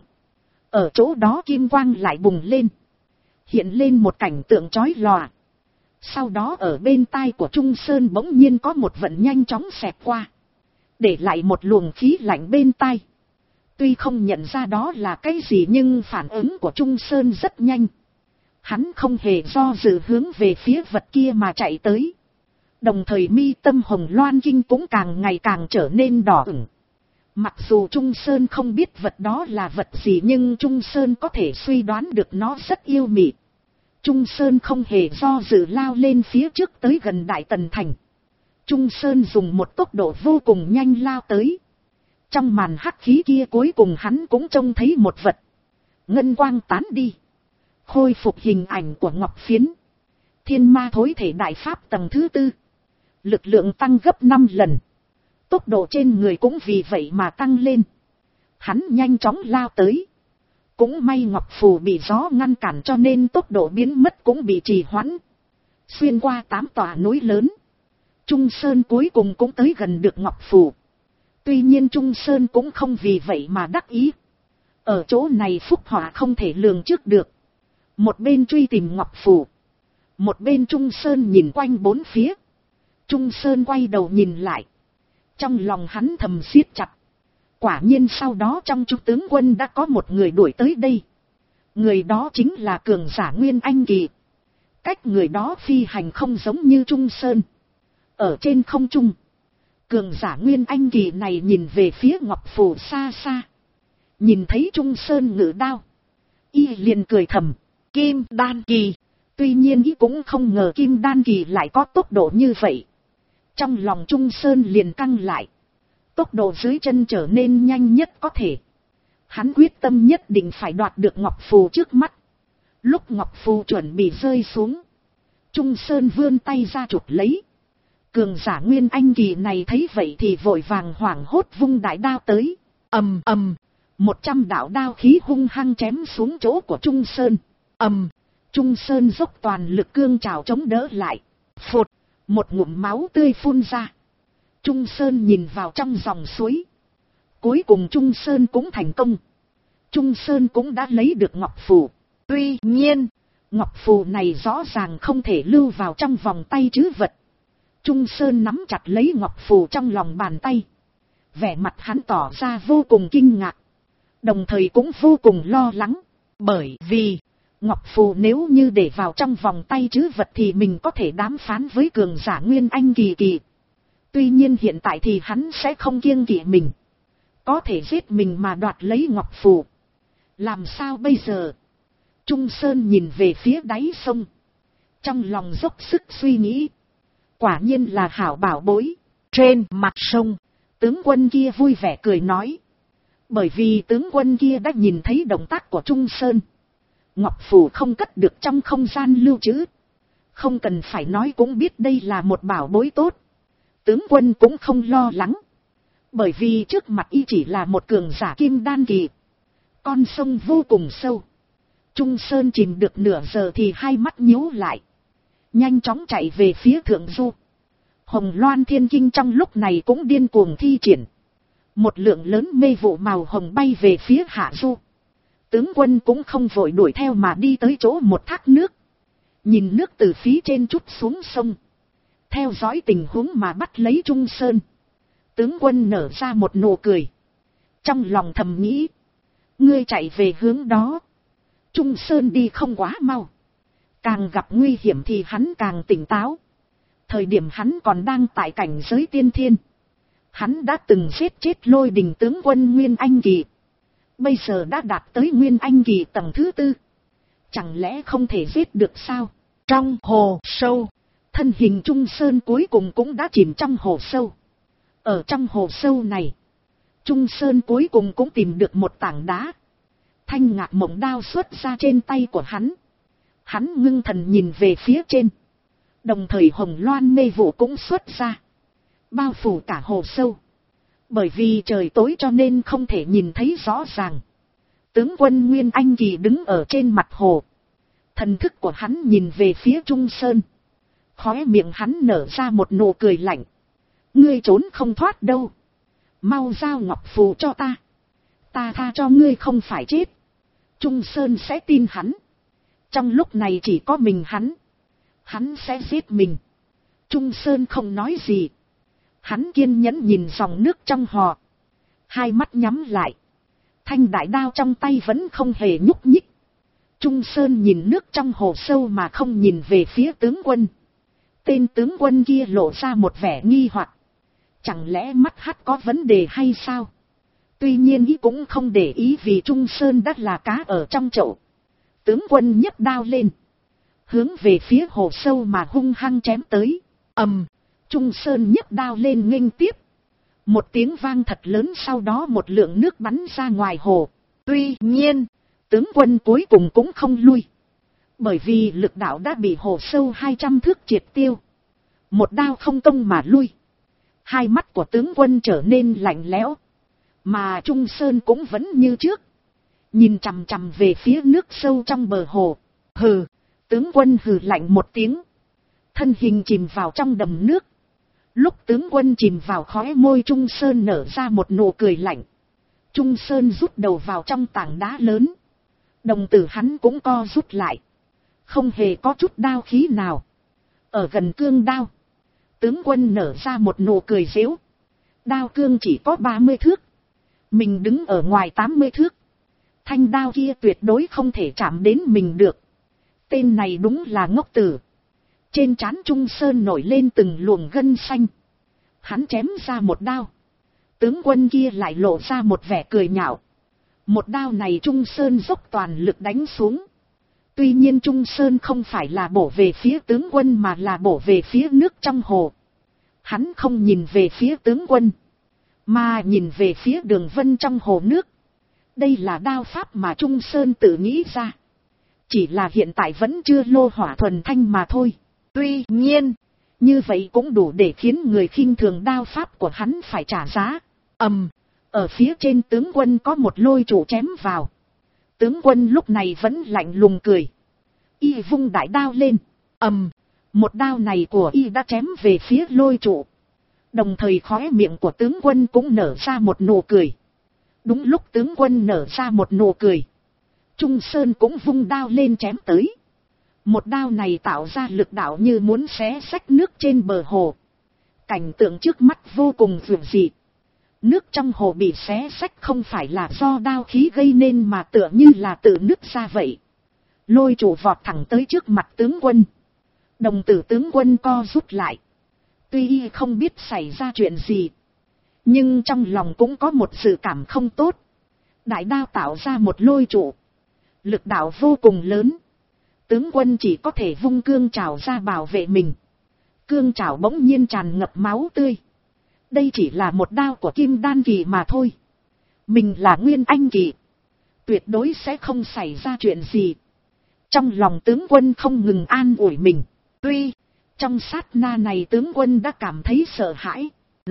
Ở chỗ đó kim quang lại bùng lên. Hiện lên một cảnh tượng chói lòa. Sau đó ở bên tai của Trung Sơn bỗng nhiên có một vận nhanh chóng xẹt qua. Để lại một luồng khí lạnh bên tai. Tuy không nhận ra đó là cái gì nhưng phản ứng của Trung Sơn rất nhanh. Hắn không hề do dự hướng về phía vật kia mà chạy tới. Đồng thời mi tâm hồng loan kinh cũng càng ngày càng trở nên đỏ ửng. Mặc dù Trung Sơn không biết vật đó là vật gì nhưng Trung Sơn có thể suy đoán được nó rất yêu mị. Trung Sơn không hề do dự lao lên phía trước tới gần Đại Tần thành. Trung Sơn dùng một tốc độ vô cùng nhanh lao tới. Trong màn hắc khí kia cuối cùng hắn cũng trông thấy một vật. Ngân quang tán đi. Khôi phục hình ảnh của ngọc phiến. Thiên ma thối thể đại pháp tầng thứ 4. Lực lượng tăng gấp 5 lần. Tốc độ trên người cũng vì vậy mà tăng lên. Hắn nhanh chóng lao tới. Cũng may ngọc phù bị gió ngăn cản cho nên tốc độ biến mất cũng bị trì hoãn. Xuyên qua 8 tòa núi lớn. Trung Sơn cuối cùng cũng tới gần được ngọc phù. Tuy nhiên Trung Sơn cũng không vì vậy mà đắc ý. Ở chỗ này phúc họa không thể lường trước được. Một bên truy tìm ngọc phù. Một bên Trung Sơn nhìn quanh bốn phía. Trung Sơn quay đầu nhìn lại. Trong lòng hắn thầm siết chặt. Quả nhiên sau đó trong chúng tướng quân đã có một người đuổi tới đây. Người đó chính là cường giả Nguyên Anh kỳ. Cách người đó phi hành không giống như Trung Sơn. Ở trên không trung. Cường giả Nguyên Anh kỳ này nhìn về phía Ngọc Phù xa xa. Nhìn thấy Trung Sơn ngự đao. Y liền cười thầm. Kim đan kỳ. Tuy nhiên y cũng không ngờ kim đan kỳ lại có tốc độ như vậy. Trong lòng Trung Sơn liền căng lại. Tốc độ dưới chân trở nên nhanh nhất có thể. Hắn quyết tâm nhất định phải đoạt được Ngọc Phù trước mắt. Lúc Ngọc Phù chuẩn bị rơi xuống. Trung Sơn vươn tay ra chụp lấy. Cường giả Nguyên Anh kỳ này thấy vậy thì vội vàng hoảng hốt vung đại đao tới. Ầm ầm. 100 đạo đao khí hung hăng chém xuống chỗ của Trung Sơn. Ầm. Trung Sơn dốc toàn lực cương trào chống đỡ lại. Phụt. Một ngụm máu tươi phun ra. Trung Sơn nhìn vào trong dòng suối. Cuối cùng Trung Sơn cũng thành công. Trung Sơn cũng đã lấy được Ngọc Phù. Tuy nhiên, Ngọc Phù này rõ ràng không thể lưu vào trong vòng tay trữ vật. Trung Sơn nắm chặt lấy Ngọc Phù trong lòng bàn tay. Vẻ mặt hắn tỏ ra vô cùng kinh ngạc. Đồng thời cũng vô cùng lo lắng. Bởi vì, Ngọc Phù nếu như để vào trong vòng tay trữ vật thì mình có thể đàm phán với cường giả Nguyên Anh kỳ kỳ. Tuy nhiên hiện tại thì hắn sẽ không kiêng kỵ mình. Có thể giết mình mà đoạt lấy Ngọc Phù. Làm sao bây giờ? Trung Sơn nhìn về phía đáy sông. Trong lòng dốc sức suy nghĩ. Quả nhiên là hảo bảo bối. Trên mặt sông, tướng quân kia vui vẻ cười nói. Bởi vì tướng quân kia đã nhìn thấy động tác của Trung Sơn. Ngọc Phù không cất được trong không gian lưu trữ. Không cần phải nói cũng biết đây là một bảo bối tốt. Tướng quân cũng không lo lắng. Bởi vì trước mặt y chỉ là một cường giả kim đan kỳ. Con sông vô cùng sâu. Trung Sơn chìm được nửa giờ thì hai mắt nhíu lại. Nhanh chóng chạy về phía thượng du. Hồng Loan Thiên Kinh trong lúc này cũng điên cuồng thi triển. Một lượng lớn mê vụ màu hồng bay về phía hạ du. Tướng quân cũng không vội đuổi theo mà đi tới chỗ một thác nước. Nhìn nước từ phía trên trút xuống sông. Theo dõi tình huống mà bắt lấy Trung Sơn. Tướng quân nở ra một nụ cười. Trong lòng thầm nghĩ. Ngươi chạy về hướng đó. Trung Sơn đi không quá mau. Càng gặp nguy hiểm thì hắn càng tỉnh táo. Thời điểm hắn còn đang tại cảnh giới tiên thiên. Hắn đã từng giết chết Lôi Đình tướng quân Nguyên Anh kỳ. Bây giờ đã đạt tới Nguyên Anh kỳ tầng thứ 4. Chẳng lẽ không thể giết được sao? Trong hồ sâu. Thân hình Trung Sơn cuối cùng cũng đã chìm trong hồ sâu. Ở trong hồ sâu này. Trung Sơn cuối cùng cũng tìm được một tảng đá. Thanh Ngạc Mộng đao xuất ra trên tay của hắn. Hắn ngưng thần nhìn về phía trên. Đồng thời Hồng Loan mê vụ cũng xuất ra. Bao phủ cả hồ sâu. Bởi vì trời tối cho nên không thể nhìn thấy rõ ràng. Tướng quân Nguyên Anh kỳ đứng ở trên mặt hồ. Thần thức của hắn nhìn về phía Trung Sơn. Khóe miệng hắn nở ra một nụ cười lạnh. Ngươi trốn không thoát đâu. Mau giao Ngọc Phù cho ta. Ta tha cho ngươi không phải chết. Trung Sơn sẽ tin hắn. Trong lúc này chỉ có mình hắn. Hắn sẽ giết mình. Trung Sơn không nói gì. Hắn kiên nhẫn nhìn dòng nước trong hò. Hai mắt nhắm lại. Thanh đại đao trong tay vẫn không hề nhúc nhích. Trung Sơn nhìn nước trong hồ sâu mà không nhìn về phía tướng quân. Tên tướng quân kia lộ ra một vẻ nghi hoặc. Chẳng lẽ mắt hắt có vấn đề hay sao? Tuy nhiên ý cũng không để ý vì Trung Sơn đã là cá ở trong chậu. Tướng quân nhấc đao lên. Hướng về phía hồ sâu mà hung hăng chém tới. Ầm. Trung Sơn nhấc đao lên nghênh tiếp. Một tiếng vang thật lớn, sau đó một lượng nước bắn ra ngoài hồ. Tuy nhiên, tướng quân cuối cùng cũng không lui. Bởi vì lực đạo đã bị hồ sâu 200 thước triệt tiêu. Một đao không công mà lui. Hai mắt của tướng quân trở nên lạnh lẽo. Mà Trung Sơn cũng vẫn như trước. Nhìn chằm chằm về phía nước sâu trong bờ hồ. Hừ, tướng quân hừ lạnh một tiếng. Thân hình chìm vào trong đầm nước. Lúc tướng quân chìm vào, khóe môi Trung Sơn nở ra một nụ cười lạnh. Trung Sơn rút đầu vào trong tảng đá lớn. Đồng tử hắn cũng co rút lại. Không hề có chút đao khí nào. Ở gần cương đao. Tướng quân nở ra một nụ cười giễu. Đao cương chỉ có 30 thước. Mình đứng ở ngoài 80 thước. Thanh đao kia tuyệt đối không thể chạm đến mình được. Tên này đúng là ngốc tử. Trên trán Trung Sơn nổi lên từng luồng gân xanh. Hắn chém ra một đao. Tướng quân kia lại lộ ra một vẻ cười nhạo. Một đao này Trung Sơn dốc toàn lực đánh xuống. Tuy nhiên Trung Sơn không phải là bổ về phía tướng quân mà là bổ về phía nước trong hồ. Hắn không nhìn về phía tướng quân, mà nhìn về phía đường vân trong hồ nước. Đây là đao pháp mà Trung Sơn tự nghĩ ra. Chỉ là hiện tại vẫn chưa lô hỏa thuần thanh mà thôi. Tuy nhiên, như vậy cũng đủ để khiến người khinh thường đao pháp của hắn phải trả giá. Ở phía trên tướng quân có một lôi trụ chém vào. Tướng quân lúc này vẫn lạnh lùng cười. Y vung đại đao lên. Một đao này của y đã chém về phía lôi trụ. Đồng thời khóe miệng của tướng quân cũng nở ra một nụ cười. Đúng lúc tướng quân nở ra một nụ cười, Trung Sơn cũng vung đao lên chém tới. Một đao này tạo ra lực đạo như muốn xé xách nước trên bờ hồ. Cảnh tượng trước mắt vô cùng vượt dị. Nước trong hồ bị xé xách không phải là do đao khí gây nên mà tựa như là tự nứt ra vậy. Lôi trụ vọt thẳng tới trước mặt tướng quân. Đồng tử tướng quân co rút lại. Tuy y không biết xảy ra chuyện gì, nhưng trong lòng cũng có một sự cảm không tốt. Đại đao tạo ra một lôi trụ, lực đạo vô cùng lớn. Tướng quân chỉ có thể vung cương trảo ra bảo vệ mình. Cương trảo bỗng nhiên tràn ngập máu tươi. Đây chỉ là một đao của Kim Đan kỳ mà thôi. Mình là Nguyên Anh kỳ, tuyệt đối sẽ không xảy ra chuyện gì. Trong lòng tướng quân không ngừng an ủi mình. Tuy trong sát na này tướng quân đã cảm thấy sợ hãi.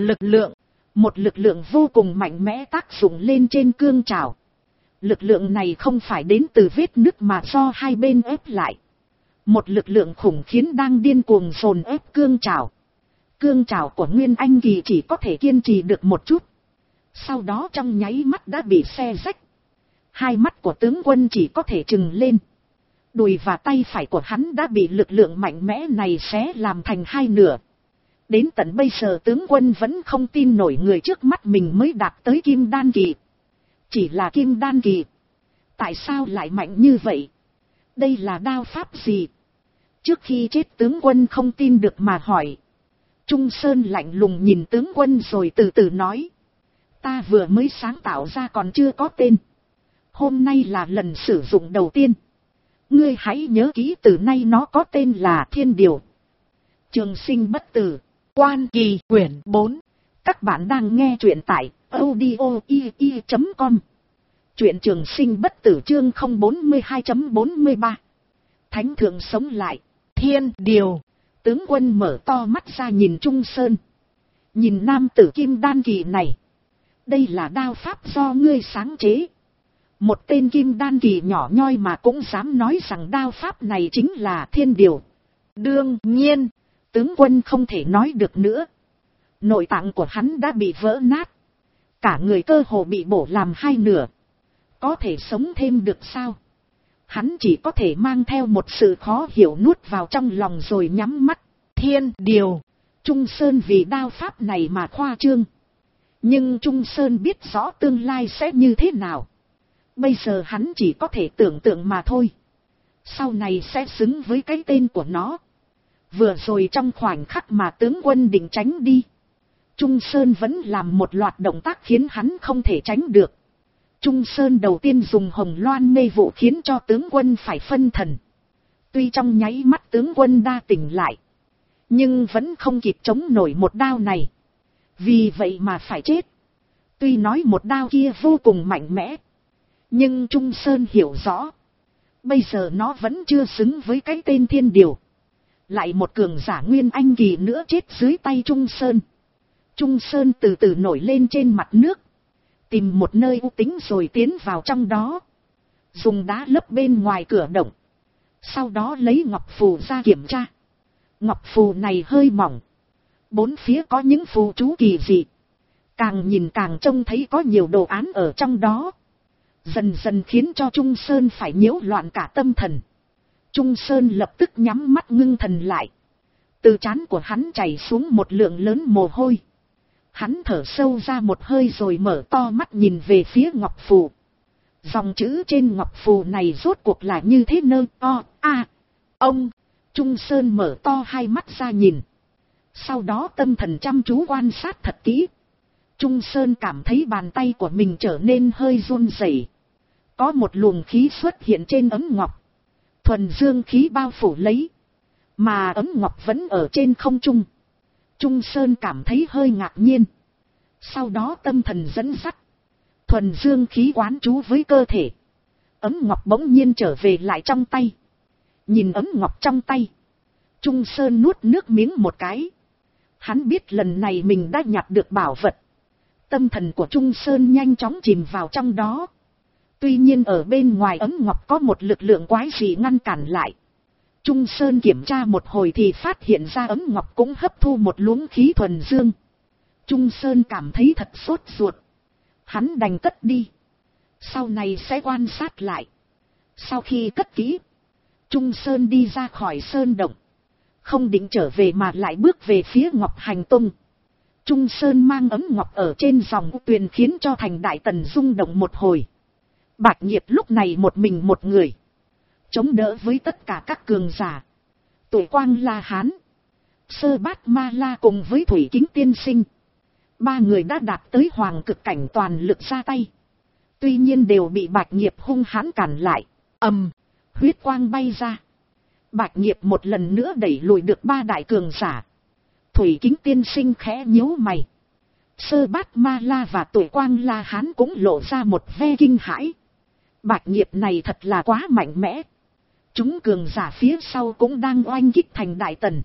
Một lực lượng vô cùng mạnh mẽ tác dụng lên trên cương trảo. Lực lượng này không phải đến từ vết nứt mà do hai bên ép lại. Một lực lượng khủng khiến đang điên cuồng dồn ép cương trảo. Cương trảo của Nguyên Anh kỳ chỉ có thể kiên trì được một chút. Sau đó trong nháy mắt đã bị xé rách. Hai mắt của tướng quân chỉ có thể trừng lên. Đùi và tay phải của hắn đã bị lực lượng mạnh mẽ này xé làm thành hai nửa. Đến tận bây giờ tướng quân vẫn không tin nổi người trước mắt mình mới đạt tới Kim Đan kỳ. Chỉ là Kim Đan kỳ, tại sao lại mạnh như vậy? Đây là đao pháp gì? Trước khi chết tướng quân không tin được mà hỏi. Trung Sơn lạnh lùng nhìn tướng quân rồi từ từ nói. Ta vừa mới sáng tạo ra còn chưa có tên. Hôm nay là lần sử dụng đầu tiên. Ngươi hãy nhớ kỹ từ nay nó có tên là Thiên Điều. Trường Sinh Bất Tử, Quan Kỳ, quyển 4. Các bạn đang nghe truyện tại audio.com. Truyện Trường Sinh Bất Tử chương 042.43. Thánh thượng sống lại. Thiên Điều. Tướng quân mở to mắt ra nhìn Trung Sơn. Nhìn nam tử Kim Đan kỳ này. Đây là đao pháp do ngươi sáng chế. Một tên Kim Đan kỳ nhỏ nhoi mà cũng dám nói rằng đao pháp này chính là Thiên Điều. Đương nhiên, tướng quân không thể nói được nữa. Nội tạng của hắn đã bị vỡ nát. Cả người cơ hồ bị bổ làm hai nửa. Có thể sống thêm được sao? Hắn chỉ có thể mang theo một sự khó hiểu nuốt vào trong lòng rồi nhắm mắt. Thiên Điều. Trung Sơn vì đao pháp này mà khoa trương. Nhưng Trung Sơn biết rõ tương lai sẽ như thế nào. Bây giờ hắn chỉ có thể tưởng tượng mà thôi. Sau này sẽ xứng với cái tên của nó. Vừa rồi trong khoảnh khắc mà tướng quân định tránh đi, Trung Sơn vẫn làm một loạt động tác khiến hắn không thể tránh được. Trung Sơn đầu tiên dùng hồng loan mê vụ khiến cho tướng quân phải phân thần. Tuy trong nháy mắt tướng quân đa tỉnh lại, nhưng vẫn không kịp chống nổi một đao này. Vì vậy mà phải chết. Tuy nói một đao kia vô cùng mạnh mẽ, nhưng Trung Sơn hiểu rõ, bây giờ nó vẫn chưa xứng với cái tên Thiên Điều. Lại một cường giả Nguyên Anh kỳ nữa chết dưới tay Trung Sơn. Trung Sơn từ từ nổi lên trên mặt nước, tìm một nơi u tĩnh rồi tiến vào trong đó. Dùng đá lấp bên ngoài cửa động. Sau đó lấy ngọc phù ra kiểm tra. Ngọc phù này hơi mỏng. Bốn phía có những phù chú kỳ dị. Càng nhìn càng trông thấy có nhiều đồ án ở trong đó. Dần dần khiến cho Trung Sơn phải nhiễu loạn cả tâm thần. Trung Sơn lập tức nhắm mắt ngưng thần lại. Từ trán của hắn chảy xuống một lượng lớn mồ hôi. Hắn thở sâu ra một hơi rồi mở to mắt nhìn về phía ngọc phù. Dòng chữ trên ngọc phù này rốt cuộc là như thế nơ o a. Ông Trung Sơn mở to hai mắt ra nhìn. Sau đó tâm thần chăm chú quan sát thật kỹ. Trung Sơn cảm thấy bàn tay của mình trở nên hơi run rẩy. Có một luồng khí xuất hiện trên ấm ngọc. Thuần dương khí bao phủ lấy. Mà ấm ngọc vẫn ở trên không trung. Trung Sơn cảm thấy hơi ngạc nhiên. Sau đó tâm thần dẫn dắt. Thuần dương khí quán trú với cơ thể. Ấm ngọc bỗng nhiên trở về lại trong tay. Nhìn ấm ngọc trong tay. Trung Sơn nuốt nước miếng một cái. Hắn biết lần này mình đã nhặt được bảo vật. Tâm thần của Trung Sơn nhanh chóng chìm vào trong đó. Tuy nhiên ở bên ngoài ấm ngọc có một lực lượng quái dị ngăn cản lại. Trung Sơn kiểm tra một hồi thì phát hiện ra ấm ngọc cũng hấp thu một luồng khí thuần dương. Trung Sơn cảm thấy thật sốt ruột. Hắn đành cất đi. Sau này sẽ quan sát lại. Sau khi cất kỹ, Trung Sơn đi ra khỏi sơn động. Không định trở về mà lại bước về phía Ngọc Hành Tông. Trung Sơn mang ấm ngọc ở trên dòng tuyền khiến cho thành Đại Tần rung động một hồi. Bạch Nhiệt lúc này một mình một người. Chống đỡ với tất cả các cường giả. Tuổi Quang La Hán, Sơ Bát Ma La cùng với Thủy Kính Tiên Sinh. Ba người đã đạt tới hoàng cực cảnh toàn lực ra tay. Tuy nhiên đều bị Bạch Nhiệt hung hãn cản lại. Huyết quang bay ra. Bạch Nhiệt một lần nữa đẩy lùi được ba đại cường giả. Thủy Kính Tiên Sinh khẽ nhíu mày. Sơ Bát Ma La và Tuổi Quang La Hán cũng lộ ra một vẻ kinh hãi. Bạch Nhiệt này thật là quá mạnh mẽ. Chúng cường giả phía sau cũng đang oanh kích thành Đại Tần.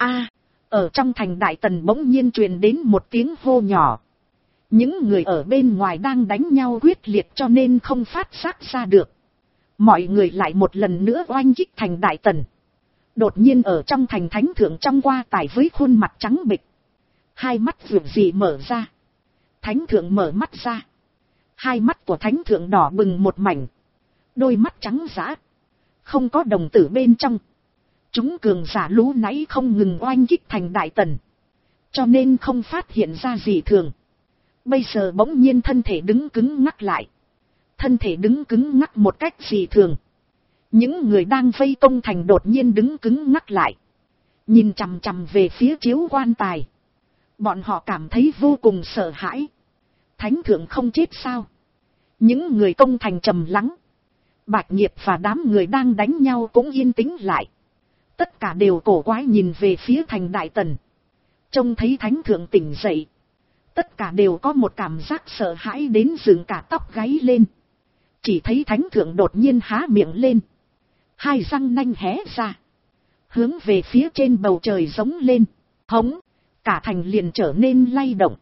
Ở trong thành Đại Tần bỗng nhiên truyền đến một tiếng hô nhỏ. Những người ở bên ngoài đang đánh nhau quyết liệt cho nên không phát giác ra được. Mọi người lại một lần nữa oanh kích thành Đại Tần. Đột nhiên ở trong thành Thánh Thượng trong qua tải với khuôn mặt trắng bệch. Hai mắt vượng dị mở ra. Thánh Thượng mở mắt ra. Hai mắt của Thánh Thượng đỏ bừng một mảnh. Đôi mắt trắng dã. Không có đồng tử bên trong. Chúng cường giả lú nãy không ngừng oanh kích thành Đại Tần. Cho nên không phát hiện ra gì thường. Bây giờ bỗng nhiên thân thể đứng cứng ngắc lại. Thân thể đứng cứng ngắc một cách dị thường. Những người đang vây công thành đột nhiên đứng cứng ngắc lại. Nhìn chằm chằm về phía chiếu quan tài. Bọn họ cảm thấy vô cùng sợ hãi. Thánh Thượng không chết sao? Những người công thành trầm lắng. Bạch Nhiệt và đám người đang đánh nhau cũng yên tĩnh lại. Tất cả đều cổ quái nhìn về phía thành Đại Tần. Trông thấy Thánh Thượng tỉnh dậy. Tất cả đều có một cảm giác sợ hãi đến dựng cả tóc gáy lên. Chỉ thấy Thánh Thượng đột nhiên há miệng lên. Hai răng nanh hé ra. Hướng về phía trên bầu trời giống lên. Hống. Cả thành liền trở nên lay động.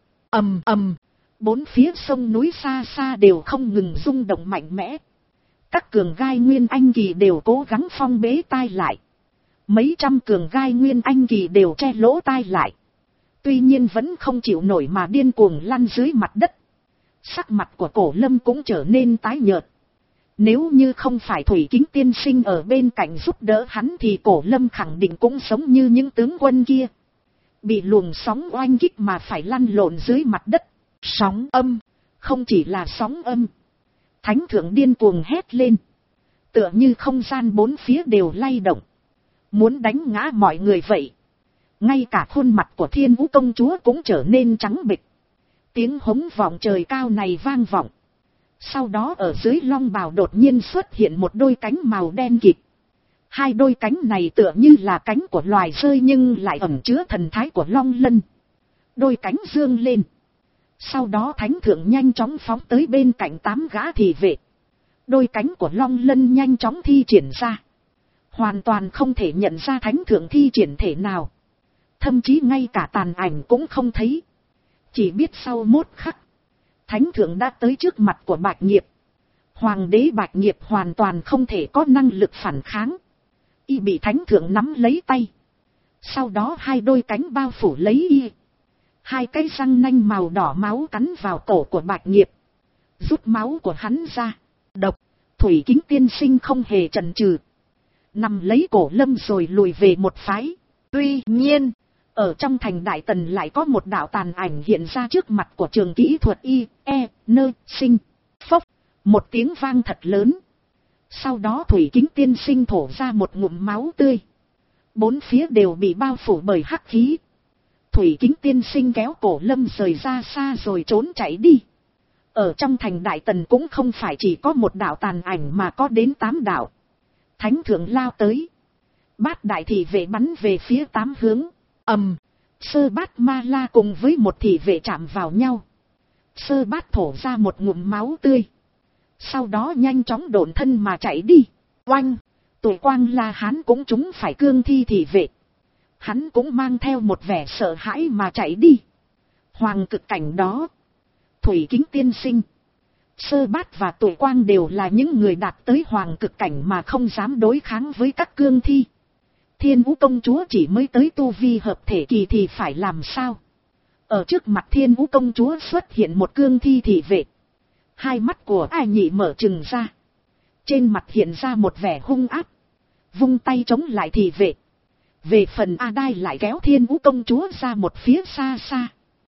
Bốn phía sông núi xa xa đều không ngừng rung động mạnh mẽ. Các cường gai nguyên anh kỳ đều cố gắng phong bế tai lại. Mấy trăm cường gai nguyên anh kỳ đều che lỗ tai lại. Tuy nhiên vẫn không chịu nổi mà điên cuồng lăn dưới mặt đất. Sắc mặt của Cổ Lâm cũng trở nên tái nhợt. Nếu như không phải Thủy Kính Tiên Sinh ở bên cạnh giúp đỡ hắn thì Cổ Lâm khẳng định cũng sống như những tướng quân kia. Bị luồng sóng oanh kích mà phải lăn lộn dưới mặt đất. Sóng âm. Không chỉ là sóng âm. Thánh Thượng điên cuồng hét lên. Tựa như không gian bốn phía đều lay động. Muốn đánh ngã mọi người vậy. Ngay cả khuôn mặt của Thiên Vũ công chúa cũng trở nên trắng bệch. Tiếng hống vọng trời cao này vang vọng. Sau đó ở dưới long bào đột nhiên xuất hiện một đôi cánh màu đen kịt. Hai đôi cánh này tựa như là cánh của loài rơi nhưng lại ẩn chứa thần thái của long lân. Đôi cánh dương lên. Sau đó Thánh Thượng nhanh chóng phóng tới bên cạnh 8 gã thị vệ. Đôi cánh của long lân nhanh chóng thi triển ra. Hoàn toàn không thể nhận ra Thánh Thượng thi triển thể nào. Thậm chí ngay cả tàn ảnh cũng không thấy. Chỉ biết sau một khắc. Thánh Thượng đã tới trước mặt của Bạch Nhiệt. Hoàng đế Bạch Nhiệt hoàn toàn không thể có năng lực phản kháng. Y bị Thánh Thượng nắm lấy tay. Sau đó hai đôi cánh bao phủ lấy y. Hai cái răng nanh màu đỏ máu cắn vào cổ của Bạch Nhiệt. Rút máu của hắn ra. Độc. Thủy Kính Tiên Sinh không hề chần chừ. Nằm lấy Cổ Lâm rồi lùi về một phái. Tuy nhiên. Ở trong thành Đại Tần lại có một đạo tàn ảnh hiện ra trước mặt của trường kỹ thuật sinh. Phốc. Một tiếng vang thật lớn. Sau đó Thủy Kính Tiên Sinh thổ ra một ngụm máu tươi. Bốn phía đều bị bao phủ bởi hắc khí. Thủy Kính tiên sinh kéo Cổ Lâm rời ra xa rồi trốn chạy đi. Ở trong thành Đại Tần cũng không phải chỉ có một đạo tàn ảnh mà có đến 8 đạo. Thánh thượng lao tới. Bát đại thị vệ bắn về phía 8 hướng. Sơ Bát Ma La cùng với một thị vệ chạm vào nhau. Sơ Bát thổ ra một ngụm máu tươi. Sau đó nhanh chóng độn thân mà chạy đi. Oanh! Tuổi Quang La Hán cũng trúng phải cương thi thị vệ. Hắn cũng mang theo một vẻ sợ hãi mà chạy đi. Hoàng cực cảnh đó. Thủy Kính tiên sinh, Sơ Bát và Tuổi Quang đều là những người đạt tới hoàng cực cảnh mà không dám đối kháng với các cương thi. Thiên Vũ công chúa chỉ mới tới tu vi hợp thể kỳ thì phải làm sao? Ở trước mặt Thiên Vũ công chúa xuất hiện một cương thi thị vệ. Hai mắt của Ai Nhị mở trừng ra. Trên mặt hiện ra một vẻ hung ác. Vung tay chống lại thị vệ. Về phần A Đai lại kéo Thiên Vũ công chúa ra một phía xa xa.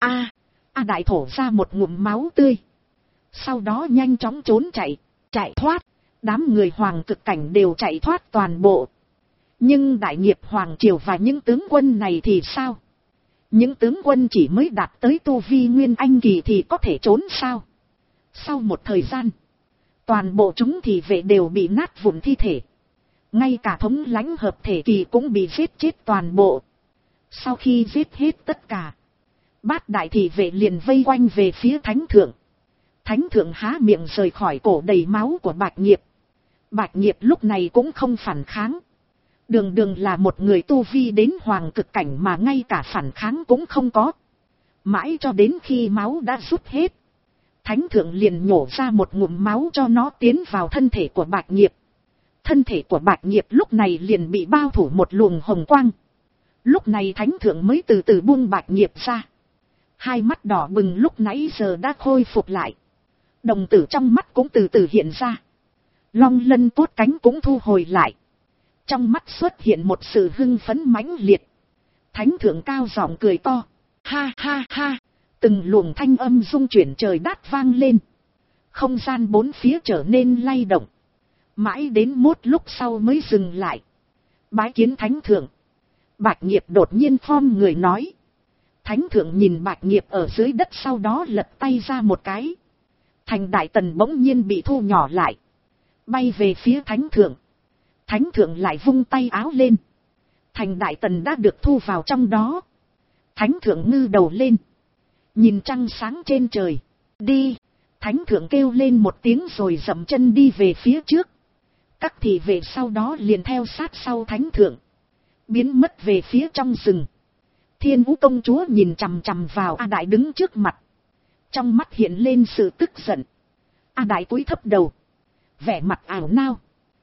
A Đại thổ ra một ngụm máu tươi. Sau đó nhanh chóng trốn chạy thoát. Đám người hoàng cực cảnh đều chạy thoát toàn bộ. Nhưng Đại Nghiệp Hoàng Triều và những tướng quân này thì sao? Những tướng quân chỉ mới đạt tới tu vi Nguyên Anh kỳ thì có thể trốn sao? Sau một thời gian, toàn bộ chúng thị vệ đều bị nát vụn thi thể. Ngay cả thống lãnh hợp thể kỳ cũng bị giết chết toàn bộ. Sau khi giết hết tất cả, Bát đại thị vệ liền vây quanh về phía Thánh thượng. Thánh thượng há miệng rời khỏi cổ đầy máu của Bạch Nghiệp. Bạch Nghiệp lúc này cũng không phản kháng. Đường là một người tu vi đến hoàng cực cảnh mà ngay cả phản kháng cũng không có. Mãi cho đến khi máu đã rút hết, Thánh thượng liền nhổ ra một ngụm máu cho nó tiến vào thân thể của Bạch Nghiệp. Thân thể của Bạch Nghiệp lúc này liền bị bao phủ một luồng hồng quang. Lúc này Thánh thượng mới từ từ buông Bạch Nghiệp ra. Hai mắt đỏ bừng lúc nãy giờ đã khôi phục lại. Đồng tử trong mắt cũng từ từ hiện ra. Long lân cốt cánh cũng thu hồi lại. Trong mắt xuất hiện một sự hưng phấn mãnh liệt. Thánh thượng cao giọng cười to. Ha ha ha. Từng luồng thanh âm rung chuyển trời đát vang lên. Không gian bốn phía trở nên lay động. Mãi đến một lúc sau mới dừng lại. Bái kiến Thánh thượng. Bạch Nghiệp đột nhiên khom người nói. Thánh thượng nhìn Bạch Nghiệp ở dưới đất, sau đó lật tay ra một cái. Thành Đại Tần bỗng nhiên bị thu nhỏ lại. Bay về phía Thánh thượng. Thánh thượng lại vung tay áo lên. Thành Đại Tần đã được thu vào trong đó. Thánh thượng ngư đầu lên. Nhìn trăng sáng trên trời. Đi. Thánh thượng kêu lên một tiếng rồi dậm chân đi về phía trước. Các thị vệ sau đó liền theo sát sau Thánh thượng. Biến mất về phía trong rừng. Thiên Vũ công chúa nhìn chằm chằm vào A Đại đứng trước mặt. Trong mắt hiện lên sự tức giận. A Đại cúi thấp đầu. Vẻ mặt ảo nao.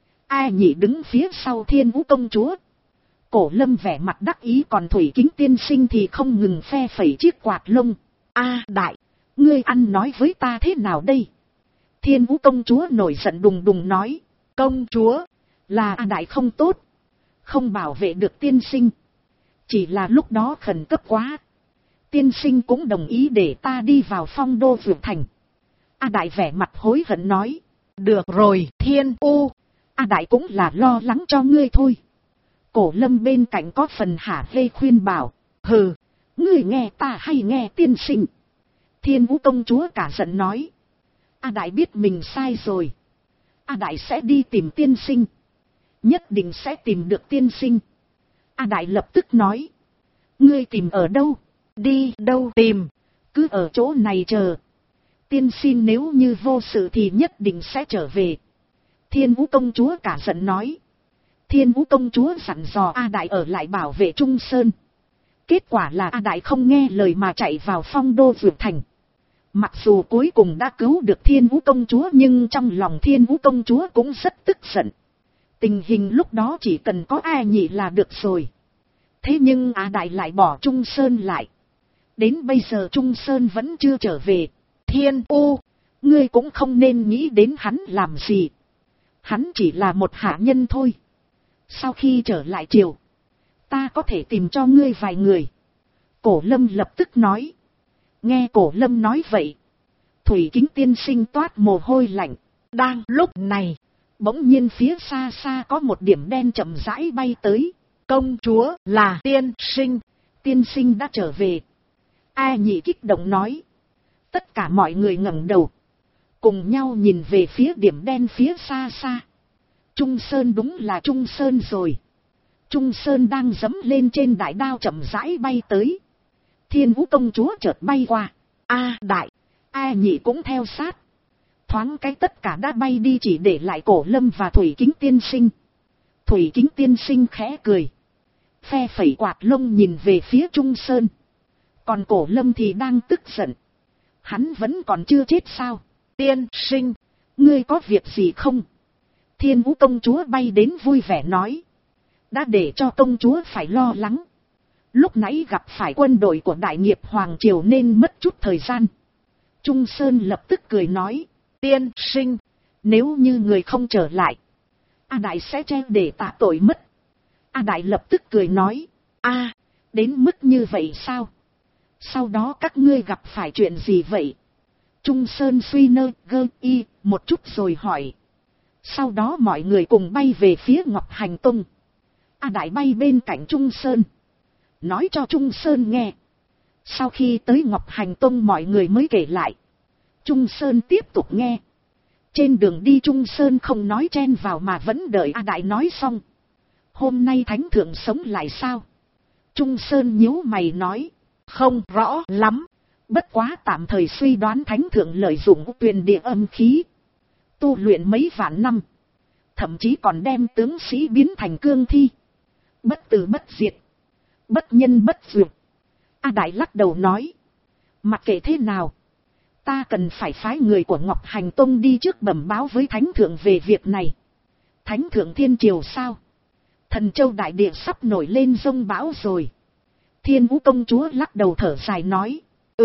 A Nhị đứng phía sau Thiên Vũ công chúa. Cổ Lâm vẻ mặt đắc ý, còn Thủy Kính tiên sinh thì không ngừng phe phẩy chiếc quạt lông. A Đại, ngươi ăn nói với ta thế nào đây? Thiên Vũ công chúa nổi giận đùng đùng nói. Công chúa, là A Đại không tốt. Không bảo vệ được tiên sinh. Chỉ là lúc đó khẩn cấp quá. Tiên sinh cũng đồng ý để ta đi vào Phong Đô Vượt Thành. A Đại vẻ mặt hối hận nói. Được rồi, Thiên U. A Đại cũng là lo lắng cho ngươi thôi. Cổ Lâm bên cạnh có phần hả hê khuyên bảo. Hừ, ngươi nghe ta hay nghe tiên sinh? Thiên Vũ công chúa cả giận nói. A Đại biết mình sai rồi. A Đại sẽ đi tìm tiên sinh. Nhất định sẽ tìm được tiên sinh. A Đại lập tức nói. Ngươi tìm ở đâu? Đi đâu tìm? Cứ ở chỗ này chờ. Tiên sinh nếu như vô sự thì nhất định sẽ trở về. Thiên Vũ công chúa cả giận nói. Thiên Vũ công chúa dặn dò A Đại ở lại bảo vệ Trung Sơn. Kết quả là A Đại không nghe lời mà chạy vào Phong Đô Vượt Thành. Mặc dù cuối cùng đã cứu được Thiên Vũ công chúa, nhưng trong lòng Thiên Vũ công chúa cũng rất tức giận. Tình hình lúc đó chỉ cần có A Nhị là được rồi. Thế nhưng A Đại lại bỏ Trung Sơn lại. Đến bây giờ Trung Sơn vẫn chưa trở về. Thiên U, ngươi cũng không nên nghĩ đến hắn làm gì. Hắn chỉ là một hạ nhân thôi. Sau khi trở lại triều, ta có thể tìm cho ngươi vài người. Cổ Lâm lập tức nói. Nghe Cổ Lâm nói vậy, Thủy Kính tiên sinh toát mồ hôi lạnh. Đang lúc này, bỗng nhiên phía xa xa có một điểm đen chậm rãi bay tới. Công chúa, là tiên sinh. Tiên sinh đã trở về. A Nhị kích động nói. Tất cả mọi người ngẩng đầu, cùng nhau nhìn về phía điểm đen phía xa xa. Trung Sơn đúng là Trung Sơn rồi. Trung Sơn đang giẫm lên trên đại đao chậm rãi bay tới. Thiên Vũ công chúa chợt bay qua. A Nhị cũng theo sát. Thoáng cái tất cả đã bay đi, chỉ để lại Cổ Lâm và Thủy Kính tiên sinh. Thủy Kính tiên sinh khẽ cười, phe phẩy quạt lông nhìn về phía Trung Sơn. Còn Cổ Lâm thì đang tức giận. Hắn vẫn còn chưa chết sao? Tiên sinh, ngươi có việc gì không? Thiên Vũ công chúa bay đến vui vẻ nói. Đã để cho công chúa phải lo lắng. Lúc nãy gặp phải quân đội của Đại Nghiệp Hoàng Triều nên mất chút thời gian. Trung Sơn lập tức cười nói. Tiên sinh, nếu như người không trở lại, A Đại sẽ che để tạ tội mất. A Đại lập tức cười nói. Đến mức như vậy sao? Sau đó các ngươi gặp phải chuyện gì vậy? Trung Sơn suy nơ gơ y một chút rồi hỏi. Sau đó mọi người cùng bay về phía Ngọc Hành Tông. A Đại bay bên cạnh Trung Sơn, nói cho Trung Sơn nghe. Sau khi tới Ngọc Hành Tông mọi người mới kể lại. Trung Sơn tiếp tục nghe. Trên đường đi Trung Sơn không nói chen vào mà vẫn đợi A Đại nói xong. Hôm nay Thánh Thượng sống lại sao? Trung Sơn nhíu mày nói. Không rõ lắm. Bất quá tạm thời suy đoán Thánh Thượng lợi dụng tuyền địa âm khí, tu luyện mấy vạn năm. Thậm chí còn đem tướng sĩ biến thành cương thi. Bất tử bất diệt, bất nhân bất diệt. A Đại lắc đầu nói. Mặc kệ thế nào, ta cần phải phái người của Ngọc Hành Tông đi trước bẩm báo với Thánh Thượng về việc này. Thánh Thượng Thiên Triều sao? Thần Châu đại địa sắp nổi lên giông bão rồi. Thiên Vũ công chúa lắc đầu thở dài nói.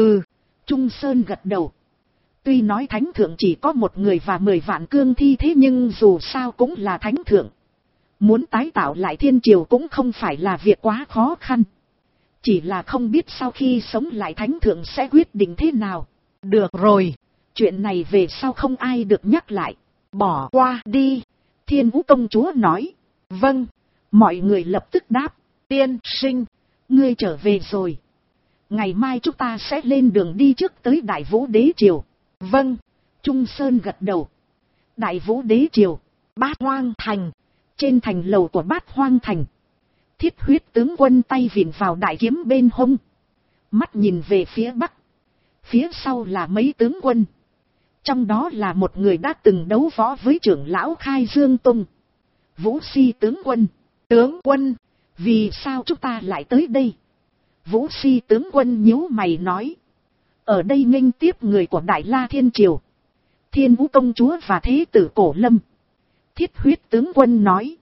Trung Sơn gật đầu. Tuy nói Thánh Thượng chỉ có một người và 10 vạn cương thi, thế nhưng dù sao cũng là Thánh Thượng. Muốn tái tạo lại Thiên Triều cũng không phải là việc quá khó khăn. Chỉ là không biết sau khi sống lại Thánh Thượng sẽ quyết định thế nào. Được rồi, chuyện này về sau không ai được nhắc lại. Bỏ qua đi. Thiên Vũ công chúa nói. Vâng. Mọi người lập tức đáp. Tiên sinh, ngươi trở về rồi. Ngày mai chúng ta sẽ lên đường đi trước tới Đại Vũ Đế Triều. Vâng. Trung Sơn gật đầu. Đại Vũ Đế Triều, Bát Hoang Thành. Trên thành lầu của Bát Hoang Thành, Thiết Huyết tướng quân tay vịn vào đại kiếm bên hông, mắt nhìn về phía bắc. Phía sau là mấy tướng quân. Trong đó là một người đã từng đấu võ với trưởng lão Khai Dương Tông. Vũ Si tướng quân. Tướng quân, vì sao chúng ta lại tới đây? Vũ Si tướng quân nhíu mày nói. Ở đây nghênh tiếp người của Đại La Thiên Triều, Thiên Vũ công chúa và Thế tử Cổ Lâm. Thiết Huyết tướng quân nói.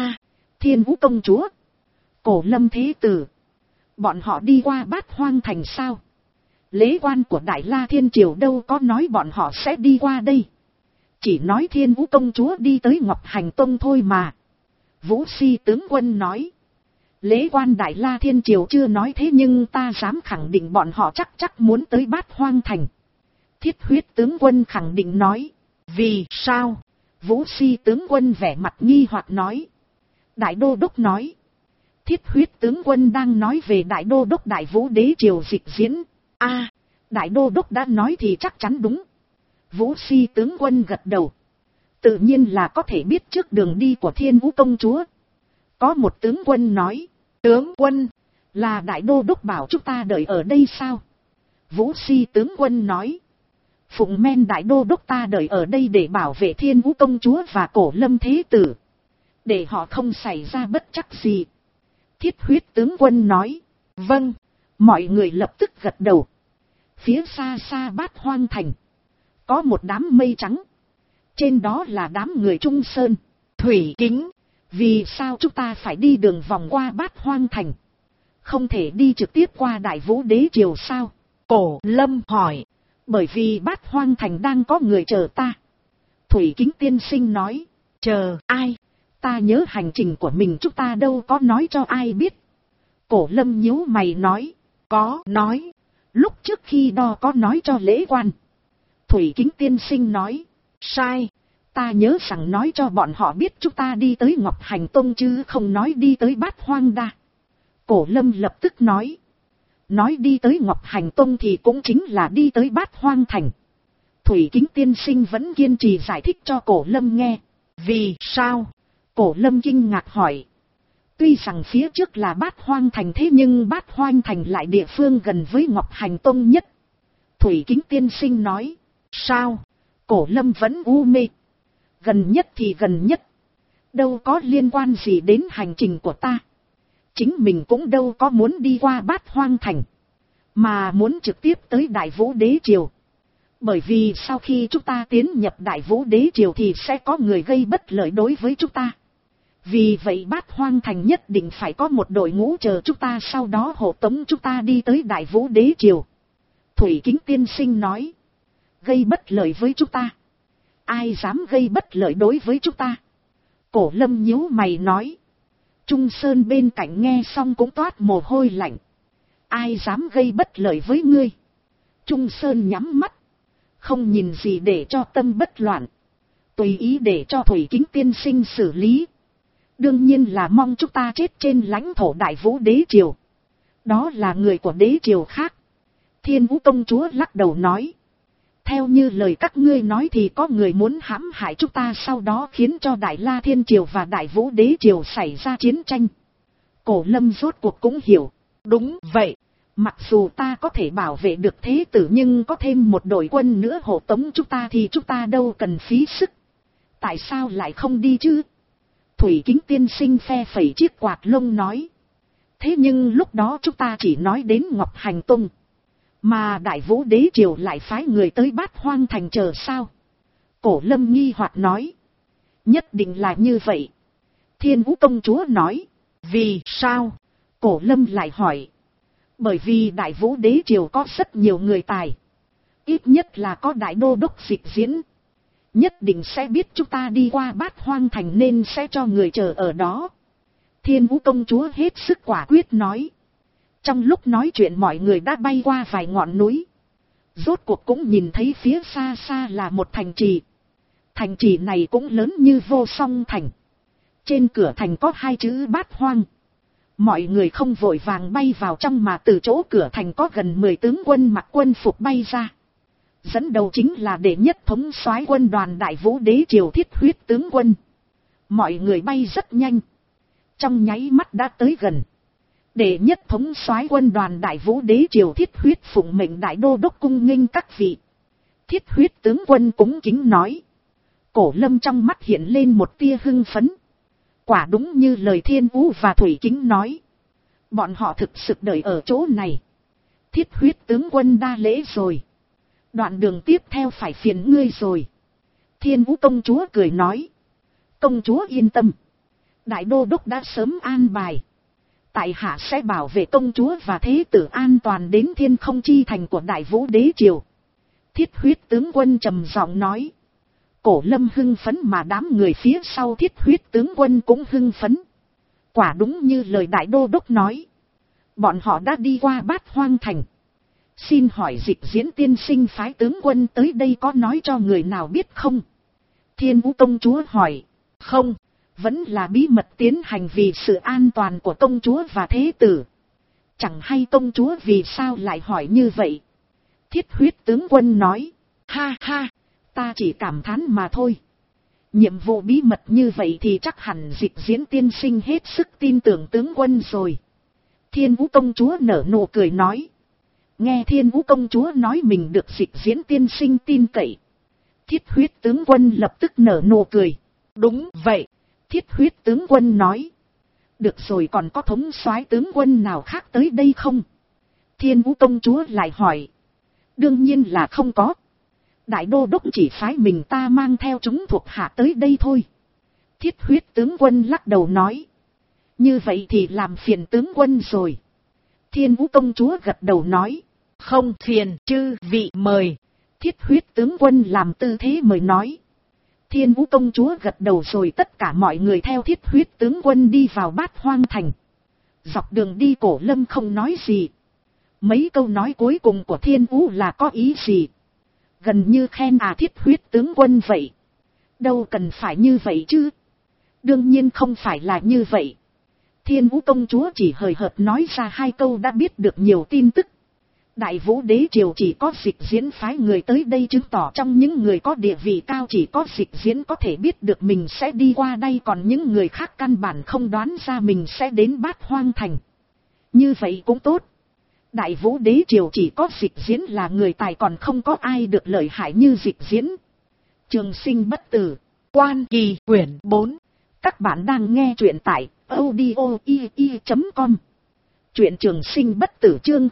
Thiên Vũ công chúa, Cổ Lâm thế tử, bọn họ đi qua Bát Hoang Thành sao? Lễ quan của Đại La Thiên Triều đâu có nói bọn họ sẽ đi qua đây. Chỉ nói Thiên Vũ công chúa đi tới Ngọc Hành Tông thôi mà. Vũ Si tướng quân nói. Lễ quan Đại La Thiên Triều chưa nói thế nhưng ta dám khẳng định bọn họ chắc muốn tới Bát Hoang Thành. Thiết Huyết tướng quân khẳng định nói. Vì sao? Vũ Si tướng quân vẻ mặt nghi hoặc nói. Đại đô đốc nói. Thiết Huyết tướng quân đang nói về Đại đô đốc Đại Vũ Đế Triều dịch diễn. Đại đô đốc đã nói thì chắc chắn đúng. Vũ Si tướng quân gật đầu. Tự nhiên là có thể biết trước đường đi của Thiên Vũ công chúa. Có một tướng quân nói. Tướng quân, là Đại đô đốc bảo chúng ta đợi ở đây sao? Vũ Si tướng quân nói. Phụng men Đại đô đốc ta đợi ở đây để bảo vệ Thiên Vũ công chúa và Cổ Lâm thế tử, để họ không xảy ra bất trắc gì. Thiết Huyết tướng quân nói. Vâng. Mọi người lập tức gật đầu. Phía xa xa Bát Hoang Thành, có một đám mây trắng. Trên đó là đám người Trung Sơn, Thủy Kính. Vì sao chúng ta phải đi đường vòng qua Bát Hoang Thành, không thể đi trực tiếp qua Đại Vũ Đế Triều sao? Cổ Lâm hỏi. Bởi vì Bát Hoang Thành đang có người chờ ta. Thủy Kính tiên sinh nói. Chờ ai? Ta nhớ hành trình của mình chúng ta đâu có nói cho ai biết. Cổ Lâm nhíu mày nói. Có nói. Lúc trước khi đo có nói cho lễ quan. Thủy Kính tiên sinh nói. Sai. Ta nhớ rằng nói cho bọn họ biết chúng ta đi tới Ngọc Hành Tông chứ không nói đi tới Bát Hoang Đa. Cổ Lâm lập tức nói. Nói đi tới Ngọc Hành Tông thì cũng chính là đi tới Bát Hoang Thành. Thủy Kính tiên sinh vẫn kiên trì giải thích cho Cổ Lâm nghe. Vì sao? Cổ Lâm kinh ngạc hỏi. Tuy rằng phía trước là Bát Hoang Thành thế nhưng Bát Hoang Thành lại địa phương gần với Ngọc Hành Tông nhất. Thủy Kính tiên sinh nói. Sao? Cổ Lâm vẫn u mê. Gần nhất thì gần nhất. Đâu có liên quan gì đến hành trình của ta. Chính mình cũng đâu có muốn đi qua Bát Hoang Thành. Mà muốn trực tiếp tới Đại Vũ Đế Triều. Bởi vì sau khi chúng ta tiến nhập Đại Vũ Đế Triều thì sẽ có người gây bất lợi đối với chúng ta. Vì vậy Bát Hoang Thành nhất định phải có một đội ngũ chờ chúng ta, sau đó hộ tống chúng ta đi tới Đại Vũ Đế Triều. Thủy Kính tiên sinh nói. Gây bất lợi với chúng ta? Ai dám gây bất lợi đối với chúng ta? Cổ Lâm nhíu mày nói. Trung Sơn bên cạnh nghe xong cũng toát mồ hôi lạnh. Ai dám gây bất lợi với ngươi? Trung Sơn nhắm mắt. Không nhìn gì để cho tâm bất loạn. Tùy ý để cho Thủy Kính tiên sinh xử lý. Đương nhiên là mong chúng ta chết trên lãnh thổ Đại Vũ Đế Triều. Đó là người của đế triều khác. Thiên Vũ công chúa lắc đầu nói. Theo như lời các ngươi nói thì có người muốn hãm hại chúng ta, sau đó khiến cho Đại La Thiên Triều và Đại Vũ Đế Triều xảy ra chiến tranh. Cổ Lâm rốt cuộc cũng hiểu. Đúng vậy. Mặc dù ta có thể bảo vệ được thế tử nhưng có thêm một đội quân nữa hộ tống chúng ta thì chúng ta đâu cần phí sức. Tại sao lại không đi chứ? Thủy Kính tiên sinh phe phẩy chiếc quạt lông nói. Thế nhưng lúc đó chúng ta chỉ nói đến Ngọc Hành Tông. Mà Đại Vũ Đế Triều lại phái người tới Bát Hoang Thành chờ sao? Cổ Lâm nghi hoặc nói. Nhất định là như vậy. Thiên Vũ công chúa nói. Vì sao? Cổ Lâm lại hỏi. Bởi vì Đại Vũ Đế Triều có rất nhiều người tài. Ít nhất là có Đại Đô Đốc Dịch Diễn. Nhất định sẽ biết chúng ta đi qua Bát Hoang Thành nên sẽ cho người chờ ở đó. Thiên Vũ công chúa hết sức quả quyết nói. Trong lúc nói chuyện mọi người đã bay qua vài ngọn núi. Rốt cuộc cũng nhìn thấy phía xa xa là một thành trì. Thành trì này cũng lớn như Vô Song Thành. Trên cửa thành có 2 chữ Bát Hoang. Mọi người không vội vàng bay vào trong mà từ chỗ cửa thành có gần 10 tướng quân mặc quân phục bay ra. Dẫn đầu chính là đệ nhất thống soái quân đoàn Đại Vũ Đế Triều Thiết Huyết tướng quân. Mọi người bay rất nhanh. Trong nháy mắt đã tới gần. Đệ nhất thống soái quân đoàn Đại Vũ Đế Triều Thiết Huyết phụng mệnh Đại Đô Đốc cung nghênh các vị. Thiết Huyết tướng quân cúng kính nói. Cổ Lâm trong mắt hiện lên một tia hưng phấn. Quả đúng như lời Thiên Vũ và Thủy Kính nói. Bọn họ thực sự đợi ở chỗ này. Thiết Huyết tướng quân đa lễ rồi. Đoạn đường tiếp theo phải phiền ngươi rồi. Thiên Vũ công chúa cười nói. Công chúa yên tâm. Đại Đô Đốc đã sớm an bài. Tại hạ sẽ bảo vệ công chúa và thế tử an toàn đến Thiên Không Chi Thành của Đại Vũ Đế Triều. Thiết Huyết tướng quân trầm giọng nói. Cổ Lâm hưng phấn mà đám người phía sau Thiết Huyết tướng quân cũng hưng phấn. Quả đúng như lời Đại Đô Đốc nói. Bọn họ đã đi qua Bát Hoang Thành. Xin hỏi Dịch Diễn tiên sinh phái tướng quân tới đây có nói cho người nào biết không? Thiên Vũ công chúa hỏi. Không, vẫn là bí mật tiến hành vì sự an toàn của công chúa và thế tử. Chẳng hay công chúa vì sao lại hỏi như vậy? Thiết Huyết tướng quân nói. Ha ha, ta chỉ cảm thán mà thôi. Nhiệm vụ bí mật như vậy thì chắc hẳn Dịch Diễn tiên sinh hết sức tin tưởng tướng quân rồi. Thiên Vũ công chúa nở nụ cười nói. Nghe Thiên Vũ công chúa nói mình được Dịch Diễn tiên sinh tin cậy. Thiết Huyết tướng quân lập tức nở nụ cười. Đúng vậy, Thiết Huyết tướng quân nói. Được rồi, còn có thống soái tướng quân nào khác tới đây không? Thiên Vũ công chúa lại hỏi. Đương nhiên là không có. Đại Đô Đốc chỉ phái mình ta mang theo chúng thuộc hạ tới đây thôi. Thiết Huyết tướng quân lắc đầu nói. Như vậy thì làm phiền tướng quân rồi. Thiên Vũ công chúa gật đầu nói. Không phiền, chư vị mời. Thiết Huyết tướng quân làm tư thế mời nói. Thiên Vũ công chúa gật đầu rồi tất cả mọi người theo Thiết Huyết tướng quân đi vào Bát Hoang Thành. Dọc đường đi Cổ Lâm không nói gì. Mấy câu nói cuối cùng của Thiên Vũ là có ý gì? Gần như khen Thiết Huyết tướng quân vậy. Đâu cần phải như vậy chứ. Đương nhiên không phải là như vậy. Thiên Vũ công chúa chỉ hời hợt nói ra 2 câu đã biết được nhiều tin tức. Đại Vũ đế triều chỉ có Dịch Diễn phái người tới đây, chứng tỏ trong những người có địa vị cao chỉ có Dịch Diễn có thể biết được mình sẽ đi qua đây, còn những người khác căn bản không đoán ra mình sẽ đến Bát Hoang Thành. Như vậy cũng tốt. Đại Vũ đế triều chỉ có Dịch Diễn là người tài, còn không có ai được lợi hại như Dịch Diễn. Trường sinh bất tử, Quan Kỳ quyển 4. Các bạn đang nghe truyện tại audio.com. Truyện Trường Sinh bất tử chương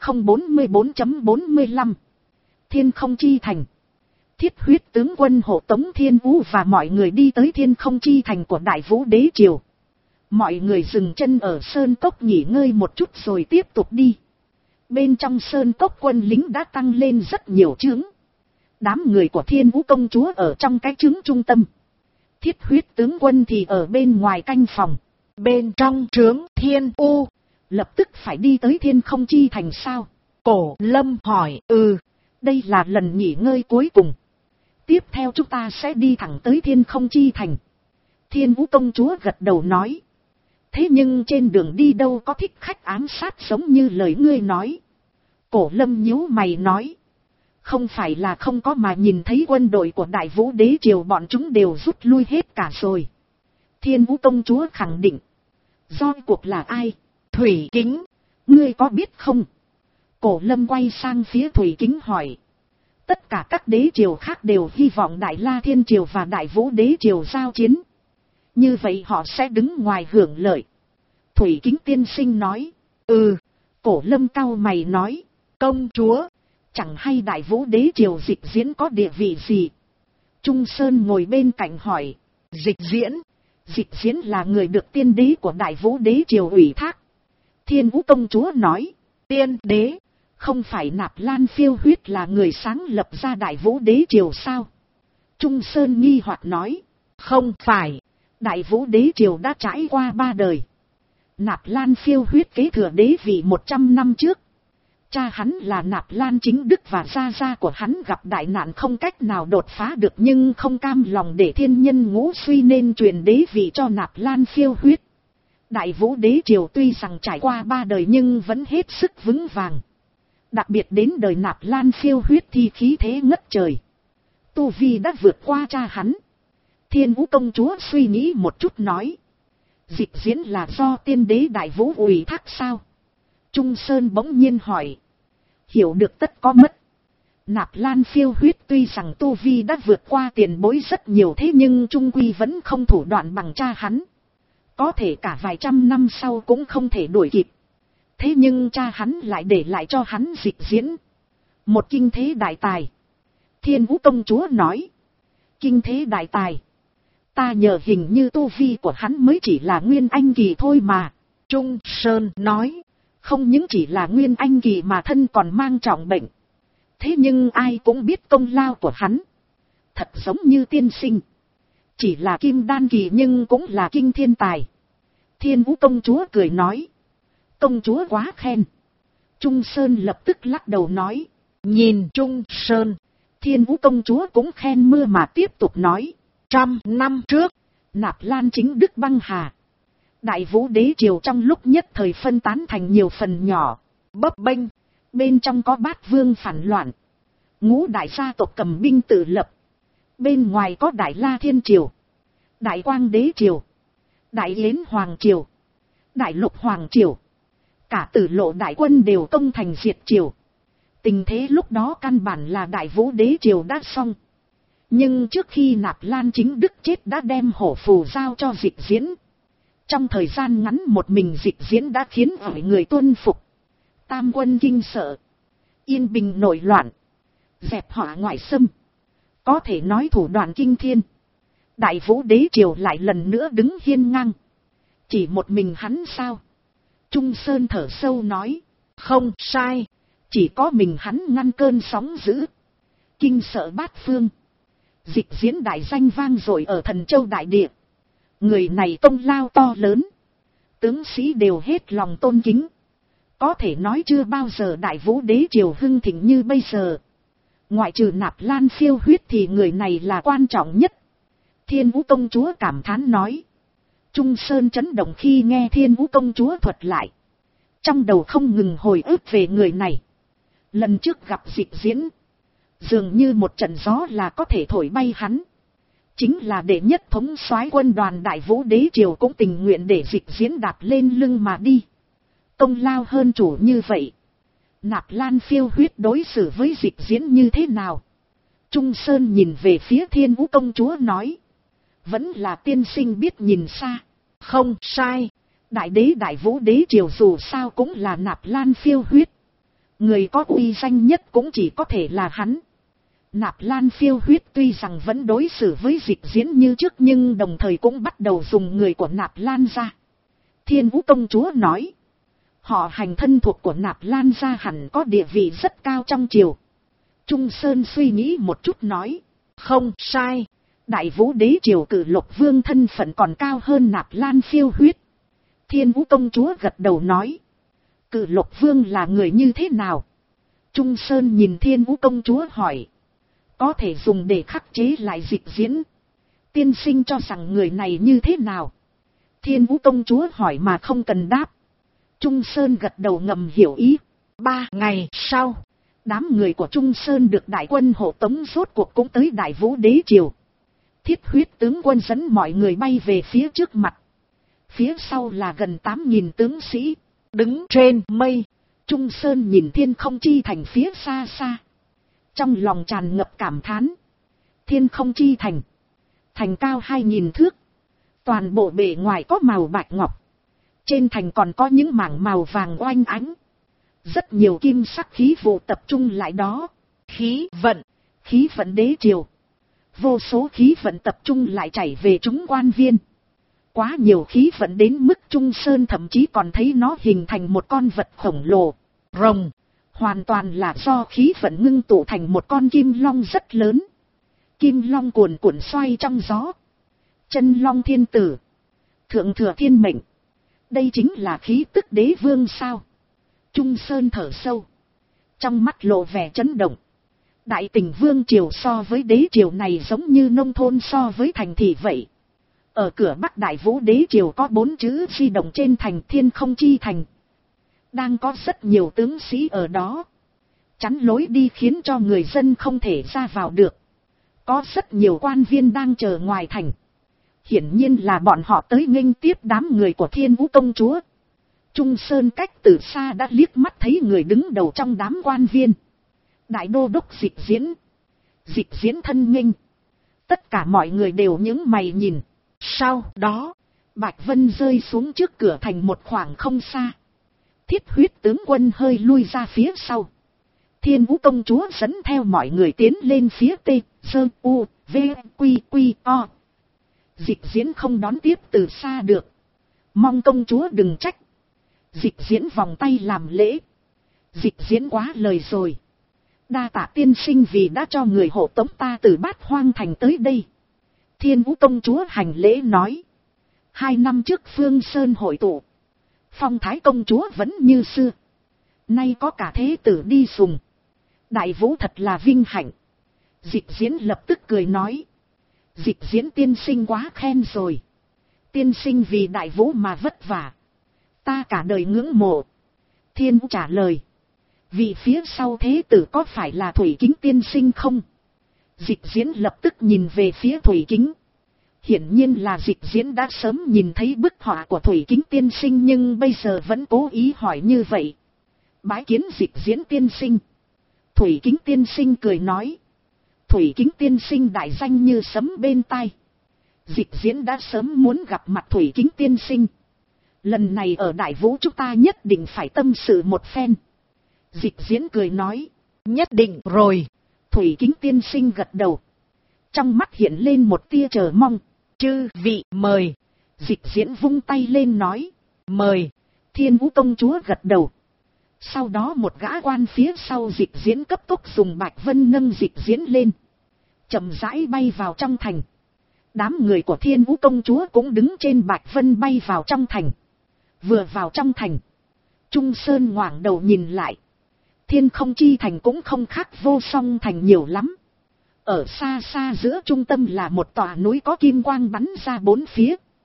044.45. Thiên Không Chi Thành. Thiết Huyết tướng quân hộ tống Thiên Vũ và mọi người đi tới Thiên Không Chi Thành của Đại Vũ đế triều. Mọi người dừng chân ở sơn cốc nghỉ ngơi một chút rồi tiếp tục đi. Bên trong sơn cốc quân lính đã tăng lên rất nhiều trướng. Đám người của Thiên Vũ công chúa ở trong cái trướng trung tâm. Thiết Huyết tướng quân thì ở bên ngoài canh phòng. Bên trong trướng Thiên U. Lập tức phải đi tới Thiên Không Chi Thành sao? Cổ Lâm hỏi. Đây là lần nghỉ ngơi cuối cùng. Tiếp theo chúng ta sẽ đi thẳng tới Thiên Không Chi Thành. Thiên Vũ công chúa gật đầu nói. Thế nhưng trên đường đi đâu có thích khách ám sát giống như lời ngươi nói. Cổ Lâm nhíu mày nói. Không phải là không có, mà nhìn thấy quân đội của Đại Vũ đế triều bọn chúng đều rút lui hết cả rồi. Thiên Vũ công chúa khẳng định. Rốt cuộc là ai? Thủy Kính, ngươi có biết không? Cổ Lâm quay sang phía Thủy Kính hỏi. Tất cả các đế triều khác đều hy vọng Đại La Thiên triều và Đại Vũ đế triều giao chiến. Như vậy họ sẽ đứng ngoài hưởng lợi. Thủy Kính tiên sinh nói. Cổ Lâm cau mày nói. Công chúa, chẳng hay Đại Vũ đế triều Dịch Diễn có địa vị gì? Trung Sơn ngồi bên cạnh hỏi. Dịch Diễn là người được tiên đế của Đại Vũ đế triều ủy thác. Thiên Vũ công chúa nói. Tiên đế, không phải Nạp Lan Phiêu Huyết là người sáng lập ra Đại Vũ đế triều sao? Trung Sơn nghi hoặc nói. Không phải, Đại Vũ đế triều đã trải qua 3 đời. Nạp Lan Phiêu Huyết kế thừa đế vị 100 năm trước. Cha hắn là Nạp Lan Chính Đức và gia gia của hắn gặp đại nạn không cách nào đột phá được, nhưng không cam lòng để thiên nhân ngũ suy nên truyền đế vị cho Nạp Lan Phiêu Huyết. Đại Vũ đế triều tuy rằng trải qua 3 đời nhưng vẫn hết sức vững vàng. Đặc biệt đến đời Nạp Lan Phiêu Huyết thì khí thế ngất trời. Tu vi đã vượt qua cha hắn. Thiên Vũ công chúa suy nghĩ một chút nói. Dịch Diễn là do tiên đế Đại Vũ ủy thác sao? Trung Sơn bỗng nhiên hỏi. Hiểu được tất có mất. Nạp Lan Phiêu Huyết tuy rằng tu vi đã vượt qua tiền bối rất nhiều, thế nhưng trung quy vẫn không thủ đoạn bằng cha hắn. Có thể cả vài trăm năm sau cũng không thể đuổi kịp. Thế nhưng cha hắn lại để lại cho hắn Dịch Diễn. Một kinh thế đại tài. Thiên Vũ công chúa nói. Kinh thế đại tài. Ta nhờ hình như tu vi của hắn mới chỉ là Nguyên Anh kỳ thôi mà. Trung Sơn nói. Không những chỉ là Nguyên Anh kỳ mà thân còn mang trọng bệnh. Thế nhưng ai cũng biết công lao của hắn. Thật giống như tiên sinh. Chỉ là Kim Đan kỳ nhưng cũng là kinh thiên tài. Thiên Vũ công chúa cười nói. Công chúa quá khen. Trung Sơn lập tức lắc đầu nói. Nhìn Trung Sơn. Thiên Vũ công chúa cũng khen mưa mà tiếp tục nói. 100 năm trước, Nạp Lan Chính Đức băng hà. Đại Vũ đế triều trong lúc nhất thời phân tán thành nhiều phần nhỏ, bấp bênh. Bên trong có Bát Vương phản loạn. Ngũ đại gia tộc cầm binh tự lập. Bên ngoài có Đại La Thiên triều, Đại Quang đế triều, Đại Yến Hoàng triều, Đại Lục Hoàng triều. Cả Tử Lộ đại quân đều công thành diệt triều. Tình thế lúc đó căn bản là Đại Vũ đế triều đã xong. Nhưng trước khi Nạp Lan Chính Đức chết đã đem hổ phù giao cho Dịch Diễn. Trong thời gian ngắn một mình Dịch Diễn đã khiến mọi người tuân phục. Tam quân kinh sợ. Yên bình nổi loạn. Dẹp họa ngoại xâm. Có thể nói thủ đoạn kinh thiên. Đại Vũ đế triều lại lần nữa đứng hiên ngang. Chỉ một mình hắn sao? Trung Sơn thở sâu nói. Không sai. Chỉ có mình hắn ngăn cơn sóng dữ. Kinh sợ bát phương. Dịch Diễn đại danh vang dội ở Thần Châu đại địa. Người này công lao to lớn. Tướng sĩ đều hết lòng tôn kính. Có thể nói chưa bao giờ Đại Vũ đế triều hưng thịnh như bây giờ. Ngoại trừ Nạp Lan Phiêu Huyết thì người này là quan trọng nhất. Thiên Vũ công chúa cảm thán nói. Trung Sơn chấn động khi nghe Thiên Vũ công chúa thuật lại. Trong đầu không ngừng hồi ức về người này. Lần trước gặp Dịch Diễn, dường như một trận gió là có thể thổi bay hắn. Chính là đệ nhất thống soái quân đoàn Đại Vũ Đế Triều cũng tình nguyện để Dịch Diễn đạp lên lưng mà đi. Công lao hơn chủ như vậy. Nạp Lan Phiêu Huyết đối xử với Dịch Diễn như thế nào? Trung Sơn nhìn về phía Thiên Vũ công chúa nói. Vẫn là tiên sinh biết nhìn xa. Không sai. Đại đế Đại Vũ Đế Triều dù sao cũng là Nạp Lan Phiêu Huyết. Người có uy danh nhất cũng chỉ có thể là hắn. Nạp Lan Phiêu Huyết tuy rằng vẫn đối xử với Dịch Diễn như trước nhưng đồng thời cũng bắt đầu dùng người của Nạp Lan ra. Thiên Vũ công chúa nói. Họ hành thân thuộc của Nạp Lan gia hẳn có địa vị rất cao trong triều. Trung Sơn suy nghĩ một chút nói. Không sai. Đại Vũ Đế Triều Cử Lục Vương thân phận còn cao hơn Nạp Lan Phiêu Huyết. Thiên Vũ công chúa gật đầu nói. Cử Lục Vương là người như thế nào? Trung Sơn nhìn Thiên Vũ công chúa hỏi. Có thể dùng để khắc chế lại Dịch Diễn. Tiên sinh cho rằng người này như thế nào? Thiên Vũ công chúa hỏi mà không cần đáp. Trung Sơn gật đầu ngầm hiểu ý. 3 ngày sau, đám người của Trung Sơn được đại quân hộ tống rốt cuộc cũng tới Đại Vũ Đế Triều. Thiết Huyết tướng quân dẫn mọi người bay về phía trước mặt. Phía sau là gần 8.000 tướng sĩ, đứng trên mây. Trung Sơn nhìn thiên không chi thành phía xa xa. Trong lòng tràn ngập cảm thán. Thiên không chi thành. Thành cao 2.000 thước. Toàn bộ bề ngoài có màu bạch ngọc. Trên thành còn có những mảng màu vàng oanh ánh. Rất nhiều kim sắc khí vụ tập trung lại đó. Khí vận đế triều. Vô số khí vận tập trung lại chảy về chúng quan viên. Quá nhiều khí vận đến mức Trung Sơn thậm chí còn thấy nó hình thành một con vật khổng lồ. Rồng. Hoàn toàn là do khí vận ngưng tụ thành một con kim long rất lớn. Kim long cuồn cuộn xoay trong gió. Chân long thiên tử. Thượng thừa thiên mệnh. Đây chính là khí tức đế vương sao? Trung Sơn thở sâu. Trong mắt lộ vẻ chấn động. Đại Tình Vương Triều so với đế triều này giống như nông thôn so với thành thị vậy. Ở cửa Bắc Đại Vũ Đế Triều có 4 chữ di động trên thành Thiên Không Chi Thành. Đang có rất nhiều tướng sĩ ở đó. Chắn lối đi khiến cho người dân không thể ra vào được. Có rất nhiều quan viên đang chờ ngoài thành. Hiển nhiên là bọn họ tới nghênh tiếp đám người của Thiên Vũ công chúa. Trung Sơn cách từ xa đã liếc mắt thấy người đứng đầu trong đám quan viên. Đại đô đốc Dịch Diễn. Dịch Diễn thân nghênh. Tất cả mọi người đều nhướng mày nhìn. Sau đó, Bạch Vân rơi xuống trước cửa thành một khoảng không xa. Thiết Huyết tướng quân hơi lui ra phía sau. Thiên Vũ công chúa dẫn theo mọi người tiến lên phía T, Sơ, U, V, Quy, Quy, O. Dịch Diễn không đón tiếp từ xa được. Mong công chúa đừng trách. Dịch Diễn vòng tay làm lễ. Dịch Diễn quá lời rồi. Đa tạ tiên sinh vì đã cho người hộ tống ta từ Bát Hoang thành tới đây. Thiên Vũ công chúa hành lễ nói. 2 năm trước Phương Sơn hội tụ. Phong thái công chúa vẫn như xưa. Nay có cả thế tử đi sùng. Đại Vũ thật là vinh hạnh. Dịch Diễn lập tức cười nói. Dịch Diễn tiên sinh quá khen rồi. Tiên sinh vì Đại Vũ mà vất vả. Ta cả đời ngưỡng mộ. Thiên Vũ trả lời. Vì phía sau thế tử có phải là Thủy Kính tiên sinh không? Dịch Diễn lập tức nhìn về phía Thủy Kính. Hiển nhiên là Dịch Diễn đã sớm nhìn thấy bức họa của Thủy Kính tiên sinh nhưng bây giờ vẫn cố ý hỏi như vậy. Bái kiến Dịch Diễn tiên sinh. Thủy Kính tiên sinh cười nói. Thủy Kính tiên sinh đại danh như sấm bên tai. Dịch Diễn đã sớm muốn gặp mặt Thủy Kính tiên sinh. Lần này ở Đại Vũ chúng ta nhất định phải tâm sự một phen. Dịch Diễn cười nói. Nhất định rồi. Thủy Kính tiên sinh gật đầu. Trong mắt hiện lên một tia chờ mong. Chư vị mời. Dịch Diễn vung tay lên nói. Mời. Thiên Vũ công chúa gật đầu. Sau đó một gã quan phía sau Dịch Diễn cấp tốc dùng Bạch Vân nâng Dịch Diễn lên. Chậm rãi bay vào trong thành. Đám người của Thiên Vũ công chúa cũng đứng trên Bạch Vân bay vào trong thành. Vừa vào trong thành. Trung Sơn ngoảnh đầu nhìn lại. Thiên Không Chi thành cũng không khác Vô Song thành nhiều lắm. Ở xa xa giữa trung tâm là một tòa núi có kim quang bắn ra bốn phía.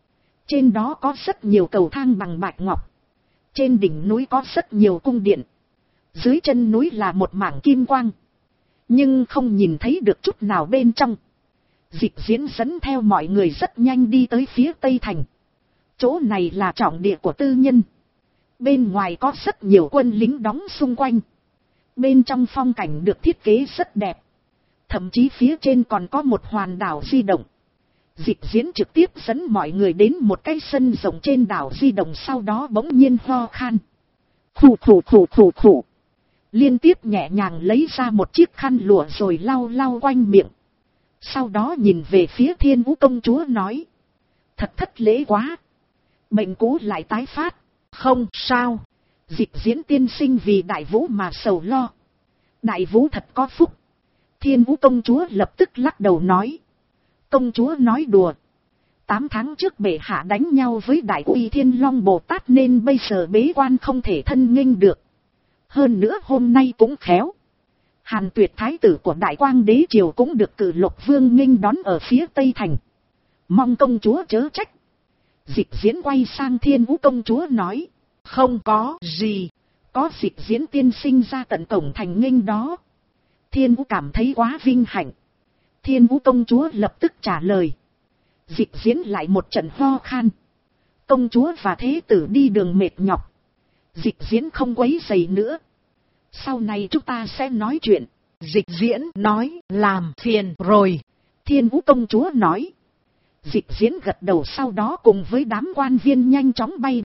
Trên đó có rất nhiều cầu thang bằng bạch ngọc. Trên đỉnh núi có rất nhiều cung điện. Dưới chân núi là một mảng kim quang. Nhưng không nhìn thấy được chút nào bên trong. Dịch Diễn dẫn theo mọi người rất nhanh đi tới phía Tây Thành. Chỗ này là trọng địa của tư nhân. Bên ngoài có rất nhiều quân lính đóng xung quanh. Bên trong phong cảnh được thiết kế rất đẹp. Thậm chí phía trên còn có một hòn đảo di động. Dịch Diễn trực tiếp dẫn mọi người đến một cái sân rộng trên đảo di động, sau đó bỗng nhiên ho khan. Khủ khủ khủ khủ khủ. Liên tiếp nhẹ nhàng lấy ra một chiếc khăn lụa rồi lau lau quanh miệng. Sau đó nhìn về phía Thiên Vũ công chúa nói. Thật thất lễ quá. Bệnh cũ lại tái phát. Không sao. Dịch Diễn tiên sinh vì Đại Vũ mà sầu lo. Đại Vũ thật có phúc. Thiên Vũ công chúa lập tức lắc đầu nói. Công chúa nói đùa. 8 tháng trước bệ hạ đánh nhau với Đại Uy Thiên Long Bồ Tát nên bây giờ bế quan không thể thân nghênh được. Hơn nữa hôm nay cũng khéo. Hàn Tuyệt thái tử của Đại Quang đế triều cũng được Cử Lộc vương nghênh đón ở phía Tây Thành. Mong công chúa chớ trách. Dịch Diễn quay sang Thiên Vũ công chúa nói. Không có gì. Có Dịch Diễn tiên sinh ra tận cổng thành nghênh đó. Thiên Vũ cảm thấy quá vinh hạnh. Thiên Vũ công chúa lập tức trả lời. Dịch Diễn lại một trận ho khan. Công chúa và thế tử đi đường mệt nhọc. Dịch Diễn không quấy rầy nữa. Sau này chúng ta sẽ nói chuyện. Dịch Diễn nói làm phiền rồi. Thiên Vũ công chúa nói. Dịch Diễn gật đầu, sau đó cùng với đám quan viên nhanh chóng bay